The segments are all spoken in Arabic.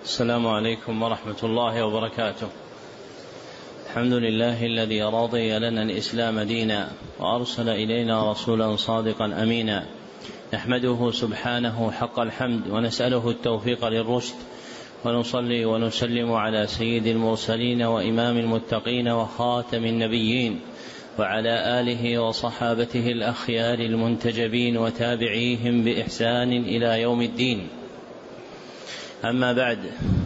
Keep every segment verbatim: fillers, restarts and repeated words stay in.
السلام عليكم ورحمة الله وبركاته. الحمد لله الذي رضي لنا الإسلام دينا وأرسل إلينا رسولا صادقا أمينا، نحمده سبحانه حق الحمد ونسأله التوفيق للرشد، ونصلي ونسلم على سيد المرسلين وإمام المتقين وخاتم النبيين وعلى آله وصحابته الأخيار المنتجبين وتابعيهم بإحسان إلى يوم الدين. أما بعد،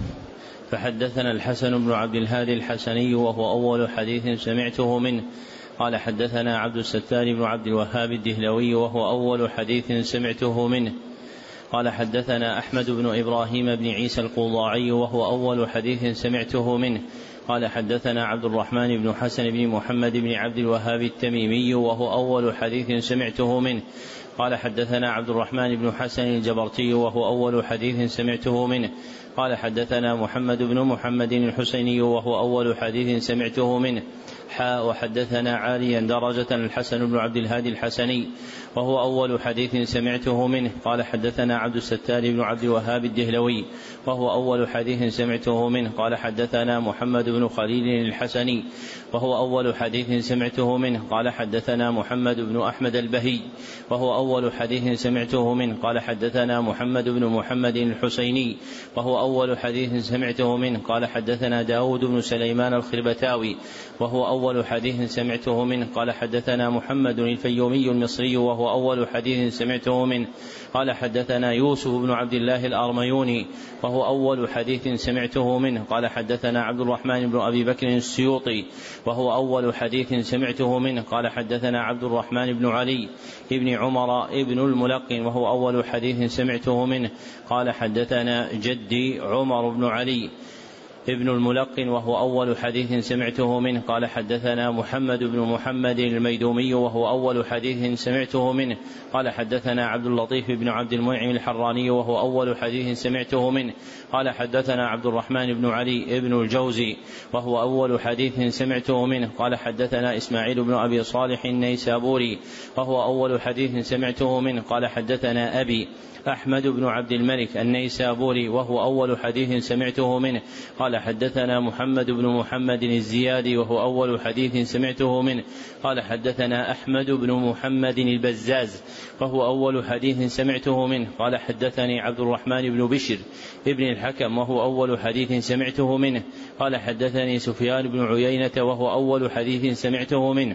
فحدثنا الحسن بن عبد الهادي الحسني وهو أول حديث سمعته منه قال حدثنا عبد الستار بن عبد الوهاب الدهلوي وهو أول حديث سمعته منه قال حدثنا أحمد بن إبراهيم بن عيسى القوضاعي وهو أول حديث سمعته منه قال حدثنا عبد الرحمن بن حسن بن محمد بن عبد الوهاب التميمي وهو أول حديث سمعته منه قال حدثنا عبد الرحمن بن حسن الجبرتي وهو أول حديث سمعته منه قال حدثنا محمد بن محمد الحسيني وهو أول حديث سمعته منه حاء وحدثنا عاليا درجة الحسن بن عبد الهادي الحسني وهو أول حديث سمعته منه قال حدثنا عبد الستار بن عبد الوهاب الدهلوي وهو أول حديث سمعته منه قال حدثنا محمد بن خليل الحسني وهو أول حديث سمعته منه قال حدثنا محمد بن أحمد البهي وهو أول حديث سمعته منه قال حدثنا محمد بن محمد الحسيني وهو أول حديث سمعته منه قال حدثنا داود بن سليمان الخربتاوي وهو أول حديث سمعته منه قال حدثنا محمد الفيومي المصري وهو أول حديث سمعته منه قال حدثنا يوسف بن عبد الله الأرميوني وهو أول حديث سمعته منه قال حدثنا عبد الرحمن بن أبي بكر السيوطي وهو أول حديث سمعته منه قال حدثنا عبد الرحمن بن علي ابن عمر ابن الملقن وهو أول حديث سمعته منه قال حدثنا جدي عمر بن علي ابن الملقن وهو أول حديث سمعته منه قال حدثنا محمد بن محمد الميدومي وهو أول حديث سمعته منه قال حدثنا عبد اللطيف بن عبد المنعم الحراني وهو أول حديث سمعته منه قال حدثنا عبد الرحمن بن علي ابن الجوزي وهو أول حديث سمعته منه قال حدثنا إسماعيل بن أبي صالح النيسابوري وهو أول حديث سمعته منه قال حدثنا أبي أحمد بن عبد الملك النيسابوري وهو أول حديث سمعته منه قال حدثنا محمد بن محمد الزيادي وهو أول حديث سمعته منه قال حدثنا أحمد بن محمد البزاز وهو أول حديث سمعته منه قال حدثني عبد الرحمن بن بشر ابن الحكم وهو أول حديث سمعته منه قال حدثني سفيان بن عيينة وهو أول حديث سمعته منه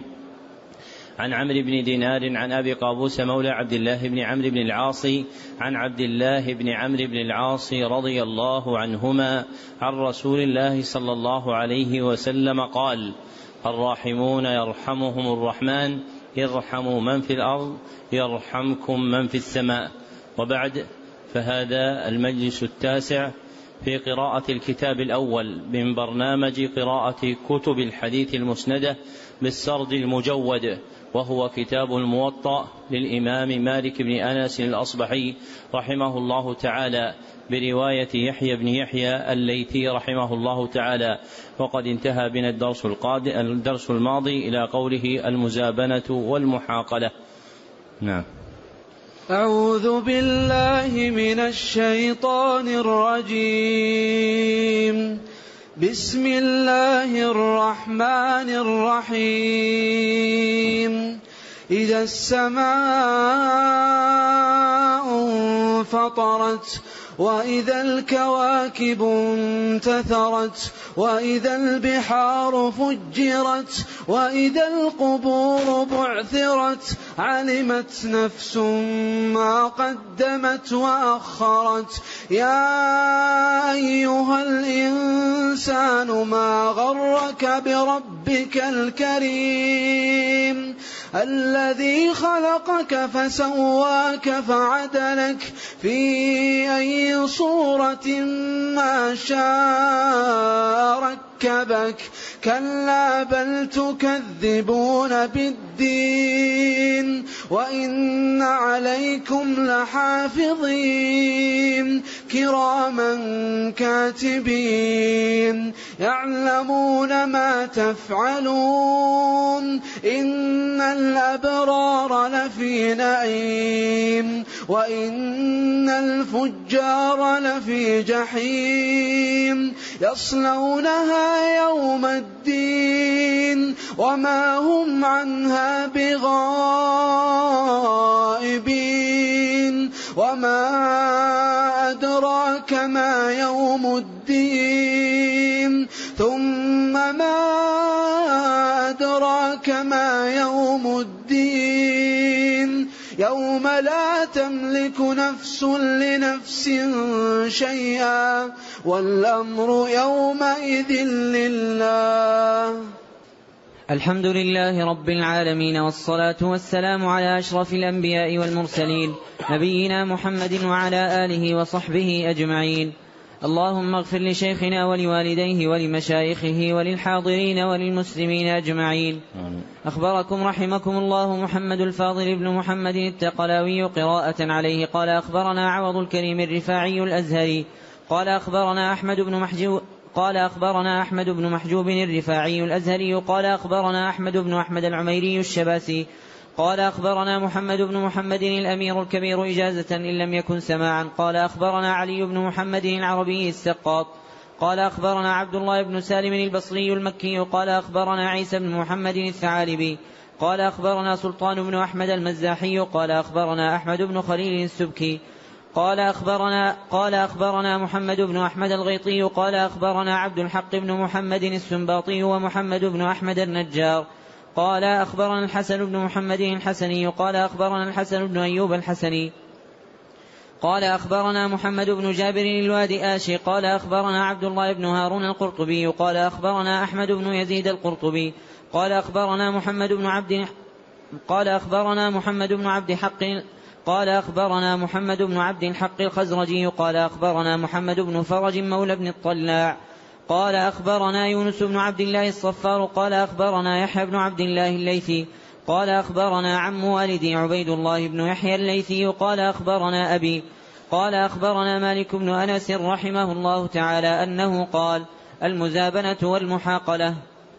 عن عمرو بن دينار عن أبي قابوس مولى عبد الله بن عمرو بن العاص عن عبد الله بن عمرو بن العاص رضي الله عنهما عن رسول الله صلى الله عليه وسلم قال: الراحمون يرحمهم الرحمن ارحموا من في الأرض يرحمكم من في السماء. وبعد، فهذا المجلس التاسع في قراءة الكتاب الأول من برنامج قراءة كتب الحديث المسندة بالسرد المجود، وهو كتاب الموطأ للإمام مالك بن أنس الأصبحي رحمه الله تعالى برواية يحيى بن يحيى الليثي رحمه الله تعالى. وقد انتهى بنا الدرس, الدرس الماضي إلى قوله: المزابنة والمحاقلة. نعم. أعوذ بالله من الشيطان الرجيم. بسم الله الرحمن الرحيم. إذا السماء انفطرت وإذا الكواكب انتثرت وإذا البحار فجرت وإذا القبور بعثرت علمت نفس ما قدمت وأخرت. يا أيها الإنسان ما غرك بربك الكريم الذي خلقك فسواك فعدلك في أي صورة ما شاء ركبك. كلا بل تكذبون بالدين وإن عليكم لحافظين كراما كاتبين يعلمون ما تفعلون إن الأبرار لفي نعيم وإن الفجار لفي جحيم يصلونها يوم الدين وما هم عنها بغائبين وما أدراك ما يوم الدين ثم ما أدراك ما يوم الدين يوم لا تملك نفس لنفس شيئا والأمر يومئذ لله. الحمد لله رب العالمين، والصلاة والسلام على أشرف الأنبياء والمرسلين نبينا محمد وعلى آله وصحبه أجمعين. اللهم اغفر لشيخنا ولوالديه ولمشايخه وللحاضرين وللمسلمين أجمعين. أخبركم رحمكم الله محمد الفاضل بن محمد التقلاوي قراءة عليه قال أخبرنا عوض الكريم الرفاعي الأزهري قال أخبرنا أحمد بن محجوب قال أخبرنا أحمد بن محجوب الرفاعي الأزهري قال أخبرنا أحمد بن أحمد العميري الشباسي قال أخبرنا محمد بن محمد الأمير الكبير إجازة إن لم يكن سماعا قال أخبرنا علي بن محمد العربي السقاط قال أخبرنا عبد الله بن سالم البصري المكي قال أخبرنا عيسى بن محمد الثعالبي قال أخبرنا سلطان بن أحمد المزاحي قال أخبرنا أحمد بن خليل السبكي قال أخبرنا, قال أخبرنا محمد بن أحمد الغيطي قال أخبرنا عبد الحق بن محمد السنباطي ومحمد بن أحمد النجار قال أخبرنا الحسن بن محمد الحسني قال أخبرنا الحسن بن أيوب الحسني قال أخبرنا محمد بن جابر الوادي آشي قال أخبرنا عبد الله بن هارون القرطبي قال أخبرنا أحمد بن يزيد القرطبي قال أخبرنا محمد بن عبد قال أخبرنا محمد بن عبد حق قال أخبرنا محمد بن عبد الحق الخزرجي قال أخبرنا محمد بن فرج مولى بن الطلاع قال أخبرنا يونس بن عبد الله الصفار قال أخبرنا يحيى بن عبد الله الليثي قال أخبرنا عم والدي عبيد الله بن يحيى الليثي قال أخبرنا أبي قال أخبرنا مالك بن أنس رحمه الله تعالى أنه قال المزابنة والمحاقلة.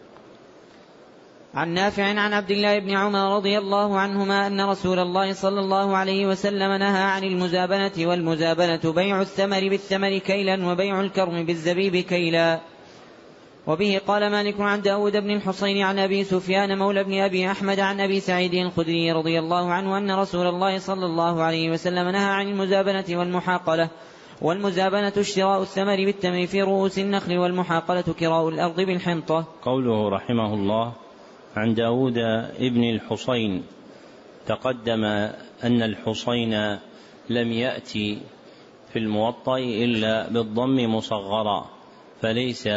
عن نافع عن عبد الله بن عمر رضي الله عنهما أن رسول الله صلى الله عليه وسلم نهى عن المزابنة، والمزابنة بيع الثمر بالثمر كيلا وبيع الكرم بالزبيب كيلا. وبه قال مالك عن داود بن الحصين عن أبي سفيان مولى بن أبي أحمد عن أبي سعيد الخدري رضي الله عنه أن رسول الله صلى الله عليه وسلم نهى عن المزابنة والمحاقلة. والمزابنة اشتراء الثمر بالتمر في رؤوس النخل، والمحاقلة كراء الأرض بالحنطة. قوله رحمه الله عن داود ابن الحصين، تقدم أن الحصين لم يأتي في الموطأ إلا بالضم مصغرا، فليس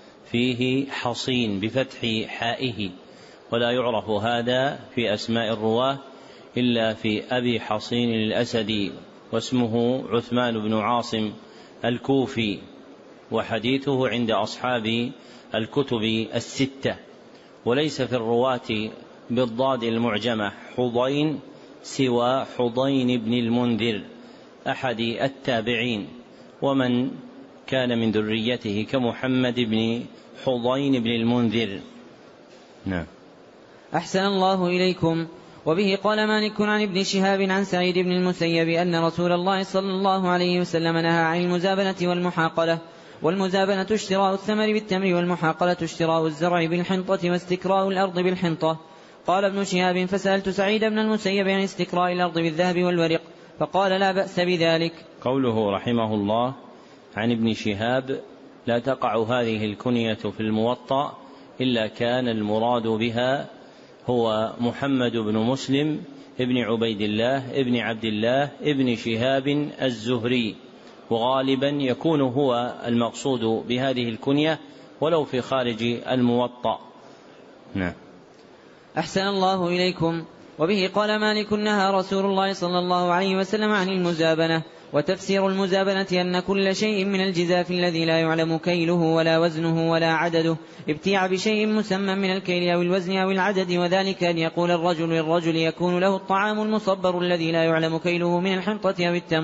فيه حصين بفتح حائه، ولا يعرف هذا في أسماء الرواه إلا في أبي حصين الأسدي، واسمه عثمان بن عاصم الكوفي، وحديثه عند أصحاب الكتب الستة. وليس في الرواة بالضاد المعجمة حضين سوى حضين بن المنذر أحد التابعين، ومن كان من ذريته كمحمد بن حضين بن المنذر. نعم. أحسن الله إليكم. وبه قال مالك عن ابن شهاب عن سعيد بن المسيب أن رسول الله صلى الله عليه وسلم نهى عن المزابنة والمحاقلة. والمزابنة اشتراء الثمر بالتمر، والمحاقلة اشتراء الزرع بالحنطة واستكراء الأرض بالحنطة. قال ابن شهاب فسألت سعيد بن المسيب عن استكراء الأرض بالذهب والورق فقال لا بأس بذلك. قوله رحمه الله عن ابن شهاب، لا تقع هذه الكنية في الموطأ إلا كان المراد بها هو محمد بن مسلم ابن عبيد الله ابن عبد الله ابن شهاب الزهري، وغالبا يكون هو المقصود بهذه الكنية ولو في خارج الموطأ. نعم. أحسن الله إليكم. وبه قال مالك نهى رسول الله صلى الله عليه وسلم عن المزابنة. وتفسير المزابنة أن كل شيء من الجزاف الذي لا يعلم كيله ولا وزنه ولا عدده ابتيع بشيء مسمى من الكيل أو الوزن أو العدد، وذلك أن يقول الرجل للرجل يكون له الطعام المصبر الذي لا يعلم كيله من الحنطة أو التمر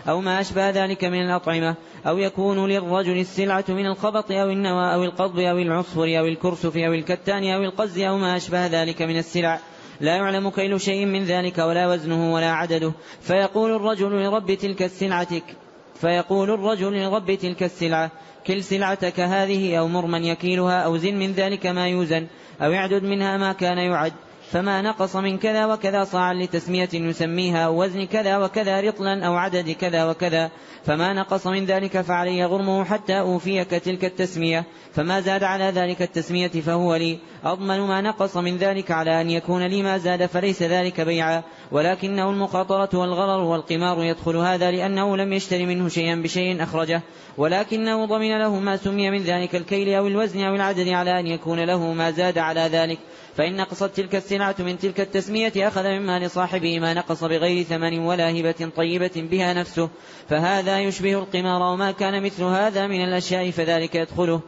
أو ما أشبه ذلك من الأطعمة، أو يكون للرجل السلعة من الخبط أو النوى أو القضب أو العصفر أو الكرسف أو الكتان أو القز أو ما أشبه ذلك من السلع، لا يعلم كيل شيء من ذلك ولا وزنه ولا عدده، فيقول الرجل لرب تلك السلعة فيقول الرجل لرب تلك السلعة كل سلعتك هذه، أو مر من يكيلها، أو زن من ذلك ما يوزن، أو اعدد منها ما كان يعد، فما نقص من كذا وكذا صاعا لتسمية يسميها، أو وزن كذا وكذا رطلا، أو عدد كذا وكذا، فما نقص من ذلك فعلي غرمه حتى أوفيك تلك التسمية، فما زاد على ذلك التسمية فهو لي، أضمن ما نقص من ذلك على أن يكون لي ما زاد، فليس ذلك بيعا، ولكنه المخاطرة والغرر والقمار يدخل هذا، لأنه لم يشتري منه شيئا بشيء أخرجه، ولكنه ضمن له ما سمي من ذلك الكيل أو الوزن أو العدد على أن يكون له ما زاد على ذلك، فإن نقصت تلك السلعة من تلك التسمية أخذ مما لصاحبه ما نقص بغير ثمن ولا هبة طيبة بها نفسه، فهذا يشبه القمار، وما كان مثل هذا من الأشياء فذلك يدخله.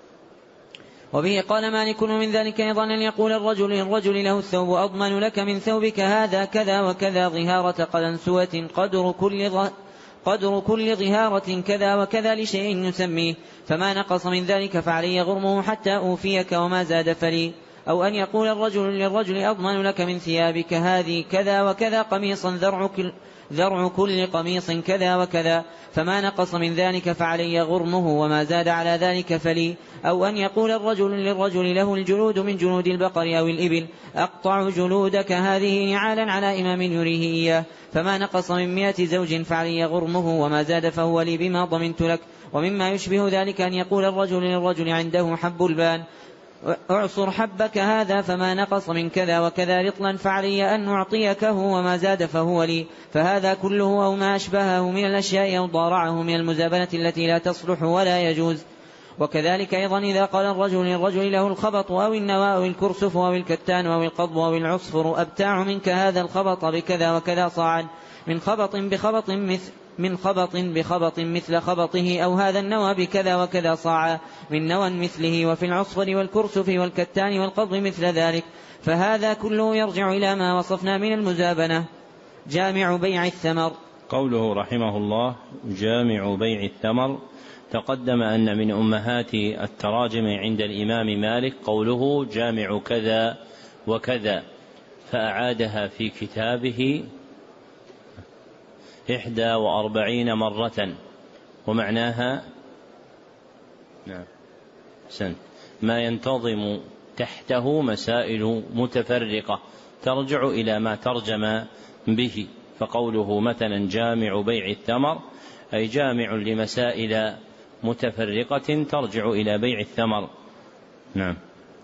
وبه قال مالك من ذلك أيضا أن يقول الرجل للرجل له الثوب أضمن لك من ثوبك هذا كذا وكذا ظهارة قلنسوة قدر كل ظهر قدر كل ظهارة كذا وكذا لشيء نسميه، فما نقص من ذلك فعلي غرمه حتى أوفيك وما زاد فلي. أو أن يقول الرجل للرجل أضمن لك من ثيابك هذه كذا وكذا قميصا ذرع كل, ذرع كل قميص كذا وكذا، فما نقص من ذلك فعلي غرمه وما زاد على ذلك فلي. أو أن يقول الرجل للرجل له الجلود من جلود البقر أو الإبل أقطع جلودك هذه نعالا على إمام يريه إياه، فما نقص من مئة زوج فعلي غرمه وما زاد فهو لي بما ضمنت لك. ومما يشبه ذلك أن يقول الرجل للرجل عنده حب البان اعصر حبك هذا فما نقص من كذا وكذا رطلا فعلي أن أعطيكه وما زاد فهو لي، فهذا كله أو ما أشبهه من الأشياء أو ضارعه من المزابنة التي لا تصلح ولا يجوز. وكذلك أيضا إذا قال الرجل للرجل له الخبط أو النوى أو الكرسف أو الكتان أو القضب أو العصفر أبتاع منك هذا الخبط بكذا وكذا صاعا من خبط بخبط مثل من خبط بخبط مثل خبطه، أو هذا النوى بكذا وكذا صاعا من نوى مثله، وفي العصفر والكرسف والكتان والقضب مثل ذلك، فهذا كله يرجع إلى ما وصفنا من المزابنة. جامع بيع الثمر. قوله رحمه الله جامع بيع الثمر، تقدم أن من أمهات التراجم عند الإمام مالك قوله جامع كذا وكذا، فأعادها في كتابه إحدى وأربعين مرة، ومعناها نعم سنت ما ينتظم تحته مسائل متفرقة ترجع إلى ما ترجم به، فقوله مثلا جامع بيع الثمر أي جامع لمسائل متفرقة ترجع إلى بيع الثمر. نعم.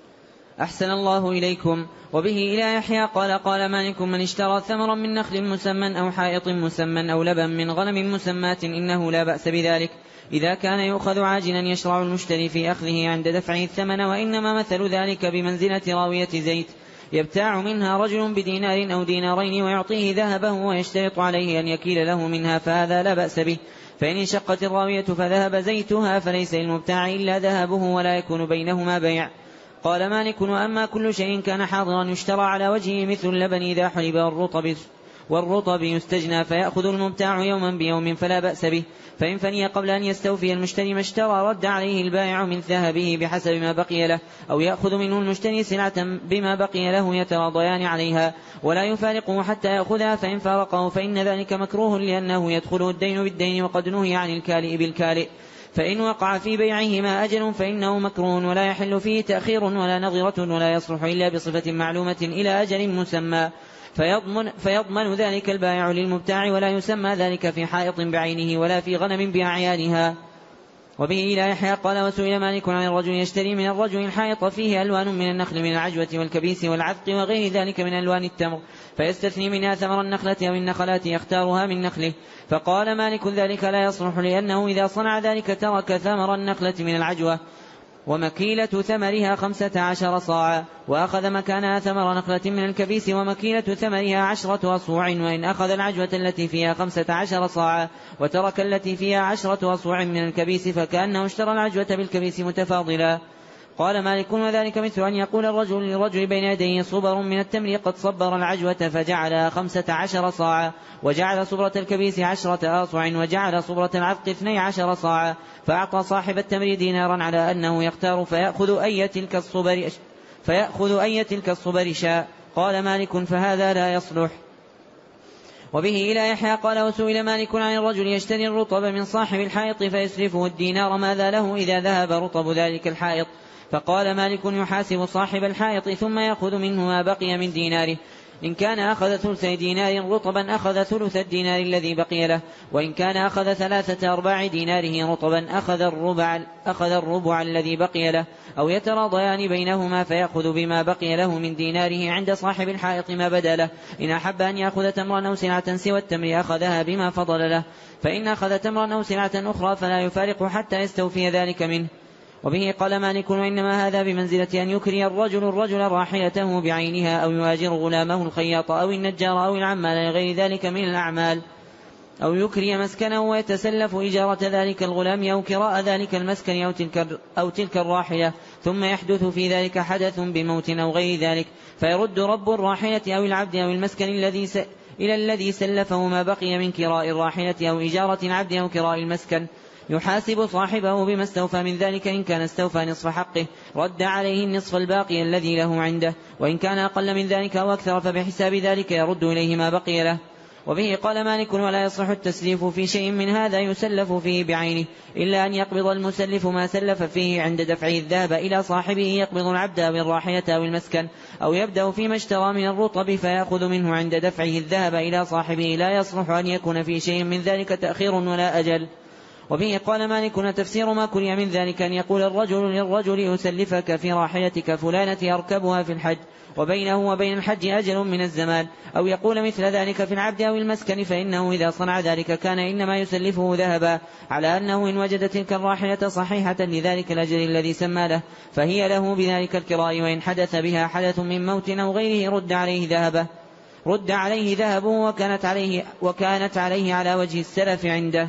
أحسن الله إليكم. وبه إلى يحيى قال قال مالك من اشترى ثمرا من نخل مسمى أو حائط مسمى أو لبن من غنم مسماة إنه لا بأس بذلك إذا كان يؤخذ عاجلا يشرع المشتري في أخذه عند دفعه الثمن، وإنما مثل ذلك بمنزلة راوية زيت يبتاع منها رجل بدينار أو دينارين ويعطيه ذهبه ويشترط عليه أن يكيل له منها، فهذا لا بأس به. فإن انشقت الراوية فذهب زيتها فليس للمبتاع إلا ذهبه ولا يكون بينهما بيع. قال مالك وأما كل شيء كان حاضرا يشترى على وجهه مثل اللبن إذا حلب والرطب والرطب يستجنى فيأخذ المبتاع يوما بيوم فلا بأس به. فإن فني قبل أن يستوفي المشتري ما اشترى رد عليه البائع من ذهبه بحسب ما بقي له، أو يأخذ منه المشتري سلعة بما بقي له يتراضيان عليها ولا يفارقه حتى يأخذها، فإن فارقه فإن ذلك مكروه لأنه يدخله الدين بالدين وقد نهي عن الكالئ بالكالئ. فإن وقع في بيعهما أجل فإنه مكروه ولا يحل فيه تأخير ولا نظرة ولا يصلح إلا بصفة معلومة إلى أجل مسمى، فيضمن, فيضمن ذلك البائع للمبتاع، ولا يسمى ذلك في حائط بعينه ولا في غنم بأعيانها. وبه إلى يحيى قال وسئل مالك عن الرجل يشتري من الرجل الحائط فيه ألوان من النخل من العجوة والكبيس والعذق وغير ذلك من ألوان التمر، فيستثني منها ثمر النخلة أو النخلات يختارها من نخله. فقال مالك ذلك لا يصلح، لأنه إذا صنع ذلك ترك ثمر النخلة من العجوة ومكيلة ثمرها خمسة عشر صاعا، وأخذ مكانها ثمر نخلة من الكبيس ومكيلة ثمرها عشرة أصوع، وإن أخذ العجوة التي فيها خمسة عشر صاعا وترك التي فيها عشرة أصوع من الكبيس فكأنه اشترى العجوة بالكبيس متفاضلا. قال مالك وذلك مثل أن يقول الرجل للرجل بين يديه صبر من التمر قد صبر العجوة فجعلها خمسة عشر صاعا، وجعل صبرة الكبيس عشرة آصع، وجعل صبرة العذق اثني عشر صاعا، فأعطى صاحب التمر دينارا على أنه يختار فيأخذ أي تلك الصبر فيأخذ أي تلك الصبر شاء. قال مالك فهذا لا يصلح. وبه إلى يحيى قال وسئل مالك عن الرجل يشتري الرطب من صاحب الحائط فيسرفه الدينار ماذا له إذا ذهب رطب ذلك الحائط؟ فقال مالك يحاسب صاحب الحائط ثم يأخذ منه ما بقي من ديناره، إن كان أخذ ثلث دينار رطبا أخذ ثلث الدينار الذي بقي له، وإن كان أخذ ثلاثة أرباع ديناره رطبا أخذ الربع, أخذ الربع الذي بقي له، أو يتراضيان بينهما فيأخذ بما بقي له من ديناره عند صاحب الحائط ما بدا له، إن أحب أن يأخذ تمرا أو سلعة سوى التمر أخذها بما فضل له، فإن أخذ تمرا أو سلعة أخرى فلا يفارق حتى يستوفي ذلك منه. وبه قال مالك وإنما هذا بمنزلة أن يكري الرجل الرجل راحلته بعينها، أو يواجر غلامه الخياط أو النجار أو العمال لغير ذلك من الأعمال، أو يكري مسكنه ويتسلف إجارة ذلك الغلام أو كراء ذلك المسكن أو تلك, أو تلك الراحلة، ثم يحدث في ذلك حدث بموت أو غير ذلك فيرد رب الراحلة أو العبد أو المسكن الذي س... إلى الذي سلفه ما بقي من كراء الراحلة أو إجارة العبد أو كراء المسكن، يحاسب صاحبه بما استوفى من ذلك، إن كان استوفى نصف حقه رد عليه النصف الباقي الذي له عنده، وإن كان أقل من ذلك أو أكثر فبحساب ذلك يرد إليه ما بقي له. وبه قال مالك ولا يصح التسليف في شيء من هذا يسلف فيه بعينه، إلا أن يقبض المسلف ما سلف فيه عند دفعه الذهب إلى صاحبه، يقبض العبد أو الراحلة أو المسكن، أو يبدأ فيما اشترى من الرطب فيأخذ منه عند دفعه الذهب إلى صاحبه، لا يصلح أن يكون في شيء من ذلك تأخير ولا أجل. وبه قال مالك تفسير ما كري من ذلك أن يقول الرجل للرجل أسلفك في راحلتك فلانة أركبها في الحج وبينه وبين الحج أجل من الزمان، أو يقول مثل ذلك في العبد أو المسكن، فإنه إذا صنع ذلك كان إنما يسلفه ذهبا، على أنه إن وجد تلك الراحلة صحيحة لذلك الأجل الذي سمى له فهي له بذلك الكراء، وإن حدث بها حدث من موت أو غيره رد عليه ذهبه رد عليه ذهبه وكانت عليه, وكانت عليه على وجه السلف عنده.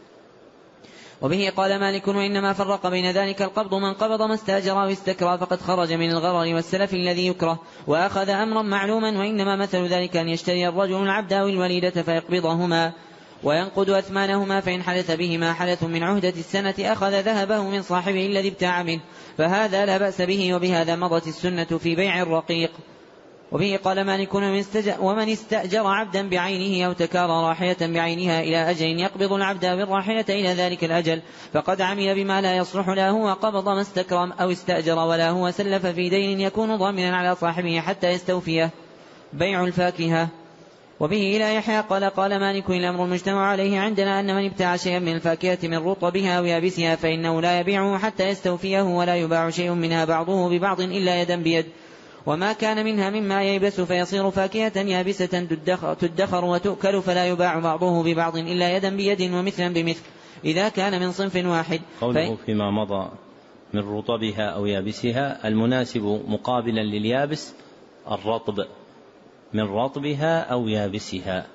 وبه قال مالك وإنما فرق بين ذلك القبض من قبض ما استأجر أو استكرى فقد خرج من الغرر والسلف الذي يكره وأخذ أمرا معلوما، وإنما مثل ذلك أن يشتري الرجل العبد أو الوليدة فيقبضهما وينقض أثمانهما، فإن حدث بهما حدث من عهدة السنة أخذ ذهبه من صاحبه الذي ابتاع منه، فهذا لا بأس به، وبهذا مضت السنة في بيع الرقيق. وبه قال مالك ومن استأجر عبدا بعينه أو تكار راحلة بعينها إلى أجل يقبض العبد بالراحلة إلى ذلك الأجل فقد عمل بما لا يصلح له وقبض ما استكرم أو استأجر، ولا هو سلف في دين يكون ضامنا على صاحبه حتى يستوفيه. بيع الفاكهة. وبه إلى يحيى قال قال مالك الأمر المجتمع عليه عندنا أن من ابتاع شيئا من الفاكهة من رطبها أو يابسها فإنه لا يبيعه حتى يستوفيه، ولا يباع شيء منها بعضه ببعض إلا يدا بيد، وما كان منها مما ييبس فيصير فاكهة يابسة تدخر وتؤكل فلا يباع بعضه ببعض إلا يدا بيد ومثلا بمثل إذا كان من صنف واحد. قوله فيما مضى من رطبها أو يابسها المناسب مقابلا لليابس الرطب، من رطبها أو يابسها.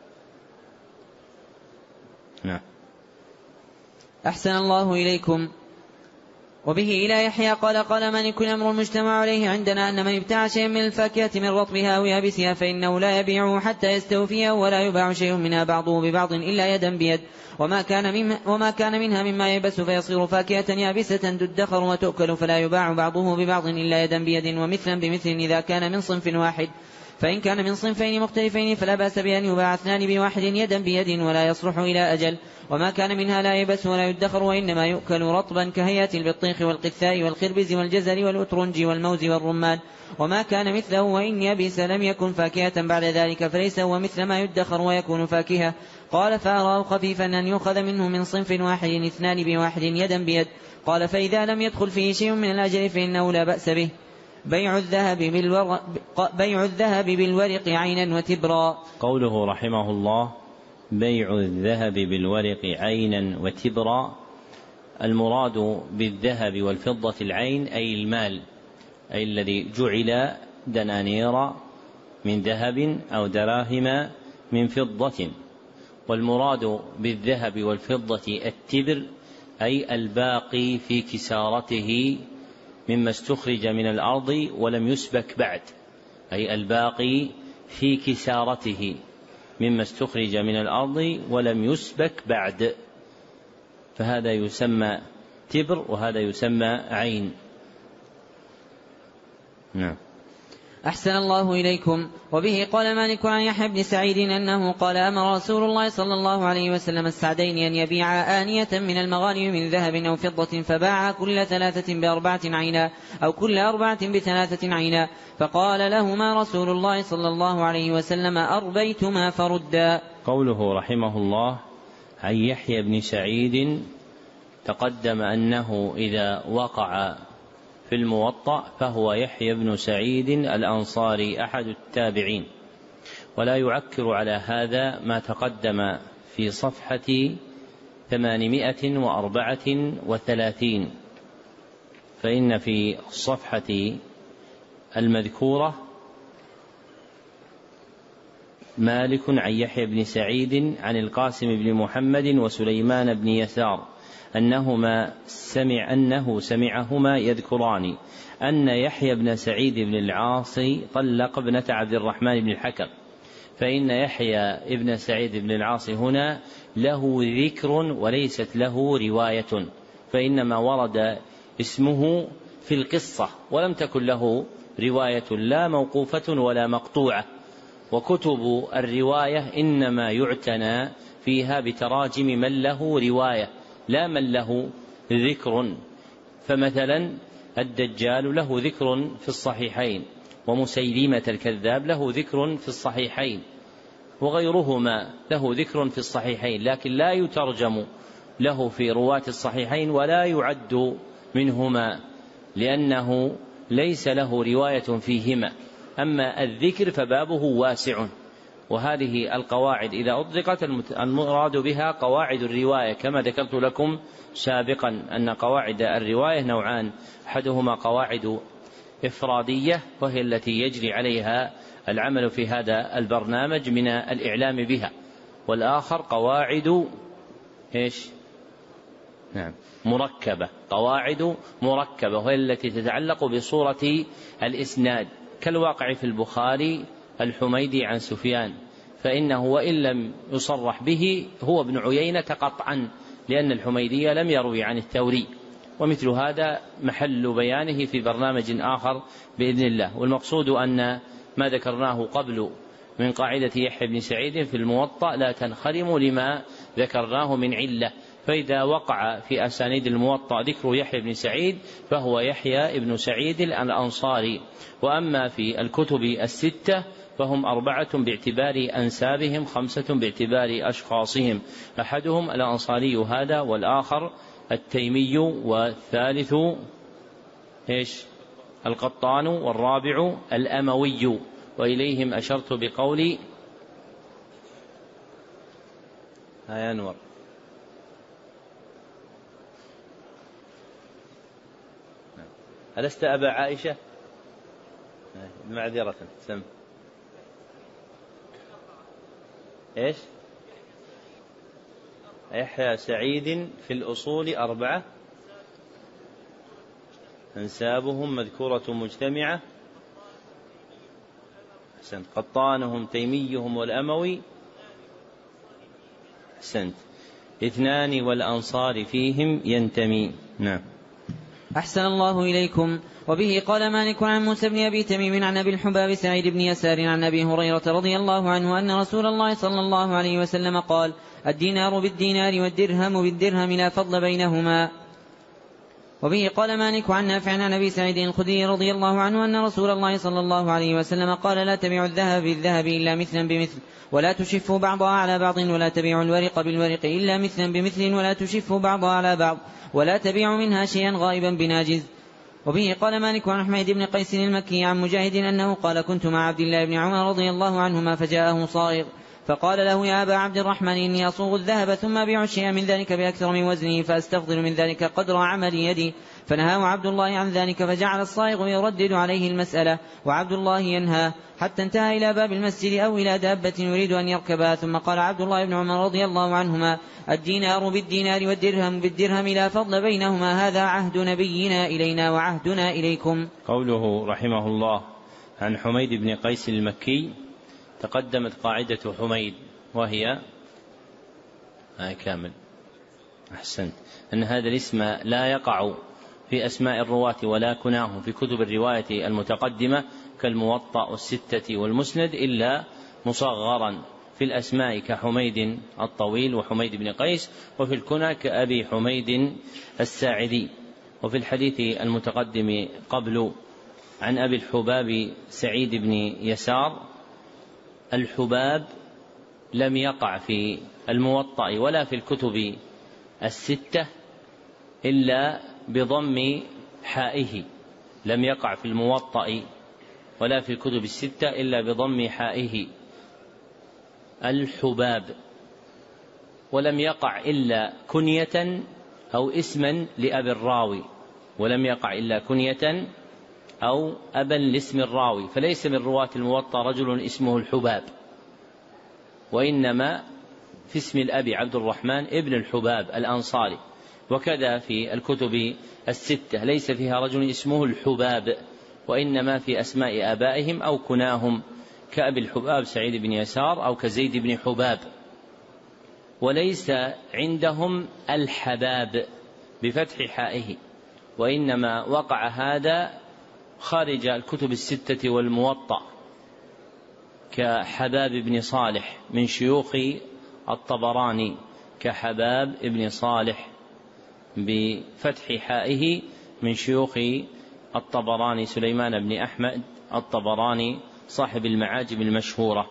نعم. أحسن الله إليكم. وبه إلى يحيى قال قال مالك الأمر المجتمع عليه عندنا أن من ابتاع شيئا من الفاكهة من رطبها أو يابسها فإنه لا يبيعه حتى يستوفيه، ولا يباع شيء منها بعضه ببعض إلا يدا بيد، وما كان, وما كان منها مما يبس فيصير فاكهة يابسة تدخر وتؤكل فلا يباع بعضه ببعض إلا يدا بيد ومثلا بمثل إذا كان من صنف واحد، فإن كان من صنفين مختلفين فلا بأس بأن يباع اثنان بواحد يدا بيد ولا يصلح إلى أجل، وما كان منها لا يبس ولا يدخر وإنما يؤكل رطبا كهيئة البطيخ والقثاء والخربز والجزر والأترنج والموز والرمان، وما كان مثله وإن يبس لم يكن فاكهة بعد ذلك فليس هو مثل ما يدخر ويكون فاكهة. قال فأراه خفيفا أن يؤخذ منه من صنف واحد اثنان بواحد يدا بيد. قال فإذا لم يدخل فيه شيء من الأجل فإنه لا بأس به. بيع الذهب بالورق, بيع الذهب بالورق عينا وتبرا. قوله رحمه الله بيع الذهب بالورق عينا وتبرا، المراد بالذهب والفضة العين أي المال، أي الذي جعل دنانير من ذهب أو دراهم من فضة، والمراد بالذهب والفضة التبر أي الباقي في كسارته مما استخرج من الأرض ولم يسبك بعد، أي الباقي في كسارته مما استخرج من الأرض ولم يسبك بعد، فهذا يسمى تبر وهذا يسمى عين. نعم. أحسن الله إليكم. وبه قال مالك عن يحيى بن سعيد أنه قال أمر رسول الله صلى الله عليه وسلم السعدين أن يبيعا آنية من المغانم من ذهب أو فضة، فباعا كل ثلاثة بأربعة عينا أو كل أربعة بثلاثة عينا، فقال لهما رسول الله صلى الله عليه وسلم أربيتما فردا. قوله رحمه الله عن يحيى بن سعيد، تقدم أنه إذا وقع في الموطأ فهو يحيى بن سعيد الأنصاري أحد التابعين، ولا يعكر على هذا ما تقدم في صفحة ثمانمائة وأربعة وثلاثين، فإن في الصفحة المذكورة مالك عن يحيى بن سعيد عن القاسم بن محمد وسليمان بن يسار أنهما سمع أنه سمعهما يذكران أن يحيى بن سعيد بن العاص طلق ابنة عبد الرحمن بن الحكم، فإن يحيى ابن سعيد بن العاص هنا له ذكر وليست له رواية، فإنما ورد اسمه في القصة ولم تكن له رواية لا موقوفة ولا مقطوعة، وكتب الرواية إنما يعتنى فيها بتراجم من له رواية لا من له ذكر. فمثلا الدجال له ذكر في الصحيحين، ومسيلمة الكذاب له ذكر في الصحيحين، وغيرهما له ذكر في الصحيحين، لكن لا يترجم له في رواة الصحيحين ولا يعد منهما لأنه ليس له رواية فيهما. أما الذكر فبابه واسع، وهذه القواعد إذا أطلقت المراد بها قواعد الرواية، كما ذكرت لكم سابقا أن قواعد الرواية نوعان، أحدهما قواعد إفرادية وهي التي يجري عليها العمل في هذا البرنامج من الإعلام بها، والآخر قواعد إيش؟ نعم مركبة، قواعد مركبة وهي التي تتعلق بصورة الإسناد، كالواقع في البخاري الحميدي عن سفيان، فإنه وإن لم يصرح به هو ابن عيينة قطعا، لأن الحميدي لم يروي عن الثوري، ومثل هذا محل بيانه في برنامج آخر بإذن الله. والمقصود أن ما ذكرناه قبل من قاعدة يحيى بن سعيد في الموطأ لا تنخرم لما ذكرناه من علة، فإذا وقع في أسانيد الموطأ ذكر يحيى بن سعيد فهو يحيى بن سعيد الأنصاري. وأما في الكتب الستة فهم أربعة باعتبار أنسابهم، خمسة باعتبار أشخاصهم، أحدهم الأنصاري هذا، والآخر التيمي، والثالث إيش؟ القطان، والرابع الأموي، وإليهم أشرت بقولي يا أنور ألست أبا عائشة؟ معذرة سم إيش؟ يحيى سعيد في الأصول أربعة أنسابهم مذكورة مجتمعة، أحسنت، قطانهم تيميهم والأموي، أحسنت، اثنان والأنصار فيهم ينتمي. نعم. أحسن الله إليكم. وبه قال مالك عن موسى بن أبي تميم عن أبي الحباب سعيد بن يسار عن أبي هريرة رضي الله عنه أن رسول الله صلى الله عليه وسلم قال: الدينار بالدينار والدرهم بالدرهم لا فضل بينهما. وبه قال مالك عن نافع عن أبي سعيد الخدري رضي الله عنه أن رسول الله صلى الله عليه وسلم قال: لا تبيعوا الذهب بالذهب إلا مثلا بمثل ولا تشفوا بعضها على بعض، ولا تبيعوا الورق بالورق إلا مثلا بمثل ولا تشفوا بعضها على بعض، ولا تبيعوا منها شيئا غائبا بناجز. وبه قال مالك عن حميد بن قيس المكي عن مجاهد أنه قال: كنت مع عبد الله بن عمر رضي الله عنهما فجاءه صائغ فقال له: يا أبا عبد الرحمن، إني أصوغ الذهب ثم أبيع الشيء من ذلك بأكثر من وزنه، فأستفضل من ذلك قدر عمل يدي، فنهاه عبد الله عن ذلك، فجعل الصائغ يردد عليه المسألة وعبد الله ينهى حتى انتهى إلى باب المسجد أو إلى دابة يريد أن يركبها. ثم قال عبد الله بن عمر رضي الله عنهما: الدينار بالدينار والدرهم بالدرهم لا فضل بينهما، هذا عهد نبينا إلينا وعهدنا إليكم. قوله رحمه الله عن حميد بن قيس المكي، تقدمت قاعدة حميد وهي آه كامل أحسنت أن هذا الاسم لا يقع في أسماء الرواة ولا كناهم في كتب الرواية المتقدمة كالموطأ والستة والمسند إلا مصغرا في الأسماء كحميد الطويل وحميد بن قيس، وفي الكنى كأبي حميد الساعدي. وفي الحديث المتقدم قبل عن أبي الحباب سعيد بن يسار، الحباب لم يقع في الموطأ ولا في الكتب الستة إلا بضم حائه، لم يقع في الموطأ ولا في الكتب الستة إلا بضم حائه الحباب، ولم يقع إلا كنية أو اسما لأبي الراوي، ولم يقع إلا كنية أو أبا لاسم الراوي، فليس من رواة الموطأ رجل اسمه الحباب، وإنما في اسم الأب عبد الرحمن ابن الحباب الأنصاري. وكذا في الكتب الستة ليس فيها رجل اسمه الحباب، وإنما في أسماء آبائهم أو كناهم كأبي الحباب سعيد بن يسار أو كزيد بن حباب. وليس عندهم الحباب بفتح حائه، وإنما وقع هذا خارج الكتب الستة والموطأ كحباب بن صالح من شيوخ الطبراني، كحباب بن صالح بفتح حائه من شيوخ الطبراني سليمان بن أحمد الطبراني صاحب المعاجم المشهورة.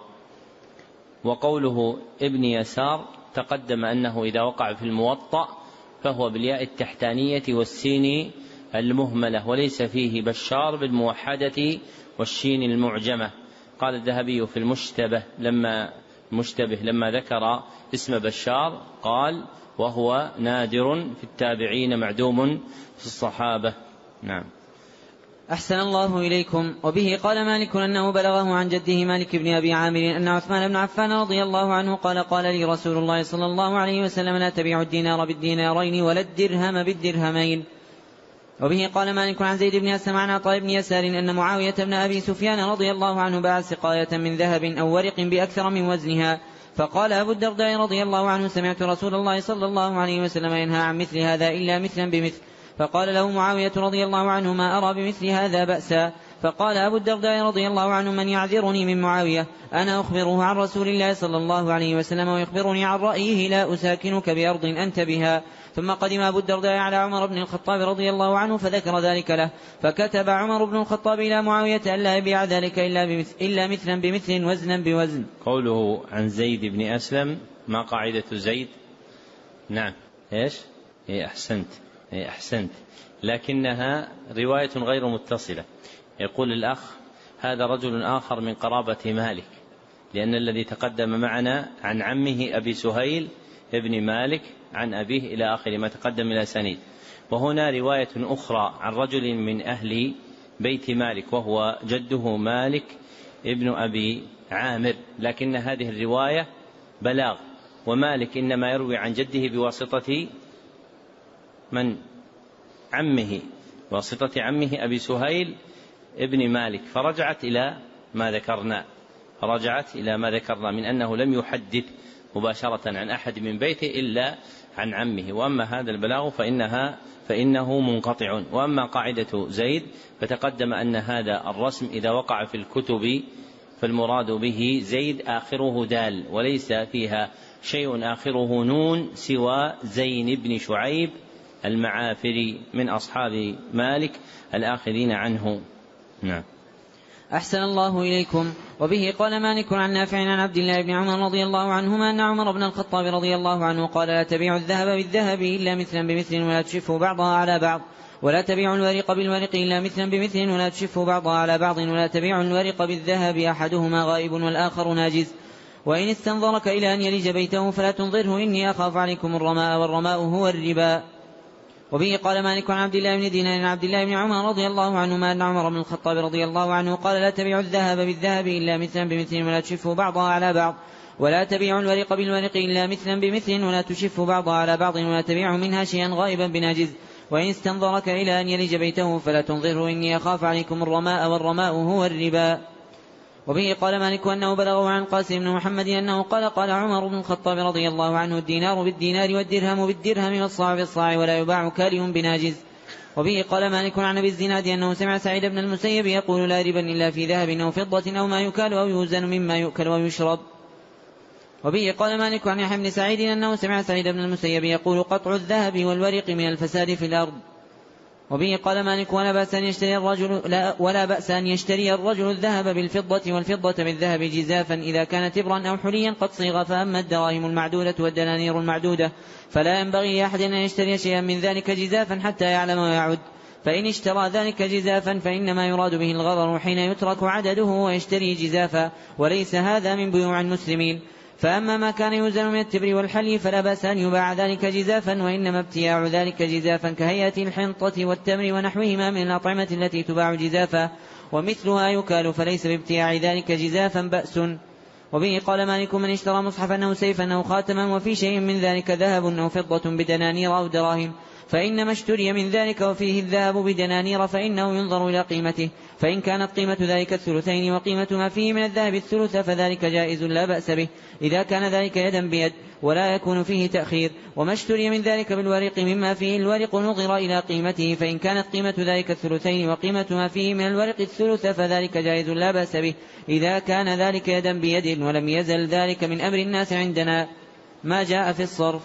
وقوله ابن يسار تقدم أنه إذا وقع في الموطأ فهو بالياء التحتانية والسين المهملة، وليس فيه بشار بالموحدة والشين المعجمة. قال الذهبي في المشتبه لما مشتبه لما ذكر اسم بشار قال: وهو نادر في التابعين معدوم في الصحابة. نعم. أحسن الله إليكم. وبه قال مالك أنه بلغه عن جده مالك بن أبي عامر أن عثمان بن عفان رضي الله عنه قال: قال لي رسول الله صلى الله عليه وسلم: لا تبيع الدينار بالدينارين ولا الدرهم بالدرهمين. وبه قال مالك عن زيد بن أسلم عن عطاء بن يسار أن معاوية بن أبي سفيان رضي الله عنه باع سقاية من ذهب أو ورق بأكثر من وزنها، فقال أبو الدرداء رضي الله عنه: سمعت رسول الله صلى الله عليه وسلم ينهى عن مثل هذا إلا مثلا بمثل. فقال له معاوية رضي الله عنه: ما أرى بمثل هذا بأسا. فقال أبو الدرداء رضي الله عنه: من يعذرني من معاوية؟ أنا أخبره عن رسول الله صلى الله عليه وسلم ويخبرني عن رأيه، لا أساكنك بأرض أنت بها. ثم قدم أبو الدرداء على عمر بن الخطاب رضي الله عنه فذكر ذلك له، فكتب عمر بن الخطاب إلى معاوية ألا يبيع ذلك إلا, بمثل إلا مثلا بمثل وزنا بوزن. قوله عن زيد بن أسلم، ما قاعدة زيد؟ نعم. إيش؟ إيه أحسنت إيه أحسنت لكنها رواية غير متصلة. يقول الأخ: هذا رجل آخر من قرابة مالك، لأن الذي تقدم معنا عن عمه أبي سهيل ابن مالك عن أبيه إلى آخر ما تقدم إلى سنيد. وهنا رواية أخرى عن رجل من أهل بيت مالك وهو جده مالك ابن أبي عامر، لكن هذه الرواية بلاغ، ومالك إنما يروي عن جده بواسطة من؟ عمه، واسطة عمه أبي سهيل ابن مالك، فرجعت إلى ما ذكرنا رجعت إلى ما ذكرنا من أنه لم يحدث مباشرة عن أحد من بيته إلا عن عمه. وأما هذا البلاغ فإنها فإنه منقطع. وأما قاعدة زيد فتقدم أن هذا الرسم إذا وقع في الكتب فالمراد به زيد آخره دال، وليس فيها شيء آخره نون سوى زين بن شعيب المعافري من أصحاب مالك الآخرين عنه. نعم. أحسن الله إليكم. وبه قال مالك عن نافع عن عبد الله بن عمر رضي الله عنهما أن عمر بن الخطاب رضي الله عنه قال: لا تبيع الذهب بالذهب إلا مثلا بمثل ولا تشفه بعضها على بعض، ولا تبيع الورق بالورق إلا مثلا بمثل ولا تشفه بعضها على بعض، ولا تبيع الورق بالذهب أحدهما غائب والآخر ناجز. وإن استنظرك إلى أن يلج بيته فلا تنظره، إني أخاف عليكم الرماء، والرماء هو الربا. وبه قال مالك عن عبد الله بن دينار عن عبد الله بن عمر رضي الله عنهما أن عمر بن الخطاب رضي الله عنه قال لا تبيعوا الذهب بالذهب إلا مثلا بمثل ولا تشفوا بعضها على بعض، ولا تبيعوا الورق بالورق إلا مثلا بمثل ولا تشفوا بعضها على بعض، ولا تبيعوا منها شيئا غائبا بناجز. وإن استنظرك إلى أن يلج بيته فلا تنظره إني أخاف عليكم الرماء، والرماء هو الربا. وبه قال مالك أنه بلغه عن قاسم بن محمد أنه قال قال عمر بن الخطاب رضي الله عنه الدينار بالدينار والدرهم بالدرهم والصاع بالصاع ولا يباع كالي بناجز. وبه قال مالك عن أبي الزناد أنه سمع سعيد بن المسيب يقول لا ربا إلا في ذهب أو فضة أو ما يكال أو يوزن مما يؤكل ويشرب. وبه قال مالك عن يحيى بن سعيد أنه سمع سعيد بن المسيب يقول قطع الذهب والورق من الفساد في الأرض. وبه قال مالك ولا بأس أن يشتري الرجل لا ولا بأس أن يشتري الرجل الذهب بالفضة والفضة بالذهب جزافا إذا كان تبرا أو حليا قد صيغ، فأما الدراهم المعدودة والدنانير المعدودة فلا ينبغي لأحد أن يشتري شيئا من ذلك جزافا حتى يعلم ويعد، فإن اشترى ذلك جزافا فإنما يراد به الغرر حين يترك عدده ويشتري جزافا، وليس هذا من بيوع المسلمين. فأما ما كان يوزن من التبر والحلي فلا بأس أن يباع ذلك جزافا، وإنما ابتياع ذلك جزافا كهيئة الحنطة والتمر ونحوهما من الأطعمة التي تباع جزافا ومثلها يكال، فليس بابتياع ذلك جزافا بأس. وبه قال مالك من اشترى مصحفا أو سيفا أو خاتما وفي شيء من ذلك ذهب أو فضة بدنانير أو دراهم فإنما اشتري من ذلك وفيه الذهب بدنانير فإنه ينظر إلى قيمته، فإن كانت قيمة ذلك الثلثين وقيمة ما فيه من الذهب الثلث فذلك جائز لا بأس به إذا كان ذلك يدا بيد ولا يكون فيه تأخير. وما اشتري من ذلك بالورق مما فيه الورق نظر إلى قيمته، فإن كانت قيمة ذلك الثلثين وقيمة ما فيه من الورق الثلث فذلك جائز لا بأس به إذا كان ذلك يدا بيد، ولم يزل ذلك من أمر الناس عندنا ما جاء في الصرف.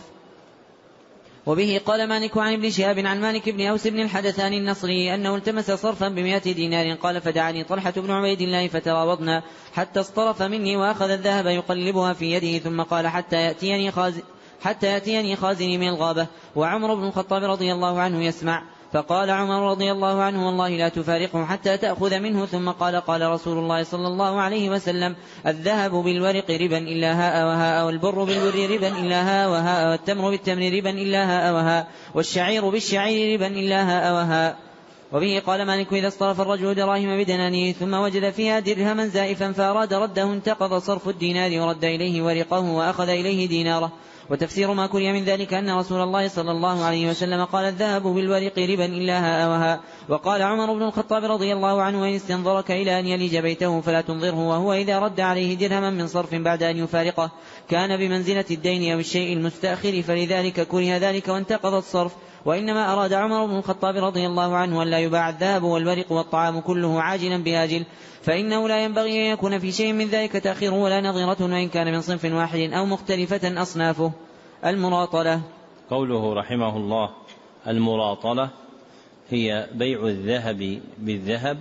وبه قال مالك عن ابن شهاب عن مالك بن أوس بن الحدثان النصري أنه التمس صرفا بمئة دينار قال فدعاني طلحة بن عبيد الله فتراوضنا حتى اصطرف مني وأخذ الذهب يقلبها في يده ثم قال حتى يأتيني خازن حتى يأتيني خازني من الغابة وعمر بن الخطاب رضي الله عنه يسمع، فقال عمر رضي الله عنه والله لا تفارقه حتى تأخذ منه، ثم قال قال رسول الله صلى الله عليه وسلم الذهب بالورق ربا إلا هاء وهاء، والبر بالبر ربا إلا هاء وهاء، والتمر بالتمر ربا إلا هاء وهاء، والشعير بالشعير ربا إلا هاء وهاء. وبه قال مالك إذا اصطرف الرجل دراهم بدنانير ثم وجد فيها درهما زائفا فأراد رده انتقض صرف الدينار ورد إليه ورقه وأخذ إليه ديناره. وتفسير ما كري من ذلك أن رسول الله صلى الله عليه وسلم قال الذهب بالورق ربا إلا هاء وهاء. وقال عمر بن الخطاب رضي الله عنه إن استنظرك إلى أن يلج بيته فلا تنظره، وهو إذا رد عليه درهما من صرف بعد أن يفارقه كان بمنزلة الدين أو الشيء المستأخر، فلذلك كره ذلك وانتقض الصرف. وإنما أراد عمر بن الخطاب رضي الله عنه أن لا يباع الذهب والورق والطعام كله عاجلا بآجل، فإنه لا ينبغي أن يكون في شيء من ذلك تأخير ولا نظيرة، وإن كان من صنف واحد أو مختلفة أصنافه. المراطلة. قوله رحمه الله المراطلة هي بيع الذهب بالذهب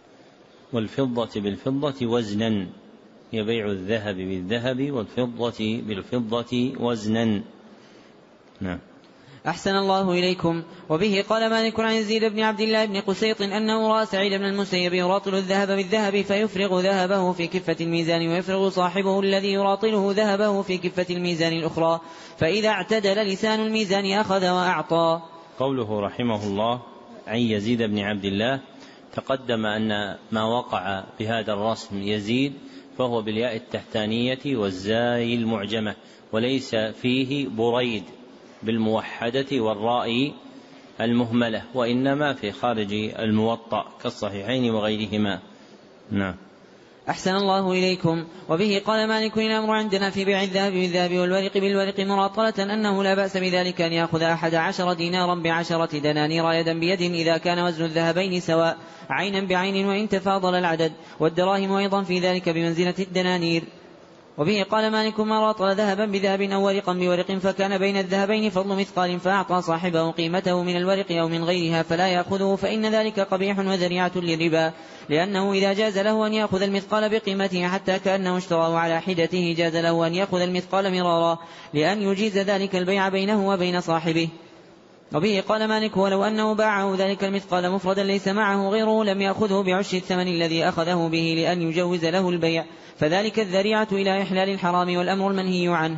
والفضة بالفضة وزنا، هي بيع الذهب بالذهب والفضة بالفضة وزنا. نعم. أحسن الله إليكم. وبه قال مالك عن يزيد بن عبد الله بن قسيط أنه رأى سعيد بن المسيب يراطل الذهب بالذهب فيفرغ ذهبه في كفة الميزان ويفرغ صاحبه الذي يراطله ذهبه في كفة الميزان الأخرى، فإذا اعتدل لسان الميزان أخذ وأعطى. قوله رحمه الله عن يزيد بن عبد الله، تقدم أن ما وقع بهذا الرسم يزيد فهو بالياء التحتانية والزاي المعجمة، وليس فيه بريد بالموحدة والراء المهملة، وإنما في خارج الموطأ كالصحيحين وغيرهما. نعم. أحسن الله إليكم. وبه قال مالك الأمر عندنا في بيع الذهب بالذهب والورق بالورق مراطلة أنه لا بأس بذلك أن يأخذ أحد عشر دينارا بعشرة دنانير يدا بيد إذا كان وزن الذهبين سواء عينا بعين وإن تفاضل العدد، والدراهم أيضا في ذلك بمنزلة الدنانير. وبه قال مالك ما راطل ذهبا بذهب أو ورقا بورق فكان بين الذهبين فضل مثقال فأعطى صاحبه قيمته من الورق أو من غيرها فلا يأخذه، فإن ذلك قبيح وذريعة للربا، لأنه إذا جاز له أن يأخذ المثقال بقيمته حتى كأنه اشتراه على حدته جاز له أن يأخذ المثقال مرارا لأن يجيز ذلك البيع بينه وبين صاحبه. وبه قال مالك ولو أنه باعه ذلك المثقال مفردا ليس معه غيره لم يأخذه بعشر الثمن الذي أخذه به لأن يجوز له البيع، فذلك الذريعة إلى إحلال الحرام والأمر المنهي عنه.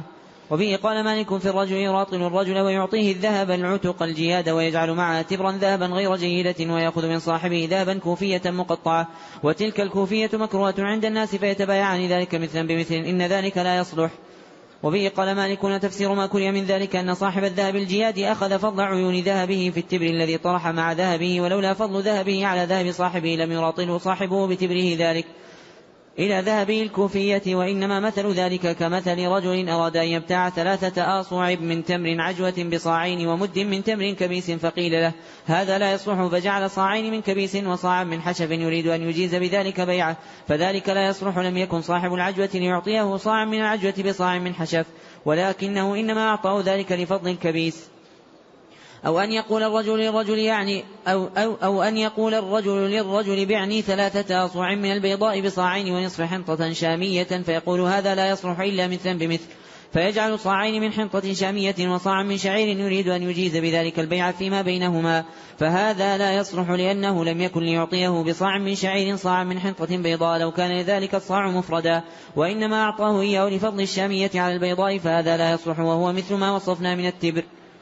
وبه قال مالك في الرجل يراطل الرجل ويعطيه الذهب العتق الجياد ويجعل معها تبرا ذهبا غير جيدة ويأخذ من صاحبه ذهبا كوفية مقطعة وتلك الكوفية مكروهة عند الناس فيتبايعان ذلك مثلا بمثل إن ذلك لا يصلح. وبه قال مالك تفسير ما كره من ذلك أن صاحب الذهب الجياد أخذ فضل عيون ذهبه في التبر الذي طرح مع ذهبه ولولا فضل ذهبه على ذهب صاحبه لم يراطله صاحبه بتبره ذلك إلى ذهبه الكوفية. وإنما مثل ذلك كمثل رجل أراد أن يبتاع ثلاثة آصع من تمر عجوة بصاعين ومد من تمر كبيس فقيل له هذا لا يصلح فجعل صاعين من كبيس وصاعا من حشف يريد أن يجيز بذلك بيعه فذلك لا يصلح لم يكن صاحب العجوة ليعطيه صاعا من العجوة بصاع من حشف ولكنه إنما أعطاه ذلك لفضل الكبيس. أو أن يقول الرجل للرجل يعني أو, أو, أو أن يقول الرجل للرجل بعني ثلاثة أصواع من البيضاء بصاعين ونصف حنطة شامية فيقول هذا لا يصلح إلا مثلا بمثل فيجعل صاعين من حنطة شامية وصاعا من شعير يريد أن يجيز بذلك البيع فيما بينهما فهذا لا يصلح لأنه لم يكن ليعطيه بصاع من شعير صاعا من حنطة بيضاء لو كان لذلك الصاع مفردا وإنما أعطاه إياه لفضل الشامية على البيضاء فهذا لا يصلح وهو مثل ما وصفنا من التبر.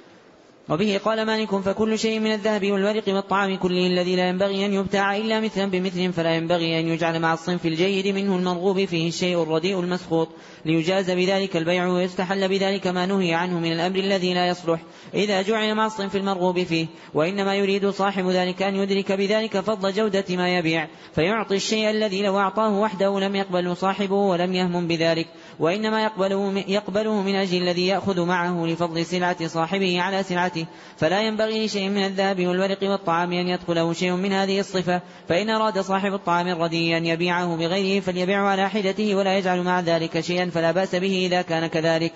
وبه قال مالك فكل شيء من الذهب والورق والطعام كله الذي لا ينبغي أن يبتاع إلا مثلا بمثل فلا ينبغي أن يجعل مع الصنف الجيد منه المرغوب فيه الشيء الرديء المسخوط ليجاز بذلك البيع ويستحل بذلك ما نهي عنه من الأمر الذي لا يصلح إذا جعل مع الصنف المرغوب فيه. وإنما يريد صاحب ذلك أن يدرك بذلك فضل جودة ما يبيع فيعطي الشيء الذي لو أعطاه وحده لم يقبله صاحبه ولم يهم بذلك وإنما يقبله, يقبله من أجل الذي يأخذ معه لفضل سلعة صاحبه على سلعته فلا ينبغي لشيء من الذهب والورق والطعام أن يدخله شيء من هذه الصفة فإن أراد صاحب الطعام الردي أن يبيعه بغيره فليبيعه على حدته ولا يجعل مع ذلك شيئا فلا بأس به إذا كان كذلك.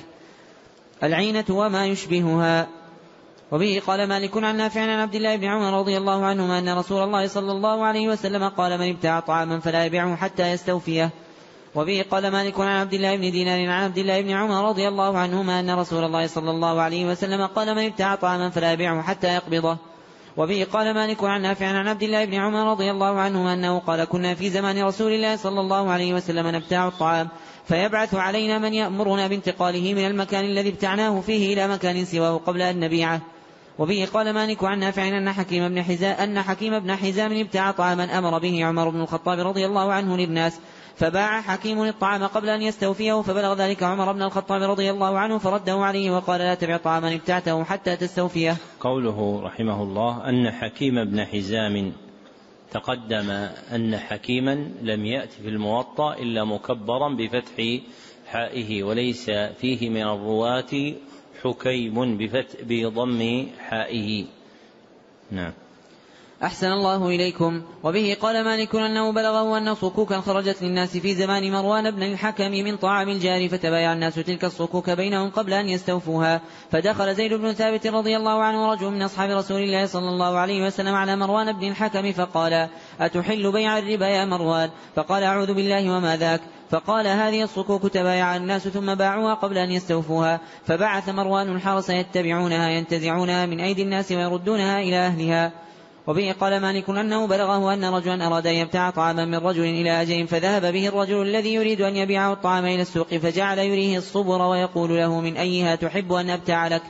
العينة وما يشبهها. وبه قال مالك عن نافع عن عبد الله بن عمر رضي الله عنهما أن رسول الله صلى الله عليه وسلم قال من ابتاع طعاما فلا يبيعه حتى يستوفيه. وبه قال مالك عن عبد الله بن دينار عن عبد الله بن عمر رضي الله عنهما أن رسول الله صلى الله عليه وسلم قال من ابتاع طعاما فلا يبيعه حتى يقبضه. وبه قال مالك عن نافع عن عبد الله بن عمر رضي الله عنهما أنه قال كنا في زمان رسول الله صلى الله عليه وسلم نبتاع الطعام فيبعث علينا من يأمرنا بانتقاله من المكان الذي ابتعناه فيه إلى مكان سواه قبل أن نبيعه. وبه قال مالك عن نافع أن حكيم بن حزام أن حكيم بن حزام ابتاع طعاما أمر به عمر بن الخطاب رضي الله عنه للناس فباع حكيم الطعام قبل أن يستوفيه فبلغ ذلك عمر بن الخطاب رضي الله عنه فرده عليه وقال لا تبع طعاما ابتعته حتى تستوفيه. قوله رحمه الله أن حكيم بن حزام تقدم أن حكيما لم يأتي في الموطأ إلا مكبرا بفتح حائه وليس فيه من الرواة حكيم بضم حائه. نعم. أحسن الله إليكم. وبه قال مالك أنه بلغه أن صكوكا خرجت للناس في زمان مروان بن الحكم من طعام الجار فتبايع الناس تلك الصكوك بينهم قبل أن يستوفوها فدخل زيد بن ثابت رضي الله عنه رجل من أصحاب رسول الله صلى الله عليه وسلم على مروان بن الحكم فقال أتحل بيع الربا يا مروان؟ فقال أعوذ بالله وما ذاك. فقال هذه الصكوك تبايع الناس ثم باعوها قبل أن يستوفوها فبعث مروان الحرس يتبعونها ينتزعونها من أيدي الناس ويردونها إلى أهلها. وبه قال مالك أنه بلغه أن رجلا أراد أن يبتاع طعاما من رجل إلى أجل فذهب به الرجل الذي يريد أن يبيعه الطعام إلى السوق فجعل يريه الصبر ويقول له من أيها تحب أن أبتاع لك؟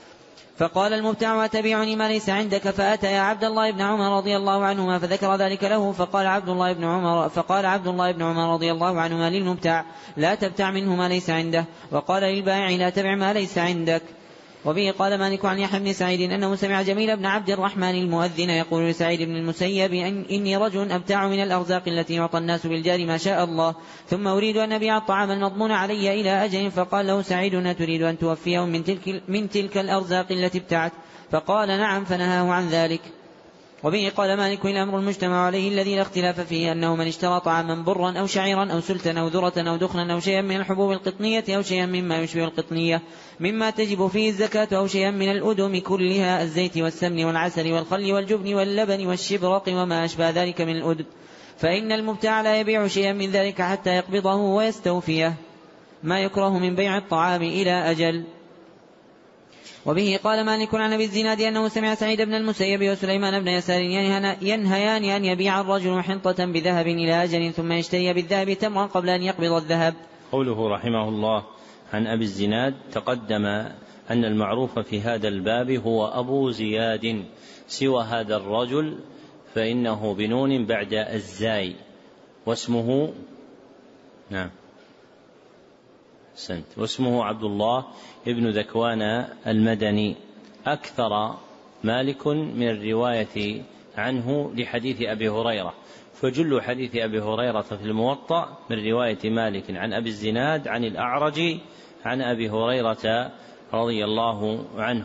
فقال المبتاع أتبيعني ما ليس عندك؟ فأتى يا عبد الله بن عمر رضي الله عنهما فذكر ذلك له فقال عبد الله بن عمر فقال عبد الله بن عمر رضي الله عنهما للمبتاع لا تبتع منه ما ليس عنده وقال للبائع لا تبع ما ليس عندك. وبه قال مالك عن يحيى بن سعيد أنه سمع جميل بن عبد الرحمن المؤذن يقول لسعيد بن المسيب إن إني رجل أبتاع من الأرزاق التي يعطى الناس بالجار ما شاء الله ثم أريد أن أبيع الطعام المضمون علي إلى أجل. فقال له سعيد تريد أن توفيهم من تلك, من تلك الأرزاق التي ابتعت؟ فقال نعم فنهاه عن ذلك. وبه قال مالك الأمر المجتمع عليه الذي لا اختلاف فيه أنه من اشترى طعاما برا أو شعيرا أو سلتا أو ذرة أو دخنا أو شيئا من الحبوب القطنية أو شيئا مما يشبه القطنية مما تجب فيه الزكاة أو شيئا من الأدم كلها الزيت والسمن والعسل والخل والجبن واللبن والشبرق وما أشبه ذلك من الأدم فإن المبتاع لا يبيع شيئا من ذلك حتى يقبضه ويستوفيه ما يكره من بيع الطعام إلى أجل. وبه قال مالك عن أبي الزناد أنه سمع سعيد بن المسيب وسليمان بن يسار ينهيان أن يبيع الرجل حنطة بذهب إلى أجل ثم يشتري بالذهب تمرا قبل أن يقبض الذهب. قوله رحمه الله عن أبي الزناد تقدم أن المعروف في هذا الباب هو أبو زياد، سوى هذا الرجل فإنه بنون بعد الزاي واسمه نعم سنت واسمه عبد الله ابن ذكوان المدني. أكثر مالك من الرواية عنه لحديث أبي هريرة، فجل حديث أبي هريرة في الموطأ من رواية مالك عن أبي الزناد عن الأعرج عن أبي هريرة رضي الله عنه.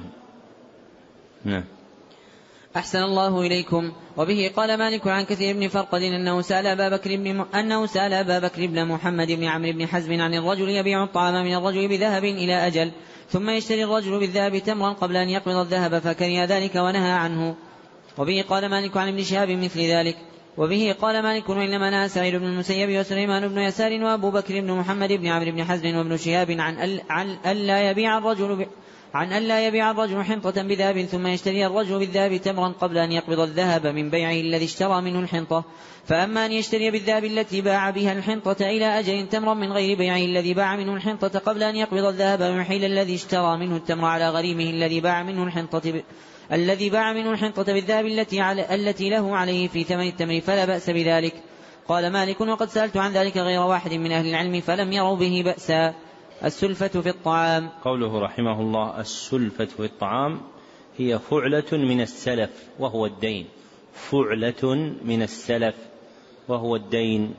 نعم. أحسن الله إليكم. وبه قال مالك عن كثير بن فرقد أنه سأل أبا بكر بن, م... أنه سأل أبا بكر بن محمد بن عمرو بن حزم عن الرجل يبيع الطعام من الرجل بذهب إلى أجل ثم يشتري الرجل بالذهب تمرا قبل أن يقبض الذهب فكره ذلك ونهى عنه. وبه قال مالك عن ابن شهاب مثل ذلك. وبه قال مالك وإنما نهى سعيد بن المسيب وسليمان بن يسار وأبو بكر بن محمد بن عمرو بن حزم وابن شهاب عن ألا يبيع الرجل ب... عن ألا يبيع الرجل حنطة بذهب ثم يشتري الرجل بالذهب تمرا قبل أن يقبض الذهب من بيعه الذي اشترى منه الحنطة. فأما أن يشتري بالذهب التي باع بها الحنطة إلى أجل تمرا من غير بيعه الذي باع منه الحنطة قبل أن يقبض الذهب ويحيل الذي اشترى منه التمر على غريمه الذي باع منه الحنطة ب... الذي باع منه الحنطة بالذهب التي, على... التي له عليه في ثمن التمر فلا بأس بذلك. قال مالك وقد سألت عن ذلك غير واحد من أهل العلم فلم يروا به بأسا. السلفة في الطعام. قوله رحمه الله السلفة في الطعام هي فعلة من السلف وهو الدين، فعلة من السلف وهو الدين.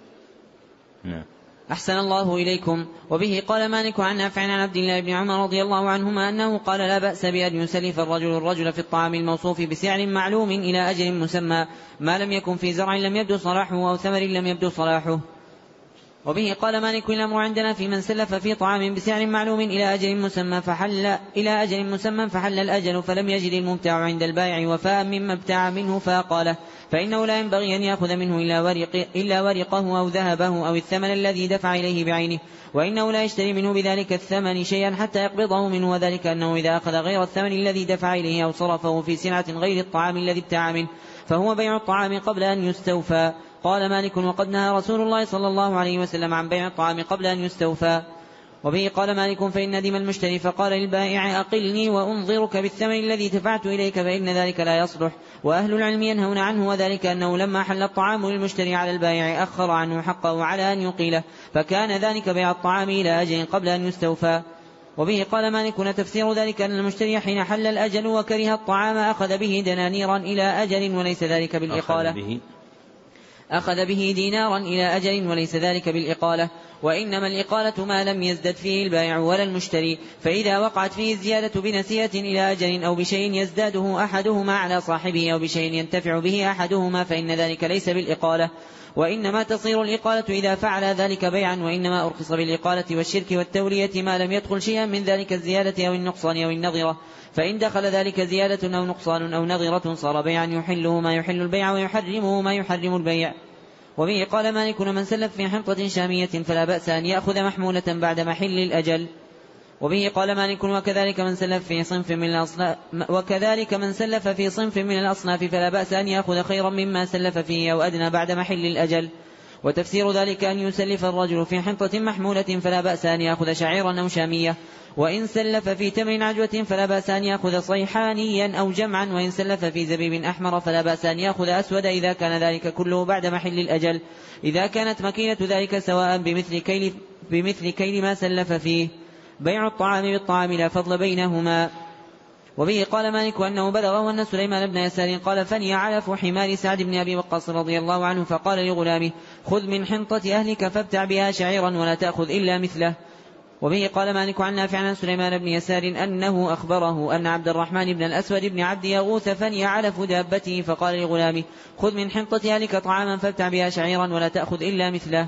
نعم. أحسن الله إليكم. وبه قال مالك عن نافع عن عبد الله بن عمر رضي الله عنهما أنه قال لا بأس بأن يسلف الرجل الرجل في الطعام الموصوف بسعر معلوم إلى أجل مسمى ما لم يكن في زرع لم يبدو صلاحه أو ثمر لم يبدو صلاحه. وبه قال مالك الأمر عندنا في من سلف في طعام بسعر معلوم إلى أجل مسمى فحل إلى أجل مسمى فحل الأجل فلم يجد المبتاع عند البائع وفاء مما ابتاع منه فقاله فإنه لا ينبغي أن يأخذ منه إلا, ورق إلا ورقه أو ذهبه أو الثمن الذي دفع إليه بعينه، وإنه لا يشتري منه بذلك الثمن شيئا حتى يقبضه منه، وذلك أنه إذا أخذ غير الثمن الذي دفع إليه أو صرفه في سلعة غير الطعام الذي ابتاع منه فهو بيع الطعام قبل أن يستوفى. قال مالك وقد نهى رسول الله صلى الله عليه وسلم عن بيع الطعام قبل أن يستوفى. وبه قال مالك فإن ندم المشتري فقال للبائع أقلني وأنظرك بالثمن الذي دفعت إليك فإن ذلك لا يصلح، وأهل العلم ينهون عنه، وذلك أنه لما حل الطعام للمشتري على البائع أخر عنه حقه على أن يقيله فكان ذلك بيع الطعام إلى أجل قبل أن يستوفى. وبه قال مالك تفسير ذلك أن المشتري حين حل الأجل وكره الطعام أخذ به دنانيرا إلى أجل وليس ذلك بالإقالة، أخذ به, أخذ به دينارا إلى أجل وليس ذلك بالإقالة، وإنما الإقالة ما لم يزدد فيه البائع ولا المشتري، فإذا وقعت فيه الزيادة بنسيئة إلى أجل أو بشيء يزداده أحدهما على صاحبه أو بشيء ينتفع به أحدهما فإن ذلك ليس بالإقالة، وإنما تصير الإقالة إذا فعل ذلك بيعا، وإنما أرخص بالإقالة والشرك والتولية ما لم يدخل شيئا من ذلك الزيادة أو النقصان أو النظرة، فإن دخل ذلك زيادة أو نقصان أو نظرة صار بيعا يحله ما يحل البيع ويحرمه ما يحرم البيع. وبه قال مالك من سلف في حنطة شامية فلا بأس أن يأخذ محمولة بعد محل الأجل. وبه قال مالك وكذلك من سلف في صنف من الأصناف وكذلك من سلف في صنف من الأصناف فلا بأس أن يأخذ خيرا مما سلف فيه أو أدنى بعد محل الأجل. وتفسير ذلك أن يسلف الرجل في حنطة محمولة فلا بأس أن يأخذ شعيرا أو شامية، وإن سلف في تمر عجوة فلا بأس أن يأخذ صيحانيا أو جمعا، وإن سلف في زبيب أحمر فلا بأس أن يأخذ أسود إذا كان ذلك كله بعد محل الأجل، إذا كانت مكينة ذلك سواء بمثل كيل, بمثل كيل ما سلف فيه. بيع الطعام بالطعام لا فضل بينهما. وبه قال مالك أنه بلغه أن سليمان بن يسار قال فني علف حمار سعد بن أبي وقاص رضي الله عنه فقال لغلامه خذ من حنطة أهلك فابتع بها شعيرا ولا تأخذ إلا مثله. وبه قال مالك عن نافع عن سليمان بن يسار أنه أخبره أن عبد الرحمن بن الأسود بن عبد يغوث فني علف دابته فقال لغلامه خذ من حنطة أهلك طعاما فابتع بها شعيرا ولا تأخذ إلا مثله.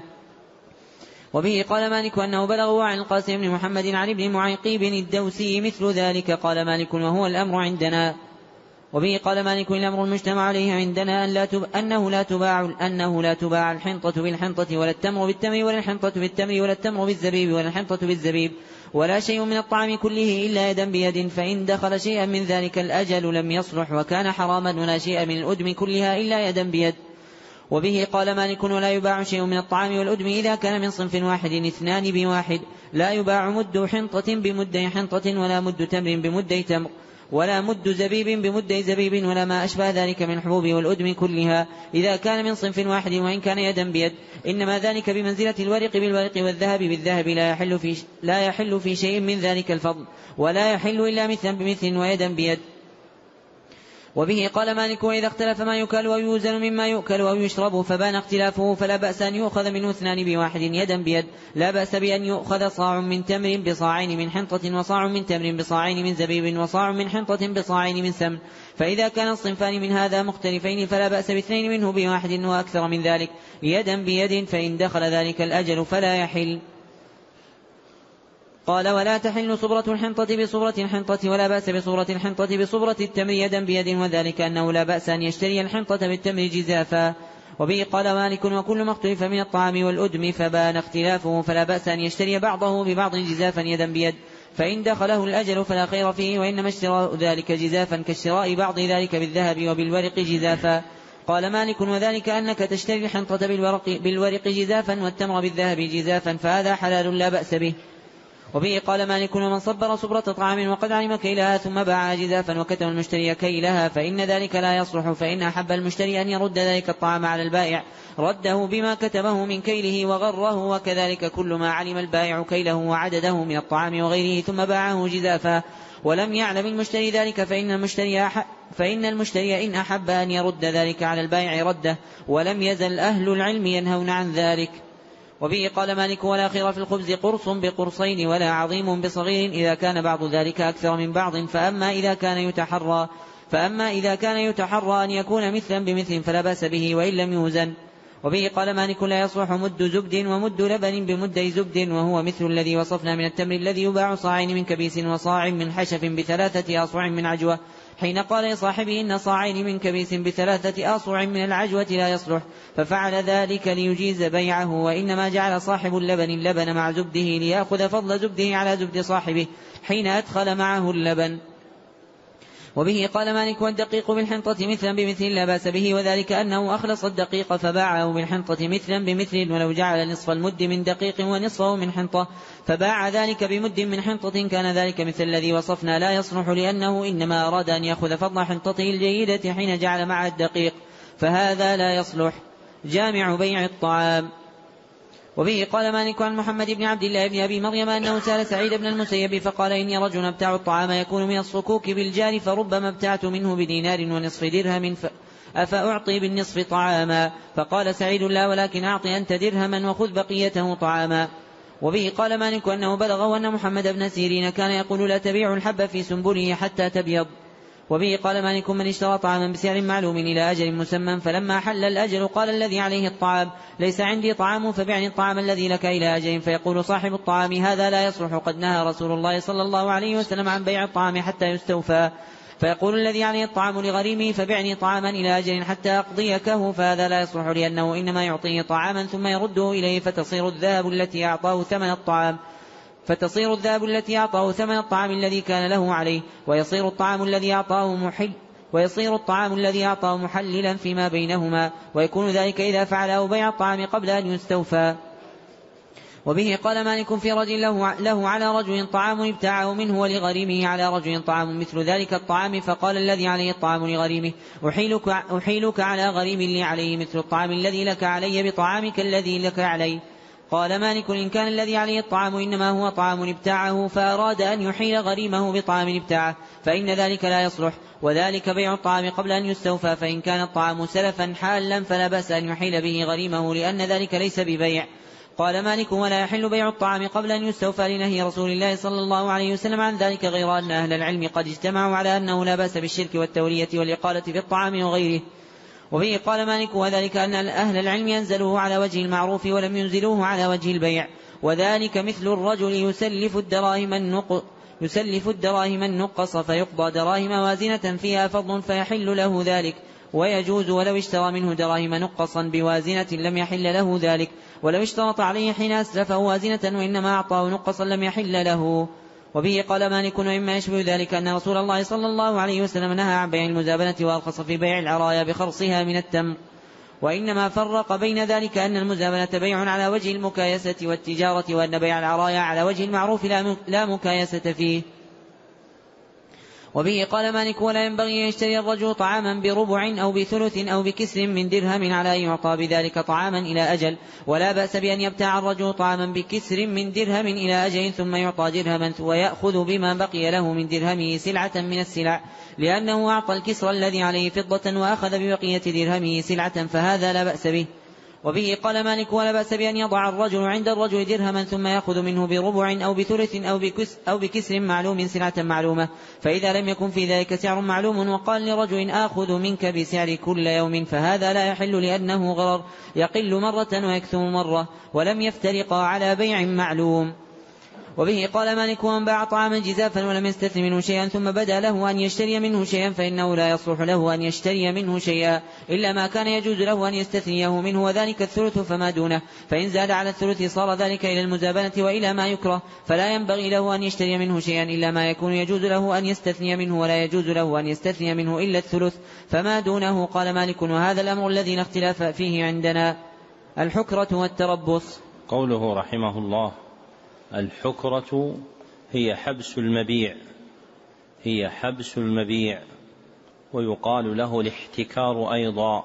وبه قال مالك أنه بلغه عن القاسم بن محمد عن ابن معيقيب الدوسي مثل ذلك. قال مالك وهو الأمر عندنا. وبه قال مالك الأمر المجتمع عليه عندنا أن لا تب... أنه, لا تباع... أنه لا تباع الحنطة بالحنطة ولا التمر بالتمر ولا الحنطة بالتمر ولا التمر بالزبيب ولا الحنطة بالزبيب ولا شيء من الطعام كله إلا يدا بيد، فإن دخل شيئا من ذلك الأجل لم يصلح وكان حراما، ولا شيء من الأدم كلها إلا يدا بيد. وبه قال مالك ولا يباع شيء من الطعام والأدم إذا كان من صنف واحد اثنان بواحد، لا يباع مد حنطة بمد حنطة ولا مد تمر بمد تمر ولا مد زبيب بمد زبيب ولا ما أشبه ذلك من حبوب والأدم كلها إذا كان من صنف واحد وإن كان يدا بيد، إنما ذلك بمنزلة الورق بالورق والذهب بالذهب، لا يحل في, لا يحل في شيء من ذلك الفضل، ولا يحل إلا مثلا بمثل ويدا بيد. وبه قال مالك وإذا اختلف ما يكال أو يوزن مما يؤكل أو يشرب فبان اختلافه فلا بأس أن يؤخذ منه اثنان بواحد يدا بيد، لا بأس بأن يؤخذ صاع من تمر بصاعين من حنطة وصاع من تمر بصاعين من زبيب وصاع من حنطة بصاعين من سمن، فإذا كان الصنفان من هذا مختلفين فلا بأس باثنين منه بواحد وأكثر من ذلك يدا بيد، فإن دخل ذلك الأجل فلا يحل. قال ولا تحل صبرة الحنطة بصبرة الحنطة ولا بأس بصبرة الحنطة بصبرة التمر يدا بيد، وذلك أنه لا بأس أن يشتري الحنطة بالتمر جزافا. وبه قال مالك وكل ما اختلف من الطعام والأدم فبان اختلافه فلا بأس أن يشتري بعضه ببعض جزافا يدا بيد، فإن دخله الأجل فلا خير فيه، وإنما اشتراء ذلك جزافا كاشتراء بعض ذلك بالذهب وبالورق جزافا. قال مالك وذلك أنك تشتري الحنطة بالورق, بالورق جزافا والتمر بالذهب جزافا فهذا حلال لا بأس به. وبه قال مالك ومن صبر صبرة طعام وقد علم كيلها ثم باع جزافا وكتم المشتري كيلها فإن ذلك لا يصلح، فإن أحب المشتري أن يرد ذلك الطعام على البائع رده بما كتبه من كيله وغره، وكذلك كل ما علم البائع كيله وعدده من الطعام وغيره ثم باعه جزافا ولم يعلم المشتري ذلك فإن المشتري, فإن المشتري إن أحب أن يرد ذلك على البائع رده، ولم يزل أهل العلم ينهون عن ذلك. وبه قال مالك ولا خير في الخبز قرص بقرصين ولا عظيم بصغير إذا كان بعض ذلك أكثر من بعض، فأما إذا كان يتحرى فأما إذا كان يتحرى أن يكون مثلا بمثل فلا بأس به وإن لم يوزن. وبه قال مالك لا يصلح مد زبد ومد لبن بمدي زبد، وهو مثل الذي وصفنا من التمر الذي يباع صاعين من كبيس وصاع من حشف بثلاثة أصع من عجوة، حين قال لصاحبه إن صاعين من كبيس بثلاثة أصع من العجوة لا يصلح، ففعل ذلك ليجيز بيعه، وإنما جعل صاحب اللبن اللبن مع زبده ليأخذ فضل زبده على زبد صاحبه حين أدخل معه اللبن. وبه قال مالك والدقيق بالحنطة مثلا بمثل لا بأس به، وذلك أنه أخلص الدقيق فباعه بالحنطة مثلا بمثل، ولو جعل نصف المد من دقيق ونصفه من حنطة فباع ذلك بمد من حنطة كان ذلك مثل الذي وصفنا لا يصلح، لأنه إنما أراد أن يأخذ فضل حنطته الجيدة حين جعل مع الدقيق، فهذا لا يصلح. جامع بيع الطعام. وبه قال مالك عن محمد بن عبد الله بن أبي مريم أنه سأل سعيد بن المسيب فقال إني رجل أبتاع الطعام يكون من الصكوك بالجار، فربما ابتعت منه بدينار ونصف درهم أفأعطي بالنصف طعاما؟ فقال سعيد لا، ولكن أعطي أنت درهما وخذ بقيته طعاما. وبه قال مالك أنه بلغه أن محمد بن سيرين كان يقول لا تبيع الحب في سنبله حتى تبيض. وبه قال مالك من اشترى طعاما بسعر معلوم إلى أجل مسمى فلما حل الأجل قال الذي عليه الطعام ليس عندي طعام فبعني الطعام الذي لك إلى أجل، فيقول صاحب الطعام هذا لا يصلح، قد نهى رسول الله صلى الله عليه وسلم عن بيع الطعام حتى يستوفى، فيقول الذي عليه الطعام لغريمه فبعني طعاما إلى أجل حتى أقضيكه، فهذا لا يصلح، لأنه إنما يعطيه طعاما ثم يرده إليه فتصير الذهب التي أعطاه ثمن الطعام فتصير الذهب التي أعطاه ثمن الطعام الذي كان له عليه، ويصير الطعام الذي أعطاه محل ويصير الطعام الذي أعطاه محللا فيما بينهما، ويكون ذلك إذا فعله بيع الطعام قبل أن يستوفى. وبه قال مالك في رجل له, له على رجل طعام ابتاعه منه ولغريمه على رجل طعام مثل ذلك الطعام، فقال الذي عليه الطعام لغريمه أحيلك, أحيلك على غريم لي عليه مثل الطعام الذي لك علي بطعامك الذي لك علي. قال مالك إن كان الذي عليه الطعام إنما هو طعام ابتاعه فأراد أن يحيل غريمه بطعام ابتاعه فإن ذلك لا يصلح، وذلك بيع الطعام قبل أن يستوفى، فإن كان الطعام سلفا حالا فلا بأس أن يحيل به غريمه لأن ذلك ليس ببيع. قال مالك ولا يحل بيع الطعام قبل أن يستوفى لنهي رسول الله صلى الله عليه وسلم عن ذلك، غير أن أهل العلم قد اجتمعوا على أنه لا بأس بالشرك والتورية والإقالة في الطعام وغيره. وبه قال مالك وذلك أن أهل العلم ينزلوه على وجه المعروف ولم ينزلوه على وجه البيع، وذلك مثل الرجل يسلف الدراهم النق يسلف الدراهم النقص فيقضى دراهم وازنة فيها فضل فيحل له ذلك، ويجوز ولو اشترى منه دراهم نقصا بوازنة لم يحل له ذلك، ولو اشترط عليه حين أسلفه وازنة وإنما أعطاه نقصا لم يحل له. وبه قال مالك وإما يشبه ذلك أن رسول الله صلى الله عليه وسلم نهى عن بيع المزابنة وأرخص في بيع العرايا بخرصها من التمر. وإنما فرق بين ذلك أن المزابنة بيع على وجه المكايسة والتجارة، وأن بيع العرايا على وجه المعروف لا مكايسة فيه. وبه قال مالك: ولا ينبغي أن يشتري الرجل طعاما بربع أو بثلث أو بكسر من درهم على أن يعطى بذلك طعاما إلى أجل، ولا بأس بأن يبتاع الرجل طعاما بكسر من درهم إلى أجل ثم يعطى درهما ويأخذ بما بقي له من درهمه سلعة من السلع، لأنه أعطى الكسر الذي عليه فضة وأخذ ببقية درهمه سلعة، فهذا لا بأس به. وبه قال مالك: ولا بأس بأن يضع الرجل عند الرجل درهما ثم يأخذ منه بربع أو بثلث أو, بكس أو بكسر معلوم سلعة معلومة، فإذا لم يكن في ذلك سعر معلوم وقال لرجل: آخذ منك بسعر كل يوم، فهذا لا يحل، لأنه غرر يقل مرة ويكثر مرة، ولم يفترقا على بيع معلوم. وبه قال مالك: ومن باع طعاما جزافا ولم يستثن منه شيئا ثم بدا له أن يشتري منه شيئا فإنه لا يصلح له أن يشتري منه شيئا إلا ما كان يجوز له أن يستثنيه منه، وذلك الثلث فما دونه، فإن زاد على الثلث صار ذلك إلى المزابنة وإلى ما يكره، فلا ينبغي له أن يشتري منه شيئا إلا ما يكون يجوز له أن يستثني منه، ولا يجوز له أن يستثني منه إلا الثلث فما دونه. قال مالك: وهذا الأمر الذي لا اختلاف فيه عندنا الحكرة والتربص. قوله رحمه الله: الحكرة هي حبس المبيع هي حبس المبيع ويقال له الاحتكار أيضا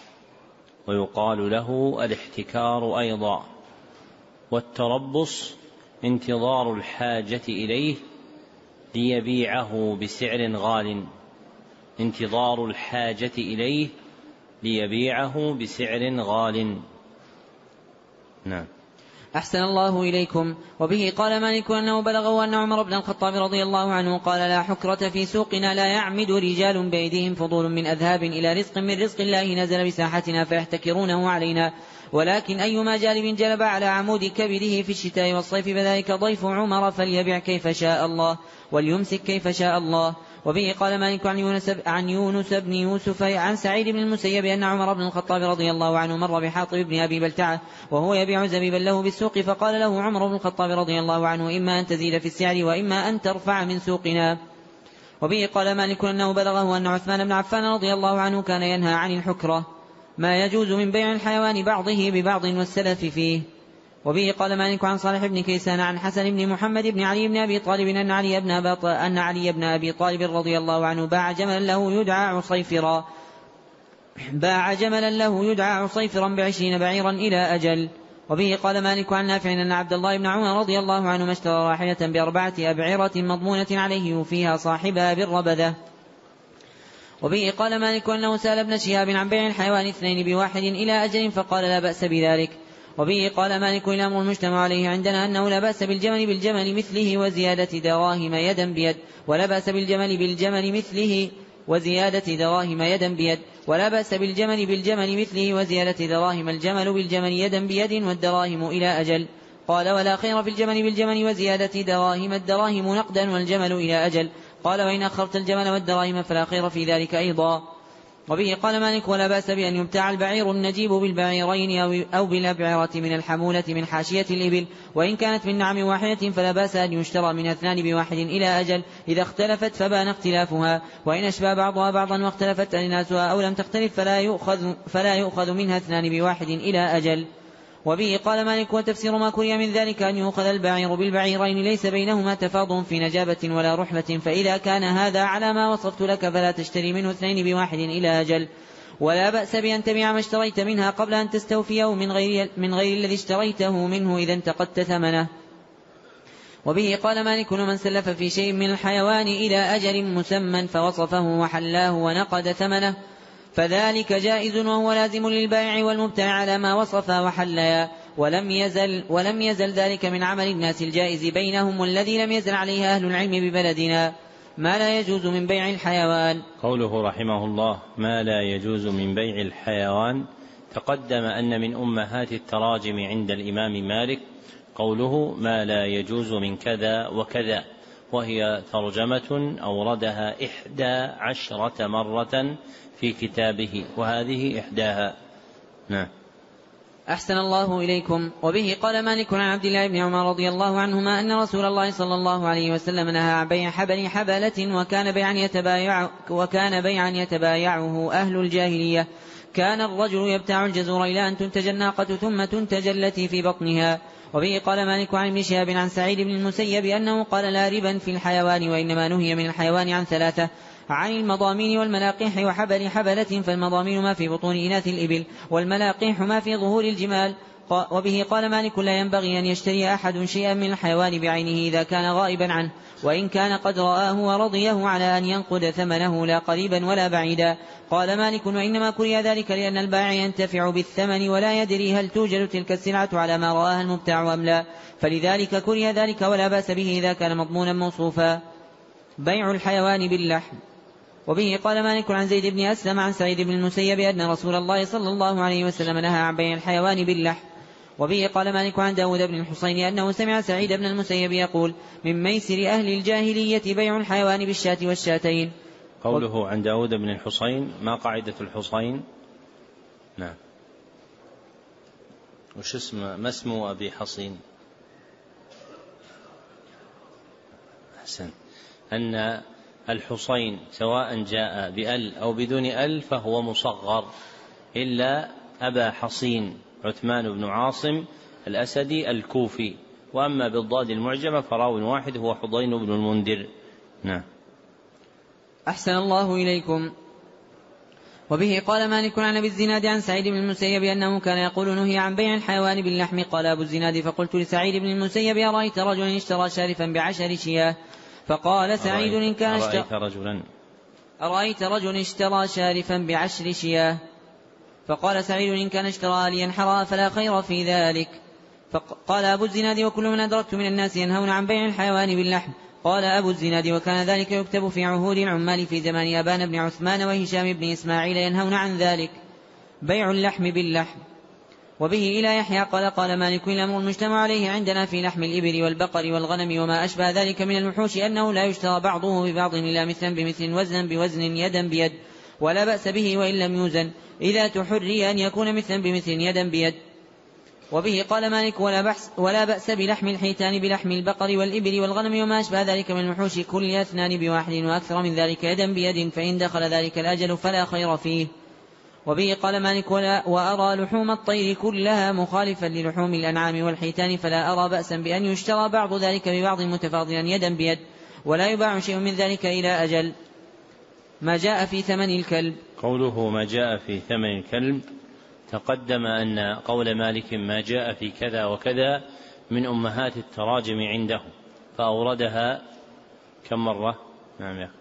ويقال له الاحتكار أيضا والتربص انتظار الحاجة إليه ليبيعه بسعر غال انتظار الحاجة إليه ليبيعه بسعر غال. نعم. أحسن الله إليكم. وبه قال مالك: أنه بلغه أن عمر بن الخطاب رضي الله عنه قال: لا حكرة في سوقنا لا يعمد رجال بأيديهم فضول من أذهاب إلى رزق من رزق الله نزل بساحتنا فيحتكرونه علينا، ولكن أيما جالب جلب على عمود كبده في الشتاء والصيف فذلك ضيف عمر، فليبيع كيف شاء الله وليمسك كيف شاء الله. وبه قال مالك: عن يونس, عن يونس بن يوسف عن سعيد بن المسيب أن عمر بن الخطاب رضي الله عنه مر بحاطب بن أبي بلتعة وهو يبيع زبيبا له بالسوق، فقال له عمر بن الخطاب رضي الله عنه: إما أن تزيد في السعر وإما أن ترفع من سوقنا. وبه قال مالك: أنه بلغه أن عثمان بن عفان رضي الله عنه كان ينهى عن الحكرة ما يجوز من بيع الحيوان بعضه ببعض والسلف فيه. وبه قال مالك: عن صالح بن كيسان عن حسن بن محمد بن علي بن أبي طالب أن علي بن أبي, أن علي بن أبي طالب رضي الله عنه باع جملا له يدعى عصيفرا باع جملا له يدعى عصيفرا بعشرين بعيرا إلى أجل. وبه قال مالك: عن نافع أن عبد الله بن عمر رضي الله عنه اشترى راحلة بأربعة أبعرة مضمونة عليه فيها صاحبها بالربذة. وبه قال مالك: أنه سأل ابن شهاب عن بيع الحيوان اثنين بواحد إلى أجل فقال: لا بأس بذلك. وبه قال مالك: الأمر المجتمع عليه عندنا أنه لا بأس بالجمل بالجمل مثله وزيادة دراهم يدا بيد ولا بأس بالجمل بالجمل مثله وزيادة دراهم يدا بيد ولا بأس بالجمل بالجمل مثله وزيادة دراهم الجمل بالجمل يدا بيد والدراهم إلى أجل. قال: ولا خير في الجمل بالجمل وزيادة دراهم الدراهم نقدا والجمل إلى أجل. قال: وإن أخرت الجمل والدراهم فلا خير في ذلك أيضا. وبه قال مالك: ولا بأس بأن يبتاع البعير النجيب بالبعيرين أو بالأبعرة من الحمولة من حاشية الإبل، وإن كانت من نعم واحدة فلا بأس أن يشترى من اثنان بواحد إلى أجل إذا اختلفت فبان اختلافها، وإن أشبه بعضها بعضا واختلفت أجناسها أو لم تختلف فلا يؤخذ, فلا يؤخذ منها اثنان بواحد إلى أجل. وبه قال مالك: وتفسير ما كره من ذلك أن يؤخذ البعير بالبعيرين ليس بينهما تفاضل في نجابة ولا رحلة، فإذا كان هذا على ما وصفت لك فلا تشتري منه اثنين بواحد إلى أجل. ولا بأس بأن تبيع ما اشتريت منها قبل أن تستوفيه من غير, من غير الذي اشتريته منه إذا انتقدت ثمنه. وبه قال مالك: ومن سلف في شيء من الحيوان إلى أجل مسمى فوصفه وحلاه ونقد ثمنه فذلك جائز، وهو لازم للبائع والمبتاع على ما وصف وحليا، ولم يزل, ولم يزل ذلك من عمل الناس الجائز بينهم، والذي لم يزل عليه أهل العلم ببلدنا ما لا يجوز من بيع الحيوان. قوله رحمه الله: ما لا يجوز من بيع الحيوان، تقدم أن من أمهات التراجم عند الإمام مالك قوله ما لا يجوز من كذا وكذا، وهي ترجمة أوردها إحدى عشرة مرة في كتابه، وهذه إحداها. نعم. أحسن الله إليكم. وبه قال مالك عن عبد الله بن عمر رضي الله عنهما أن رسول الله صلى الله عليه وسلم نهى عن بيع حبل حبلة، وكان بيعا يتبايع وكان بيعا يتبايعه أهل الجاهلية، كان الرجل يبتاع الجزور إلى أن تنتج الناقة ثم تنتج التي في بطنها. وبه قال مالك عن ابن شهاب عن سعيد بن المسيب أنه قال لا ربا في الحيوان وإنما نهي من الحيوان عن ثلاثة: عن المضامين والملاقيح وحبل حبلة، فالمضامين ما في بطون إناث الإبل، والملاقيح ما في ظهور الجمال. وبه قال مالك لا ينبغي أن يشتري أحد شيئا من الحيوان بعينه إذا كان غائبا عنه، وإن كان قد رآه ورضيه على أن ينقد ثمنه لا قريبا ولا بعيدا. قال مالك وإنما كره ذلك لأن البائع ينتفع بالثمن ولا يدري هل توجد تلك السلعة على ما رآها المبتاع أم لا، فلذلك كره ذلك ولا بأس به إذا كان مضمونا موصوفا. بيع الحيوان باللحم. وبه قال مالك عن زيد بن أسلم عن سعيد بن المسيب أن رسول الله صلى الله عليه وسلم نهى عن بيع الحيوان باللحم. وبه قال مالك عن داود بن الحصين أنه سمع سعيد بن المسيب يقول: من ميسر أهل الجاهلية بيع الحيوان بالشاة والشاتين. قوله عن داود بن الحصين، ما قاعدة الحصين؟ نعم. وش اسم ما اسم أبي حصين؟ أحسن. أن الحصين سواء جاء بأل أو بدون أل فهو مصغر، إلا أبا حصين عثمان بن عاصم الأسدي الكوفي، وأما بالضاد المعجمة فراو واحد هو حضين بن المنذر. نعم. أحسن الله إليكم. وبه قال مالك عن أبي الزناد عن سعيد بن المسيب أنه كان يقول نهي عن بيع الحيوان باللحم. قال أبو الزناد: فقلت لسعيد بن المسيب: أرأيت رجلا اشترى شارفا بعشر شياه؟ فقال سعيد: إن كان اشترى أرأيت رجلا أرأيت رجل اشترى شارفا بعشر شياه؟ فقال سعيد: إن كان اشترى لينحرها فلا خير في ذلك. فقال أبو الزناد: وكل من أدركت من الناس ينهون عن بيع الحيوان باللحم. قال أبو الزناد: وكان ذلك يكتب في عهود العمال في زمان أبان بن عثمان وهشام بن إسماعيل ينهون عن ذلك. بيع اللحم باللحم. وبه إلى يحيى قال قال مالك: الأمر المجتمع عليه عندنا في لحم الإبل والبقر والغنم وما أشبه ذلك من الوحوش أنه لا يشترى بعضه ببعض إلا مثلا بمثل وزنا بوزن يدا بيد، ولا بأس به وإن لم يوزن، إذا تحري أن يكون مثلا بمثل يدا بيد. وبه قال مالك: ولا بأس, ولا بأس بلحم الحيتان بلحم البقر والإبل والغنم وما أشبه ذلك من الوحوش كل اثنان بواحد وأكثر من ذلك يدا بيد، فإن دخل ذلك الأجل فلا خير فيه. وبه قال مالك: ولا وأرى لحوم الطير كلها مخالفا للحوم الأنعام والحيتان، فلا أرى بأسا بأن يشترى بعض ذلك ببعض متفاضلا يدا بيد، ولا يباع شيء من ذلك إلى أجل. ما جاء في ثمن الكلب. قوله ما جاء في ثمن الكلب، تقدم أن قول مالك ما جاء في كذا وكذا من أمهات التراجم عنده، فأوردها كم مرة؟ نعم يا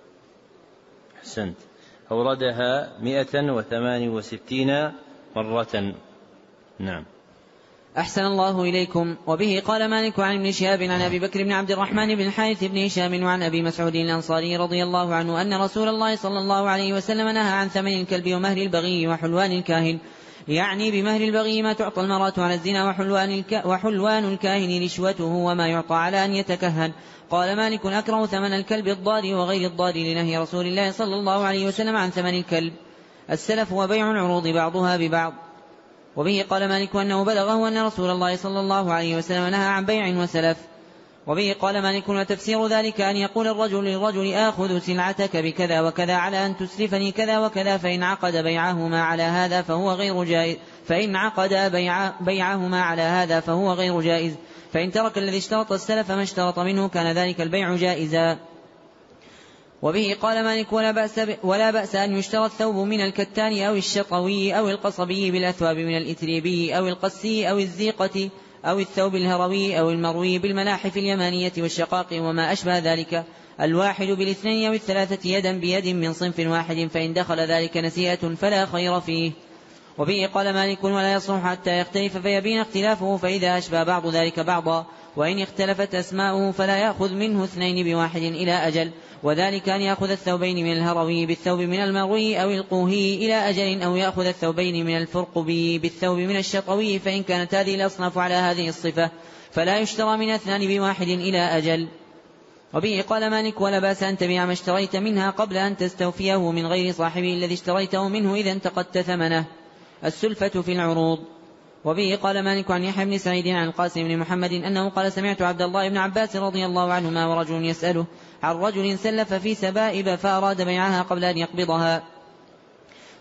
أحسنت، أوردها مئة وثمان وستين مرة. نعم. أحسن الله إليكم. وبه قال مالك عن ابن شهاب عن أبي بكر بن عبد الرحمن بن الحارث بن هشام وعن أبي مسعود الأنصاري رضي الله عنه أن رسول الله صلى الله عليه وسلم نهى عن ثمن الكلب ومهر البغي وحلوان الكاهن، يعني بمهر البغي ما تعطى المرأة على الزنا، وحلوان, الك... وحلوان الكاهن رشوته وما يعطى على أن يتكهن. قال مالك: أكره ثمن الكلب الضار وغير الضار لنهي رسول الله صلى الله عليه وسلم عن ثمن الكلب. السلف وبيع العروض بعضها ببعض. وبه قال مالك أنه بلغه أن رسول الله صلى الله عليه وسلم نهى عن بيع وسلف. وبه قال مالك: وتفسير ذلك أن يقول الرجل للرجل: آخذ سلعتك بكذا وكذا على أن تسلفني كذا وكذا، فإن عقد بيعهما على هذا فهو غير جائز فإن عقد بيع بيعهما على هذا فهو غير جائز، فإن ترك الذي اشترط السلف ما اشترط منه كان ذلك البيع جائزا. وبه قال مالك: ولا بأس, ولا بأس أن يشترى الثوب من الكتان أو الشطوي أو القصبي بالأثواب من الإتريبي أو القسي أو الزيقة أو الثوب الهروي أو المروي بالملاحف اليمانية والشقاق وما أشبه ذلك، الواحد بالاثنين أو الثلاثة يدا بيد من صنف واحد، فإن دخل ذلك نسيئة فلا خير فيه. وبه قال مالك: ولا يصلح حتى يختلف فيبين اختلافه، فإذا أشبه بعض ذلك بعضا، وإن اختلفت أسماؤه فلا يأخذ منه اثنين بواحد إلى أجل، وذلك أن يأخذ الثوبين من الهروي بالثوب من المروي أو القوهي إلى أجل، أو يأخذ الثوبين من الفرقبي بالثوب من الشطوي، فإن كانت هذه الأصناف على هذه الصفة فلا يشترى من اثنان بواحد إلى أجل. وبه قال مالك: ولا بأس أن تبيع ما اشتريت منها قبل أن تستوفيه من غير صاحبه الذي اشتريته منه إذا انتقدت ثمنه. السلفة في العروض. وبه قال مالك عن يحيى بن سعيد عن القاسم بن محمد أنه قال: سمعت عبد الله بن عباس رضي الله عنهما ورجل يسأله عن رجل سلف في سبائب فأراد بيعها قبل أن يقبضها،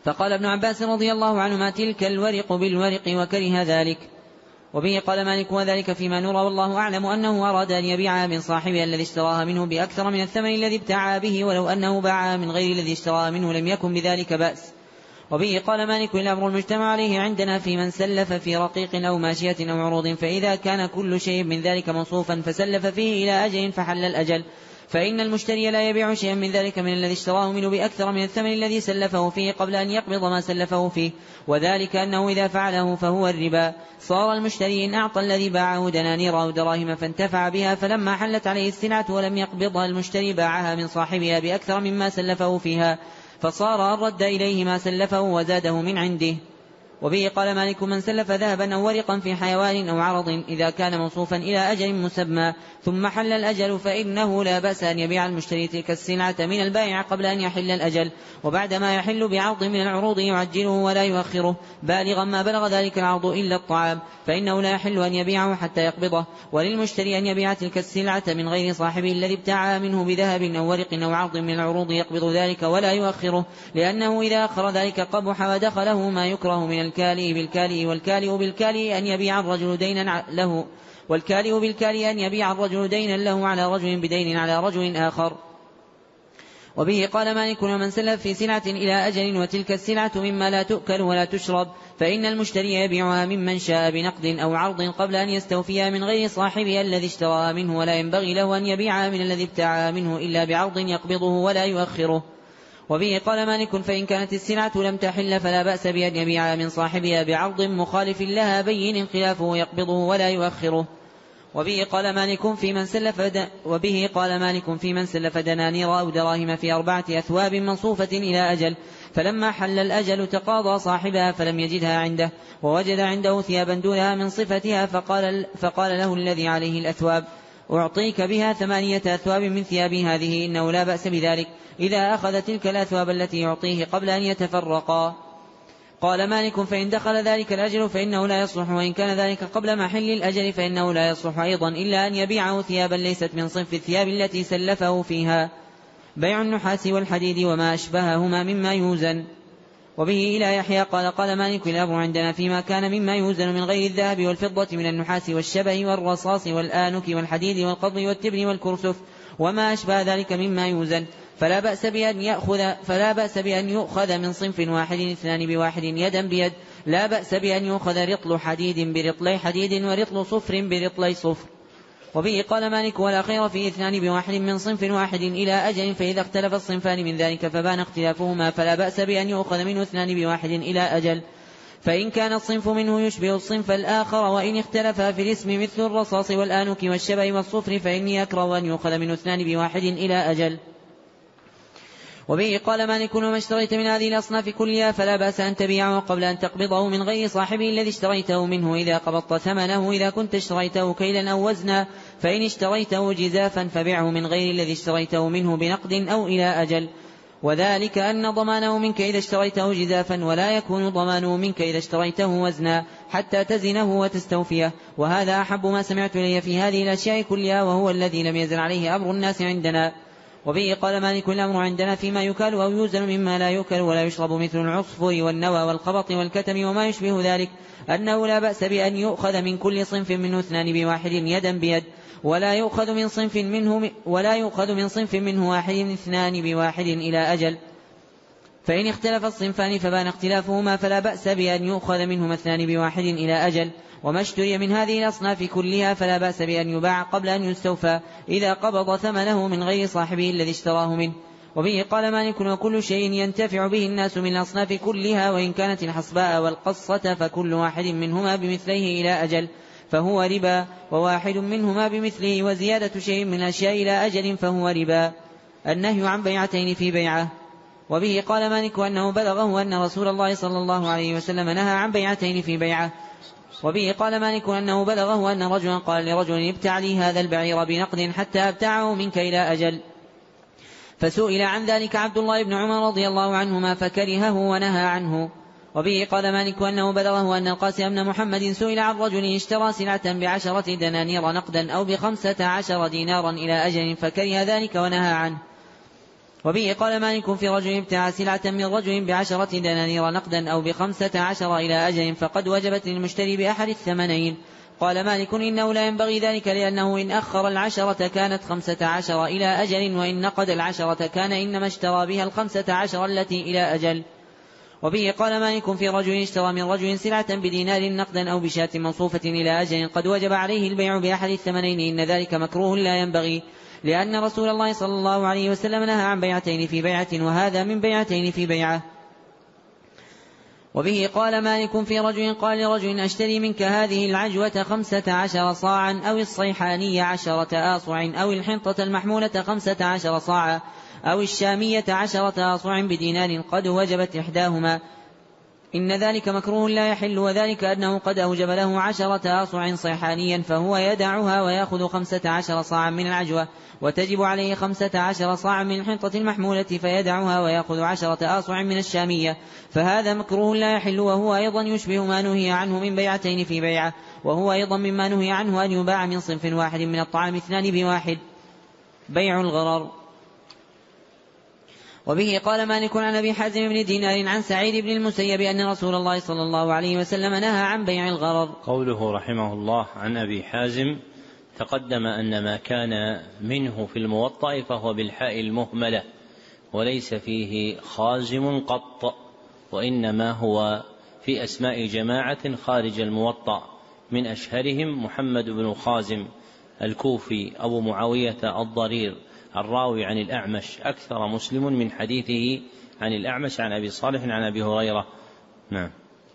فقال ابن عباس رضي الله عنهما تلك الورق بالورق وكره ذلك. وبه قال مالك وذلك فيما نرى والله أعلم أنه أراد أن يبيعها من صاحبها الذي اشتراها منه بأكثر من الثمن الذي ابتاعها به، ولو أنه باعها من غير الذي اشتراها منه لم يكن بذلك بأس. وبه قال مالك الأمر المجتمع عليه عندنا في من سلف في رقيق أو ماشية أو عروض، فإذا كان كل شيء من ذلك موصوفا فسلف فيه إلى أجل فحل الأجل، فإن المشتري لا يبيع شيئا من ذلك من الذي اشتراه منه بأكثر من الثمن الذي سلفه فيه قبل أن يقبض ما سلفه فيه، وذلك أنه إذا فعله فهو الربا. صار المشتري إن أعطى الذي باعه دنانير أو دراهم فانتفع بها، فلما حلت عليه السلعة ولم يقبضها المشتري باعها من صاحبها بأكثر مما سلفه فيها، فصار الرد إليه ما سلفه وزاده من عنده. وبه قال مالك من سلف ذهبا أو ورقا في حيوان أو عرض إذا كان موصوفا إلى أجل مسمى ثم حل الأجل فإنه لا بأس أن يبيع المشتري تلك السلعة من البائع قبل أن يحل الأجل، وبعد ما يحل بعرض من العروض يعجله ولا يؤخره بالغا ما بلغ ذلك العرض إلا الطعام، فإنه لا يحل أن يبيعه حتى يقبضه. وللمشتري أن يبيع تلك السلعة من غير صاحبه الذي ابتاعها منه بذهب أو ورق أو عرض من العروض يقبض ذلك ولا يؤخره، لأنه إذا أخر ذلك قبح ودخله ما يكره من الكالئ بالكالئ والكالئ بالكالئ أن يبيع الرجل دينا له والكالئ بالكالئ أن يبيع الرجل دينا له على رجل بدين على رجل آخر. وبه قال مالك ومن سلف في سلعة إلى أجل وتلك السلعة مما لا تؤكل ولا تشرب فإن المشتري يبيعها ممن شاء بنقد أو عرض قبل أن يستوفيها من غير صاحبها الذي اشتراها منه، ولا ينبغي له أن يبيعها من الذي ابتاعها منه إلا بعرض يقبضه ولا يؤخره. وبه قال مالك فإن كانت السلعة لم تحل فلا بأس بأن يبيعها من صاحبها بعرض مخالف لها بين خلافه يقبضه ولا يؤخره. وبه قال مالك في من سلف د... وبه قال مالك في من سلف دنانير أو دراهم في أربعة أثواب منصوفة إلى أجل، فلما حل الأجل تقاضى صاحبها فلم يجدها عنده ووجد عنده ثيابا دونها من صفتها، فقال, فقال له الذي عليه الأثواب أعطيك بها ثمانية أثواب من ثيابي هذه، إنه لا بأس بذلك إذا أخذ تلك الأثواب التي يعطيه قبل أن يتفرقا. قال مالك فإن دخل ذلك الأجل فإنه لا يصلح، وإن كان ذلك قبل محل الأجل فإنه لا يصلح أيضا إلا أن يبيعه ثيابا ليست من صنف الثياب التي سلفه فيها. بيع النحاس والحديد وما أشبههما مما يوزن. وبه إلى يحيى قال قال مالك الأمر عندنا فيما كان مما يوزن من غير الذهب والفضة من النحاس والشبه والرصاص والآنك والحديد والقضب والتبن والكرسف وما أشبه ذلك مما يوزن، فلا بأس بأن يأخذ فلا بأس بأن يؤخذ من صنف واحد اثنان بواحد يدا بيد، لا بأس بأن يؤخذ رطل حديد برطلي حديد ورطل صفر برطلي صفر. وبه قال مالك ولا خير في اثنان بواحد من صنف واحد إلى أجل، فإذا اختلف الصنفان من ذلك فبان اختلافهما فلا بأس بأن يؤخذ منه اثنان بواحد إلى أجل، فإن كان الصنف منه يشبه الصنف الآخر، وإن اختلفا في الاسم مثل الرصاص والآنك والشبه والصفر فإني أكره أن يؤخذ منه اثنان بواحد إلى أجل. وبه قال مالك وما اشتريت من هذه الأصناف كلها فلا بأس أن تبيعه قبل أن تقبضه من غير صاحبه الذي اشتريته منه إذا قبضت ثمنه، إذا كنت اشتريته كيلا أو وزنا، فإن اشتريته جزافا فبيعه من غير الذي اشتريته منه بنقد أو إلى أجل، وذلك أن ضمانه منك إذا اشتريته جزافا ولا يكون ضمانه منك إذا اشتريته وزنا حتى تزنه وتستوفيه، وهذا أحب ما سمعت إلي في هذه الأشياء كلها، وهو الذي لم يزل عليه أمر الناس عندنا. وبه قال مالك الأمر عندنا فيما يكال أو يوزن مما لا يؤكل ولا يشرب مثل العصفر والنوى والخبط والكتم وما يشبه ذلك، أنه لا بأس بأن يؤخذ من كل صنف منه اثنان بواحد يدا بيد، ولا يؤخذ من صنف منه ولا يؤخذ من صنف منه واحد اثنان بواحد إلى أجل، فإن اختلف الصنفان فبان اختلافهما فلا بأس بأن يؤخذ منهما اثنان بواحد إلى أجل. وما اشتري من هذه الأصناف كلها فلا بأس بأن يباع قبل أن يستوفى إذا قبض ثمنه من غير صاحبه الذي اشتراه منه. وبه قال مالك وكل شيء ينتفع به الناس من الأصناف كلها، وإن كانت الحصباء والقصة فكل واحد منهما بمثله إلى أجل فهو ربا، وواحد منهما بمثله وزيادة شيء من الأشياء إلى أجل فهو ربا. النهي عن بيعتين في بيعة. وبه قال مالك أنه بلغه أن رسول الله صلى الله عليه وسلم نهى عن بيعتين في بيعة. وبه قال مالك أنه بلغه أن رجلا قال لرجل ابتع لي هذا البعير بنقد حتى أبتعه منك إلى أجل، فسئل عن ذلك عبد الله بن عمر رضي الله عنهما فكرهه ونهى عنه. وبه قال مالك أنه بلغه أن القاسم بن محمد سئل عن رجل اشترى سلعة بعشرة دنانير نقدا أو بخمسة عشر دينارا إلى أجل فكره ذلك ونهى عنه. وبه قال مالك في رجل ابتاع سلعة من رجل بعشرة دنانير نقدا أو بخمسة عشر إلى أجل فقد وجبت للمشتري بأحد الثمنين. قال مالك إنه لا ينبغي ذلك لأنه إن أخر العشرة كانت خمسة عشر إلى أجل وإن نقد العشرة كان إنما اشترى بها الخمسة عشر التي إلى أجل. وبه قال مالك في رجل اشترى من رجل سلعة بدينار نقدا أو بشاة موصوفة إلى أجل قد وجب عليه البيع بأحد الثمنين إن ذلك مكروه لا ينبغي لأن رسول الله صلى الله عليه وسلم نهى عن بيعتين في بيعة وهذا من بيعتين في بيعة. وبه قال مالك في رجل قال لرجل أشتري منك هذه العجوة خمسة عشر صاعا أو الصيحانية عشرة آصع أو الحنطة المحمولة خمسة عشر صاعا أو الشامية عشرة آصع بدينار قد وجبت إحداهما إن ذلك مكروه لا يحل وذلك أنه قد أوجب له عشرة آصع صيحانيا فهو يدعها ويأخذ خمسة عشر صاعا من العجوة وتجب عليه خمسة عشر صاعا من الحنطة المحمولة فيدعها ويأخذ عشرة آصع من الشامية فهذا مكروه لا يحل وهو أيضا يشبه ما نهي عنه من بيعتين في بيعة وهو أيضا مما نهي عنه أن يباع من صنف واحد من الطعام اثنان بواحد. بيع الغرر. وبه قال مالك عن أبي حازم بن دينار عن سعيد بن المسيب أن رسول الله صلى الله عليه وسلم نهى عن بيع الغرر. قوله رحمه الله عن أبي حازم تقدم أن ما كان منه في الموطأ فهو بالحاء المهملة وليس فيه خازم قط وإنما هو في أسماء جماعة خارج الموطأ من أشهرهم محمد بن خازم الكوفي أبو معاوية الضرير الراوي عن الأعمش أكثر مسلم من حديثه عن الأعمش عن أبي صالح عن أبي هريرة. نعم.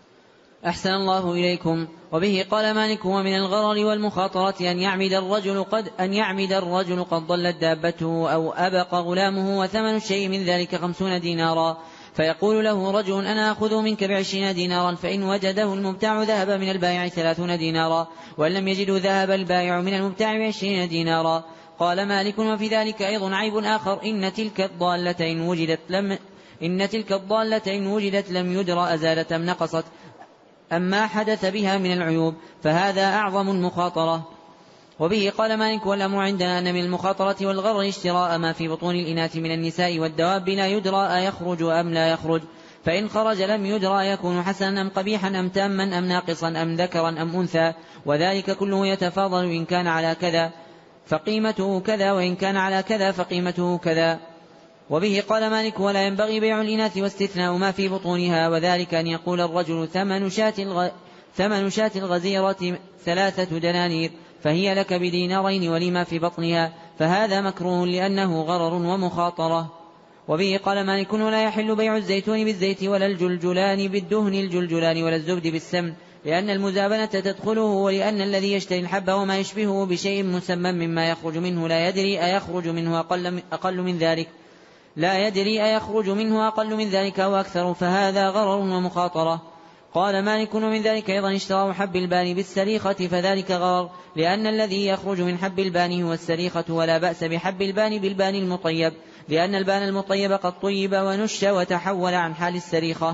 أحسن الله إليكم. وبه قال مالك ومن الغرر والمخاطرة أن يعمد الرجل قد أن يعمد الرجل قد ضلت دابته أو أبق غلامه وثمن الشيء من ذلك خمسون دينارا فيقول له رجل أنا أخذ منك بعشرين دينارا فإن وجده المبتاع ذهب من البائع ثلاثون دينارا وإن لم يجده ذهب البائع من المبتاع بعشرين دينارا. قال مالك وفي ذلك أيضا عيب آخر إن تلك الضالتين وجدت لم إن تلك الضالتين وجدت لم يدر أزالت أم نقصت أما حدث بها من العيوب فهذا أعظم المخاطرة. وبه قال مالك والأمر عندنا أن من المخاطرة والغر اشتراء ما في بطون الإناث من النساء والدواب لا يدرى أيخرج أم لا يخرج فإن خرج لم يدرى يكون حسنا أم قبيحا أم تاما أم ناقصا أم ذكرا أم أنثى وذلك كله يتفاضل إن كان على كذا فقيمته كذا وإن كان على كذا فقيمته كذا. وبه قال مالك ولا ينبغي بيع الإناث واستثناء ما في بطونها وذلك أن يقول الرجل ثمن شاة الغ... ثمن شاة الغزيرة ثلاثة دنانير فهي لك بدينارين ولما في بطنها فهذا مكروه لأنه غرر ومخاطرة. وبه قال مالك ولا يحل بيع الزيتون بالزيت ولا الجلجلان بالدهن الجلجلان ولا الزبد بالسمن لأن المزابنة تدخله ولأن الذي يشتري الحب وما يشبهه بشيء مسمى مما يخرج منه لا يدري أيخرج منه أقل, أقل من ذلك لا يدري أيخرج منه أقل من ذلك أو أكثر فهذا غرر ومخاطرة. قال مالك ومن ذلك أيضا اشتراء حب البان بالسريخة فذلك غرر لأن الذي يخرج من حب البان هو السريخة ولا بأس بحب البان بالبان المطيب لأن البان المطيب قد طيب ونش وتحول عن حال السريخة.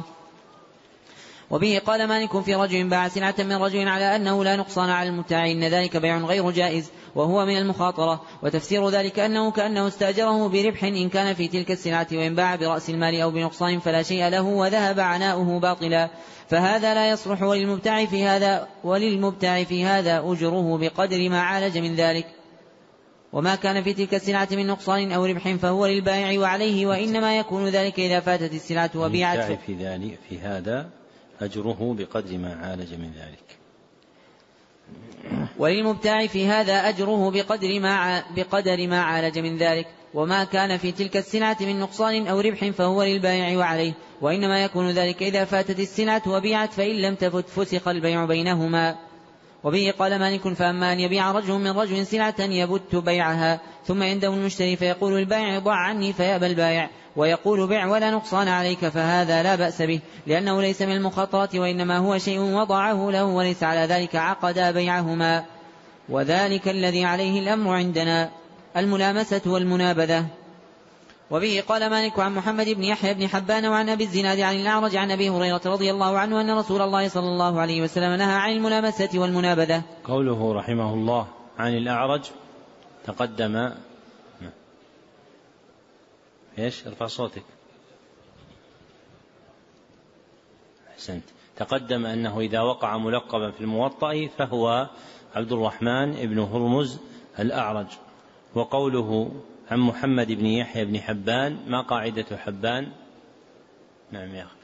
وبه قال مالك في رجل باع سلعة من رجل على أنه لا نقصان على المبتاع إن ذلك بيع غير جائز وهو من المخاطرة وتفسير ذلك أنه كأنه استأجره بربح إن كان في تلك السلعة وإن باع برأس المال أو بنقصان فلا شيء له وذهب عناؤه باطلا فهذا لا يصلح وللمبتاع في هذا وللمبتاع في هذا أجره بقدر ما عالج من ذلك وما كان في تلك السلعة من نقصان أو ربح فهو للبائع وعليه وإنما يكون ذلك إذا فاتت السلعة وبيعت في ذلك في هذا أجره بقدر ما عالج من ذلك وللمبتاع في هذا أجره بقدر ما بقدر ما عالج من ذلك وما كان في تلك السلعة من نقصان أو ربح فهو للبائع وعليه وإنما يكون ذلك إذا فاتت السلعة وبيعت فإن لم تفت فسخ البيع بينهما. وبه قال مالك فأما أن يبيع رجل من رجل سلعة يبت بيعها ثم عنده المشتري فيقول البائع ضع عني فيأبى البائع ويقول بع ولا نقصان عليك فهذا لا بأس به لأنه ليس من المخاطرة وإنما هو شيء وضعه له وليس على ذلك عقدا بيعهما وذلك الذي عليه الأمر عندنا الملامسة والمنابذة. وبه قال مالك عن محمد بن يحيى بن حبان وعن أبي الزناد عن الأعرج عن أبي هريرة رضي الله عنه أن رسول الله صلى الله عليه وسلم نهى عن الملامسة والمنابذة. قوله رحمه الله عن الأعرج تقدم إيش؟ ارفع صوتك. أحسنت. تقدم أنه إذا وقع ملقبا في الموطأ فهو عبد الرحمن بن هرمز الأعرج. وقوله عن محمد بن يحيى بن حبان، ما قاعدة حبان؟ نعم يا أخي،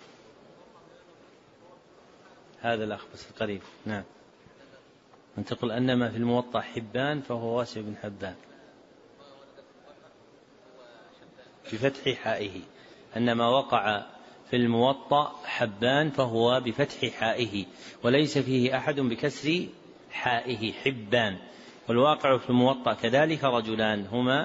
هذا الأخ بس القريب. نعم، أن تقول أنما في الموطأ حبان فهو واسع بن حبان بفتح حائه، أنما وقع في الموطأ حبان فهو بفتح حائه، وليس فيه أحد بكسر حائه حبان. والواقع في الموطأ كذلك رجلان هما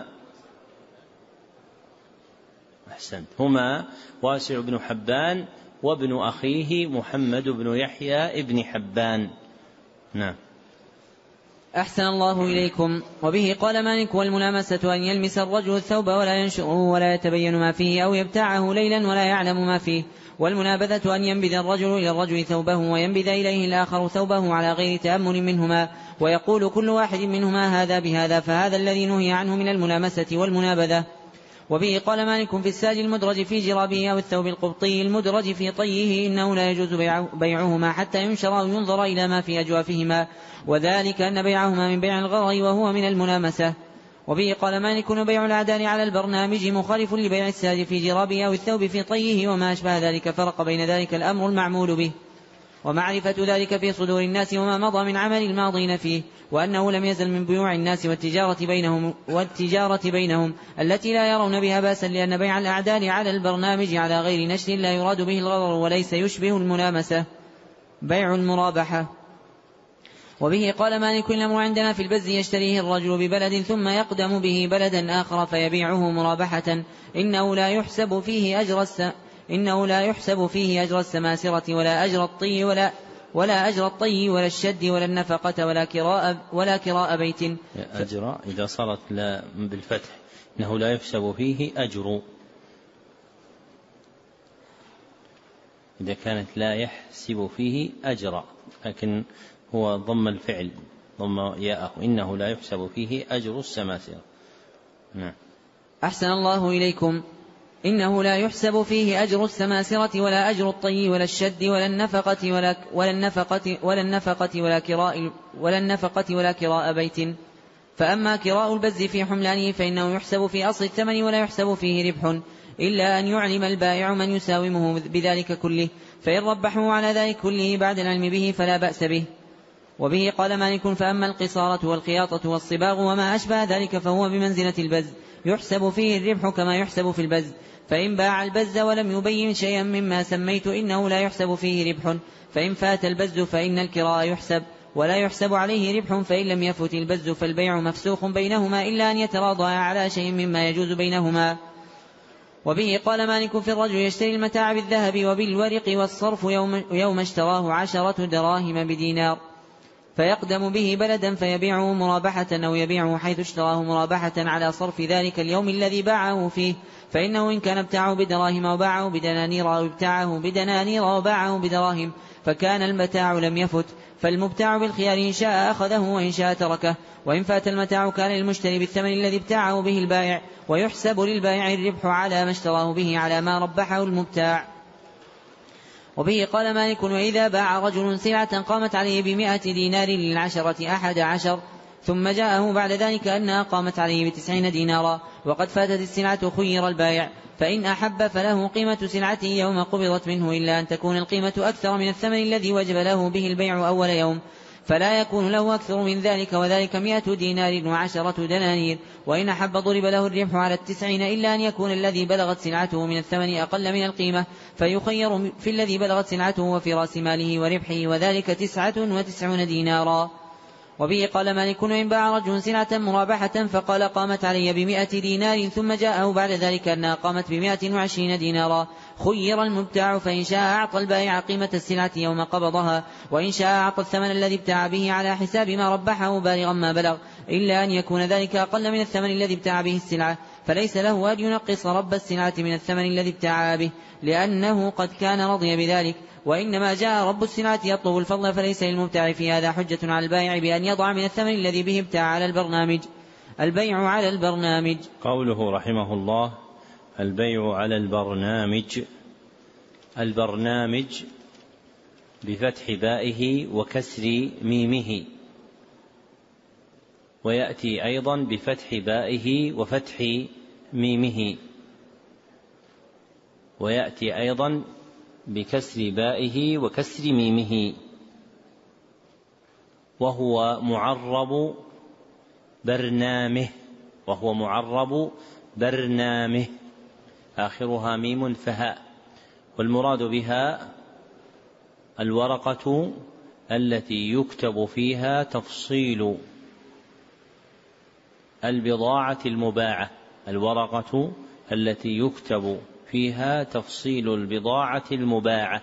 أحسنت هما واسع بن حبان وابن أخيه محمد بن يحيى بن حبان. نعم. أحسن الله إليكم. وبه قال مالك: والملامسة أن يلمس الرجل الثوب ولا ينشره ولا يتبين ما فيه، أو يبتعه ليلا ولا يعلم ما فيه. والمنابذة أن ينبذ الرجل إلى الرجل ثوبه وينبذ إليه الآخر ثوبه على غير تأمل منهما، ويقول كل واحد منهما هذا بهذا، فهذا الذي نهي عنه من الملامسة والمنابذة. وبه قال مالك: في الساج المدرج في جرابه أو الثوب القبطي المدرج في طيه إنه لا يجوز بيعهما حتى ينشر أو ينظر إلى ما في أجوافهما، وذلك أن بيعهما من بيع الغرر وهو من الملامسة. وبه قال مالك: بيع العدان على البرنامج مخالف لبيع الساج في جرابه أو الثوب في طيه وما أشبه ذلك، فرق بين ذلك الأمر المعمول به ومعرفة ذلك في صدور الناس وما مضى من عمل الماضين فيه، وأنه لم يزل من بيوع الناس والتجارة بينهم, والتجارة بينهم التي لا يرون بها بأسا، لأن بيع الأعدان على البرنامج على غير نشر لا يراد به الغرر وليس يشبه الملامسة بيع المرابحة. وبه قال مالك: الأمر عندنا في البز يشتريه الرجل ببلد ثم يقدم به بلدا آخر فيبيعه مرابحة، إنه لا يحسب فيه أجر الس... إنه لا يحسب فيه أجر السماسرة ولا أجر الطي ولا ولا أجر الطي ولا الشد ولا النفقة ولا كراء ولا كراء بيت. أجر إذا صارت لا بالفتح، إنه لا يحسب فيه أجر، إذا كانت لا يحسب فيه أجر، لكن هو ضم الفعل ضم ياءه، إنه لا يحسب فيه أجر السماسرة. نعم. أحسن الله إليكم. إنه لا يحسب فيه أجر السماسرة ولا أجر الطي ولا الشد ولا النفقة ولا ولا النفقة ولا النفقة ولا كراء ولا النفقة ولا كراء بيت. فأما كراء البز في حملانه فإنه يحسب في أصل الثمن ولا يحسب فيه ربح، إلا أن يعلم البائع من يساومه بذلك كله، فإن ربحه على ذلك كله بعد العلم به فلا بأس به. وبه قال مالك: فأما القصارة والخياطة والصباغ وما أشبه ذلك فهو بمنزلة البز، يحسب فيه الربح كما يحسب في البز، فإن باع البز ولم يبين شيئا مما سميت إنه لا يحسب فيه ربح، فإن فات البز فإن الكراء يحسب ولا يحسب عليه ربح، فإن لم يفت البز فالبيع مفسوخ بينهما إلا أن يتراضى على شيء مما يجوز بينهما. وبه قال مالك: في الرجل يشتري المتاع بالذهب وبالورق والصرف يوم, يوم اشتراه عشرة دراهم بدينار، فيقدم به بلدا فيبيعه مرابحة أو يبيعه حيث اشتراه مرابحة على صرف ذلك اليوم الذي باعه فيه، فإنه إن كان ابتاعه بدراهم وباعه بدنانير أو ابتاعه بدنانير وباعه بدراهم فكان المتاع لم يفت، فالمبتاع بالخيار إن شاء أخذه وإن شاء تركه، وإن فات المتاع كان للمشتري بالثمن الذي ابتاعه به البائع، ويحسب للبائع الربح على ما اشتراه به على ما ربحه المبتاع. وبه قال مالك: وإذا باع رجل سلعة قامت عليه بمائة دينار للعشرة أحد عشر، ثم جاءه بعد ذلك أنها قامت عليه بتسعين دينارا وقد فاتت السلعة، خير البائع، فإن أحب فله قيمة سلعته يوم قبضت منه، إلا أن تكون القيمة أكثر من الثمن الذي وجب له به البيع أول يوم، فلا يكون له أكثر من ذلك، وذلك مائة دينار وعشرة دنانير. وإن أحب ضرب له الربح على التسعين، إلا أن يكون الذي بلغت سلعته من الثمن أقل من القيمة، فيخير في الذي بلغت سلعته وفي رأس ماله وربحه، وذلك تسعة وتسعون دينارا. وبه قال مالك: وإن باع رجل سلعة مرابحة فقال قامت علي بمائة دينار، ثم جاءه بعد ذلك أنها قامت بمائة وعشرين دينارا، خير المبتاع، فإن شاء أعطى البائع قيمة السلعة يوم قبضها، وإن شاء أعطى الثمن الذي ابتاع به على حساب ما ربحه بالغا ما بلغ، إلا أن يكون ذلك أقل من الثمن الذي ابتاع به السلعة، فليس له أن ينقص رب السلعة من الثمن الذي ابتاع به، لأنه قد كان رضي بذلك. وإنما جاء رب السلعة يطلب الفضل، فليس للمبتاع في هذا حجة على البائع بأن يضع من الثمن الذي به ابتاع على البرنامج. البيع على البرنامج. قوله رحمه الله: البيع على البرنامج. البرنامج بفتح بائه وكسر ميمه، ويأتي أيضا بفتح بائه وفتح ميمه، ويأتي أيضا بكسر بائه وكسر ميمه، وهو معرب برنامه، وهو معرب برنامه آخرها ميم فهاء. والمراد بها الورقة التي يكتب فيها تفصيل البضاعة المباعة، الورقة التي يكتب فيها تفصيل البضاعة المباعة.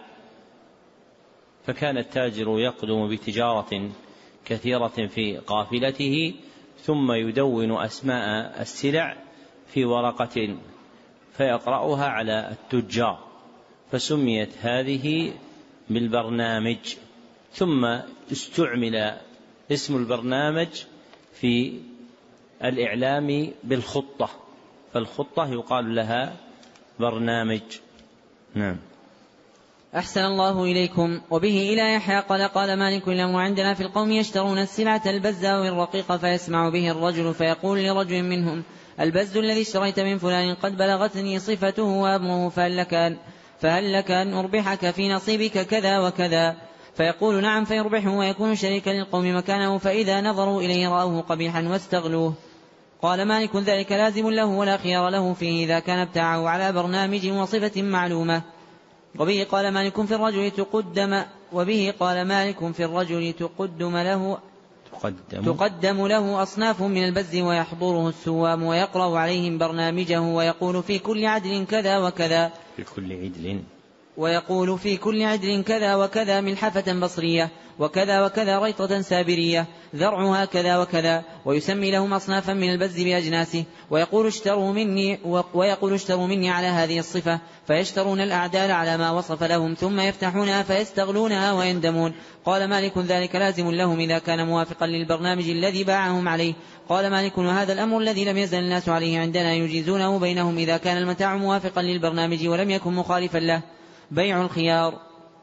فكان التاجر يقدم بتجارة كثيرة في قافلته، ثم يدون أسماء السلع في ورقة فيقرأها على التجار، فسميت هذه بالبرنامج. ثم استعمل اسم البرنامج في الإعلام بالخطة، فالخطة يقال لها برنامج. نعم. أحسن الله إليكم. وبه إلى يحيى قال قال مالك الأمر عندنا في القوم يشترون السلعة البزة والرقيق، فيسمع به الرجل فيقول لرجل منهم: البز الذي اشتريت من فلان قد بلغتني صفته وأمره، فهل لك أن, فهل لك أن أربحك في نصيبك كذا وكذا؟ فيقول: نعم، فيربحه ويكون شريكا للقوم مكانه، فإذا نظروا إليه رأوه قبيحا واستغلوه. قال مالك: ذلك لازم له ولا خيار له فيه إذا كان ابتاعه على برنامج وصفة معلومة. وبه قال مالك في الرجل تقدم وبه قال مالك في الرجل تقدم له تقدم, تقدم له أصناف من البز، ويحضره السوام ويقرأ عليهم برنامجه، ويقول في كل عدل كذا وكذا في كل عدل ويقول في كل عدل كذا وكذا ملحفة بصرية، وكذا وكذا ريطة سابرية، ذرعها كذا وكذا، ويسمي لهم أصنافا من البز بأجناسه، ويقول اشتروا مني ويقول اشتروا مني على هذه الصفة، فيشترون الأعدال على ما وصف لهم، ثم يفتحونها فيستغلونها ويندمون. قال مالك: ذلك لازم لهم إذا كان موافقا للبرنامج الذي باعهم عليه. قال مالك: وهذا الأمر الذي لم يزل الناس عليه عندنا يجيزونه بينهم إذا كان المتاع موافقا للبرنامج ولم يكن مخالفا له. بيع الخيار.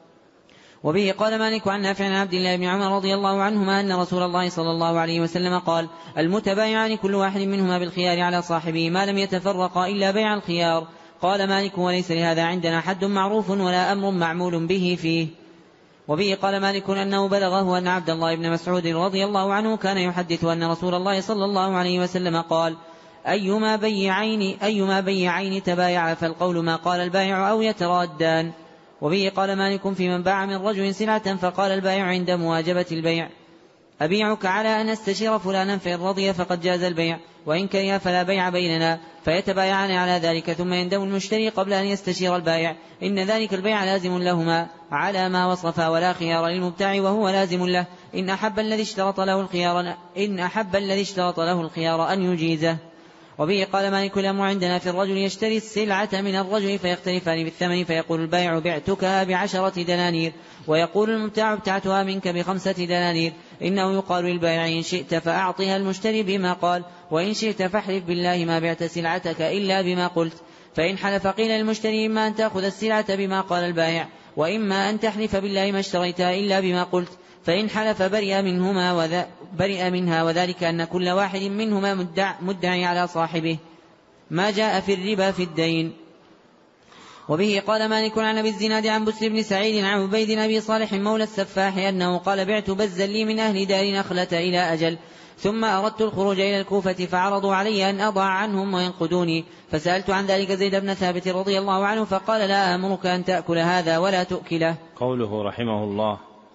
وبه قال مالك عن نافع عن عبد الله بن عمر رضي الله عنهما أن رسول الله صلى الله عليه وسلم قال: المتبايعان كل واحد منهما بالخيار على صاحبه ما لم يتفرقا إلا بيع الخيار. قال مالك: وليس لهذا عندنا حد معروف ولا أمر معمول به فيه. وبه قال مالك أنه بلغه أن عبد الله بن مسعود رضي الله عنه كان يحدث أن رسول الله صلى الله عليه وسلم قال: أيما بيعين أيما بيعين تبايع فالقول ما قال البائع أو يترادان. وبه قال مالك في من باع من رجل سلعة فقال البائع عند مواجبة البيع: أبيعك على أن أستشير فلانا فإن رضي فقد جاز البيع، وإن كره فلا بيع بيننا، فيتبايعان على ذلك، ثم يندم المشتري قبل أن يستشير البائع، إن ذلك البيع لازم لهما على ما وصفا، ولا خيار للمبتاع وهو لازم له، إن أحب الذي اشترط له الخيار إن أحب الذي اشترط له الخيار أن يجيزه. وبه قال مالك الأمر عندنا في الرجل يشتري السلعة من الرجل فيختلفان بالثمن، فيقول البائع: بعتكها بعشرة دنانير، ويقول المبتاع: ابتعتها منك بخمسة دنانير. إنه يقال للبائع: إن شئت فأعطها المشتري بما قال، وإن شئت فاحلف بالله ما بعت سلعتك إلا بما قلت. فإن حلف قيل للمشتري: إما أن تأخذ السلعة بما قال البائع، وإما أن تحلف بالله ما اشتريتها إلا بما قلت. فإن حلف برئ منهما وذ... برئ منها، وذلك أن كل واحد منهما مدع... مدعي على صاحبه، ما جاء في الربا في الدين. وبه قال مالك عن أبي الزناد عن بسر بن سعيد عن عبيد أبي صالح مولى السفاح أنه قال: بعت بزا لي من أهل دار نخلة إلى أجل، ثم أردت الخروج إلى الكوفة فعرضوا علي أن أضع عنهم وينقدوني، فسألت عن ذلك زيد بن ثابت رضي الله عنه فقال: لا أمرك أن تأكل هذا ولا تؤكله. قوله رحمه الله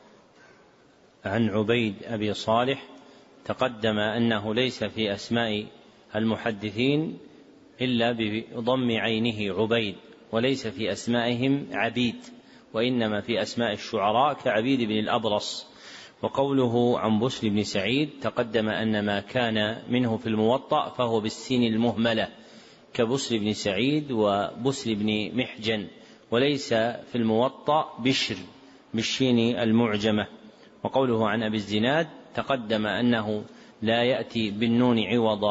عن عبيد أبي صالح تقدم أنه ليس في أسماء المحدثين إلا بضم عينه عبيد، وليس في أسمائهم عبيد، وإنما في أسماء الشعراء كعبيد بن الأبرص. وقوله عن بسر بن سعيد تقدم أن ما كان منه في الموطأ فهو بالسين المهملة كبسر بن سعيد وبسر بن محجن، وليس في الموطأ بشر بالشين المعجمة. وقوله عن أبي الزناد تقدم أنه لا يأتي بالنون عوضا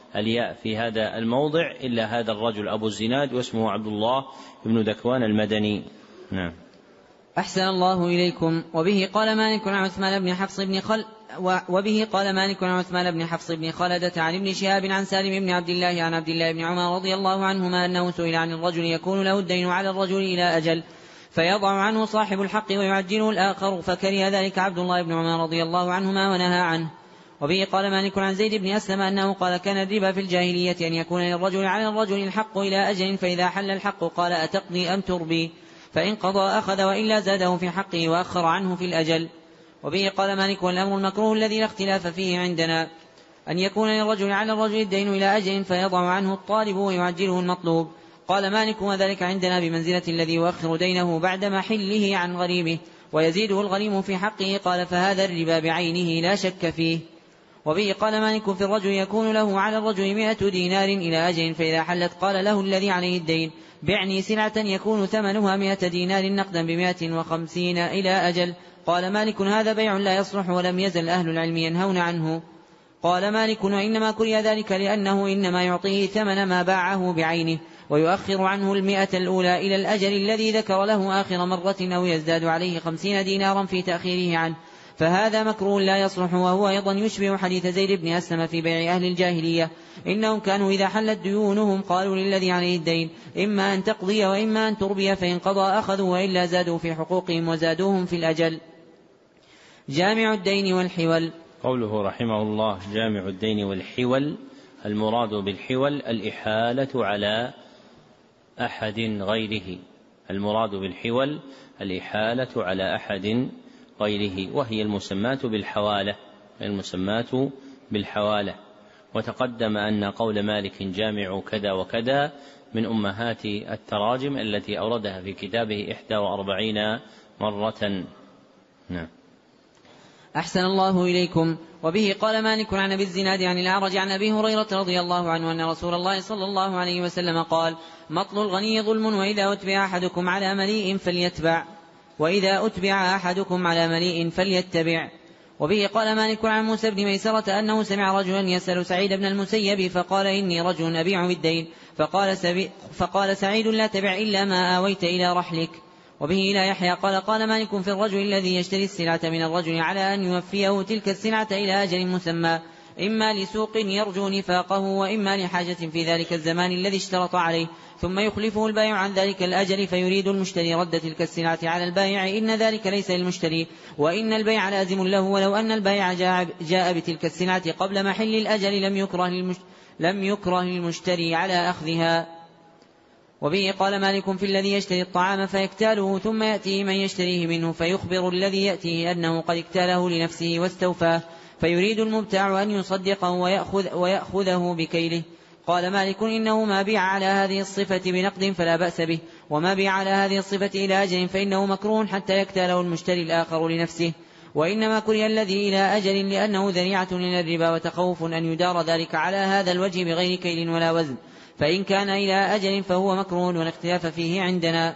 الياء في هذا الموضع إلا هذا الرجل أبو الزناد واسمه عبد الله بن ذكوان المدني. نعم. أحسن الله إليكم. وبه قال مالك عن عثمان بن حفص بن خل وبه قال مالك عن عثمان بن حفص بن خلدة عن ابن شهاب عن سالم بن عبد الله عن عبد الله بن عمر رضي الله عنهما أنه سئل عن الرجل يكون له الدين على الرجل إلى أجل فيضع عنه صاحب الحق ويعجله الآخر، فكره ذلك عبد الله بن عمر رضي الله عنهما ونهى عنه. وبه قال مالك عن زيد بن أسلم أنه قال كان الربا في الجاهلية أن يكون للرجل على الرجل الحق إلى أجل، فإذا حل الحق قال أتقضي أم تربي، فإن قضى أخذ وإلا زاده في حقه وأخر عنه في الأجل. وبه قال مالك والأمر المكروه الذي لا اختلاف فيه عندنا أن يكون للرجل على الرجل الدين إلى أجل فيضع عنه الطالب ويعجله المطلوب. قال مالك وذلك عندنا بمنزلة الذي يؤخر دينه بعد محله عن غريمه ويزيده الغريم في حقه. قال فهذا الربا بعينه لا شك فيه. وبه قال مالك في الرجل يكون له على الرجل مئة دينار إلى أجل فإذا حلت قال له الذي عليه الدين بعني سلعة يكون ثمنها مئة دينار نقدا بمئة وخمسين إلى أجل. قال مالك هذا بيع لا يصلح ولم يزل أهل العلم ينهون عنه. قال مالك وإنما كره ذلك لأنه إنما يعطيه ثمن ما باعه بعينه ويؤخر عنه المئة الأولى إلى الأجل الذي ذكر له آخر مرة أو يزداد عليه خمسين دينارا في تأخيره عنه، فهذا مكروه لا يصلح. وهو أيضا يشبه حديث زيد بن أسلم في بيع أهل الجاهلية إنهم كانوا إذا حلت ديونهم قالوا للذي عليه الدين إما أن تقضي وإما أن تربي، فإن قضى أخذوا وإلا زادوا في حقوقهم وزادوهم في الأجل. جامع الدين والحول. قوله رحمه الله جامع الدين والحول، المراد بالحول الإحالة على أحد غيره، المراد بالحول الإحالة على أحد غيره، وهي المسماة بالحوالة، المسماة بالحوالة. وتقدم أن قول مالك جامع كذا وكذا من أمهات التراجم التي أوردها في كتابه إحدى وأربعين مرة. نعم. أحسن الله إليكم. وبه قال مالك عن أبي الزناد عن الأعرج عن أبي هريرة رضي الله عنه أن رسول الله صلى الله عليه وسلم قال مطل الغني ظلم، وإذا أتبع أحدكم على مليء فليتبع وإذا أتبع أحدكم على مليء فليتبع. وبه قال مالك عن موسى بن ميسرة أنه سمع رجلا يسأل سعيد بن المسيب فقال إني رجل أبيع بالدين، فقال, فقال سعيد لا تبع إلا ما آويت إلى رحلك. وبه إلى يحيى قال قال مالك في الرجل الذي يشتري السلعة من الرجل على أن يوفيه تلك السلعة إلى أجل مسمى، إما لسوق يرجو نفاقه وإما لحاجة في ذلك الزمان الذي اشترط عليه، ثم يخلفه البائع عن ذلك الأجل فيريد المشتري رد تلك السلعة على البائع، إن ذلك ليس للمشتري وإن البيع لازم له، ولو أن البائع جاء بتلك السلعة قبل محل الأجل لم يكره لم يكره المشتري على أخذها. وبه قال مالك في الذي يشتري الطعام فيكتاله ثم يأتيه من يشتريه منه فيخبر الذي يأتيه أنه قد اكتاله لنفسه واستوفاه، فيريد المبتاع أن يصدقه ويأخذ ويأخذه بكيله. قال مالك إنه ما بيع على هذه الصفة بنقد فلا بأس به، وما بيع على هذه الصفة إلى أجل فإنه مكروه حتى يكتاله المشتري الآخر لنفسه، وإنما كره الذي إلى أجل لأنه ذريعة إلى الربا وتخوف أن يدار ذلك على هذا الوجه بغير كيل ولا وزن، فإن كان إلى أجل فهو مكروه والاختلاف فيه عندنا.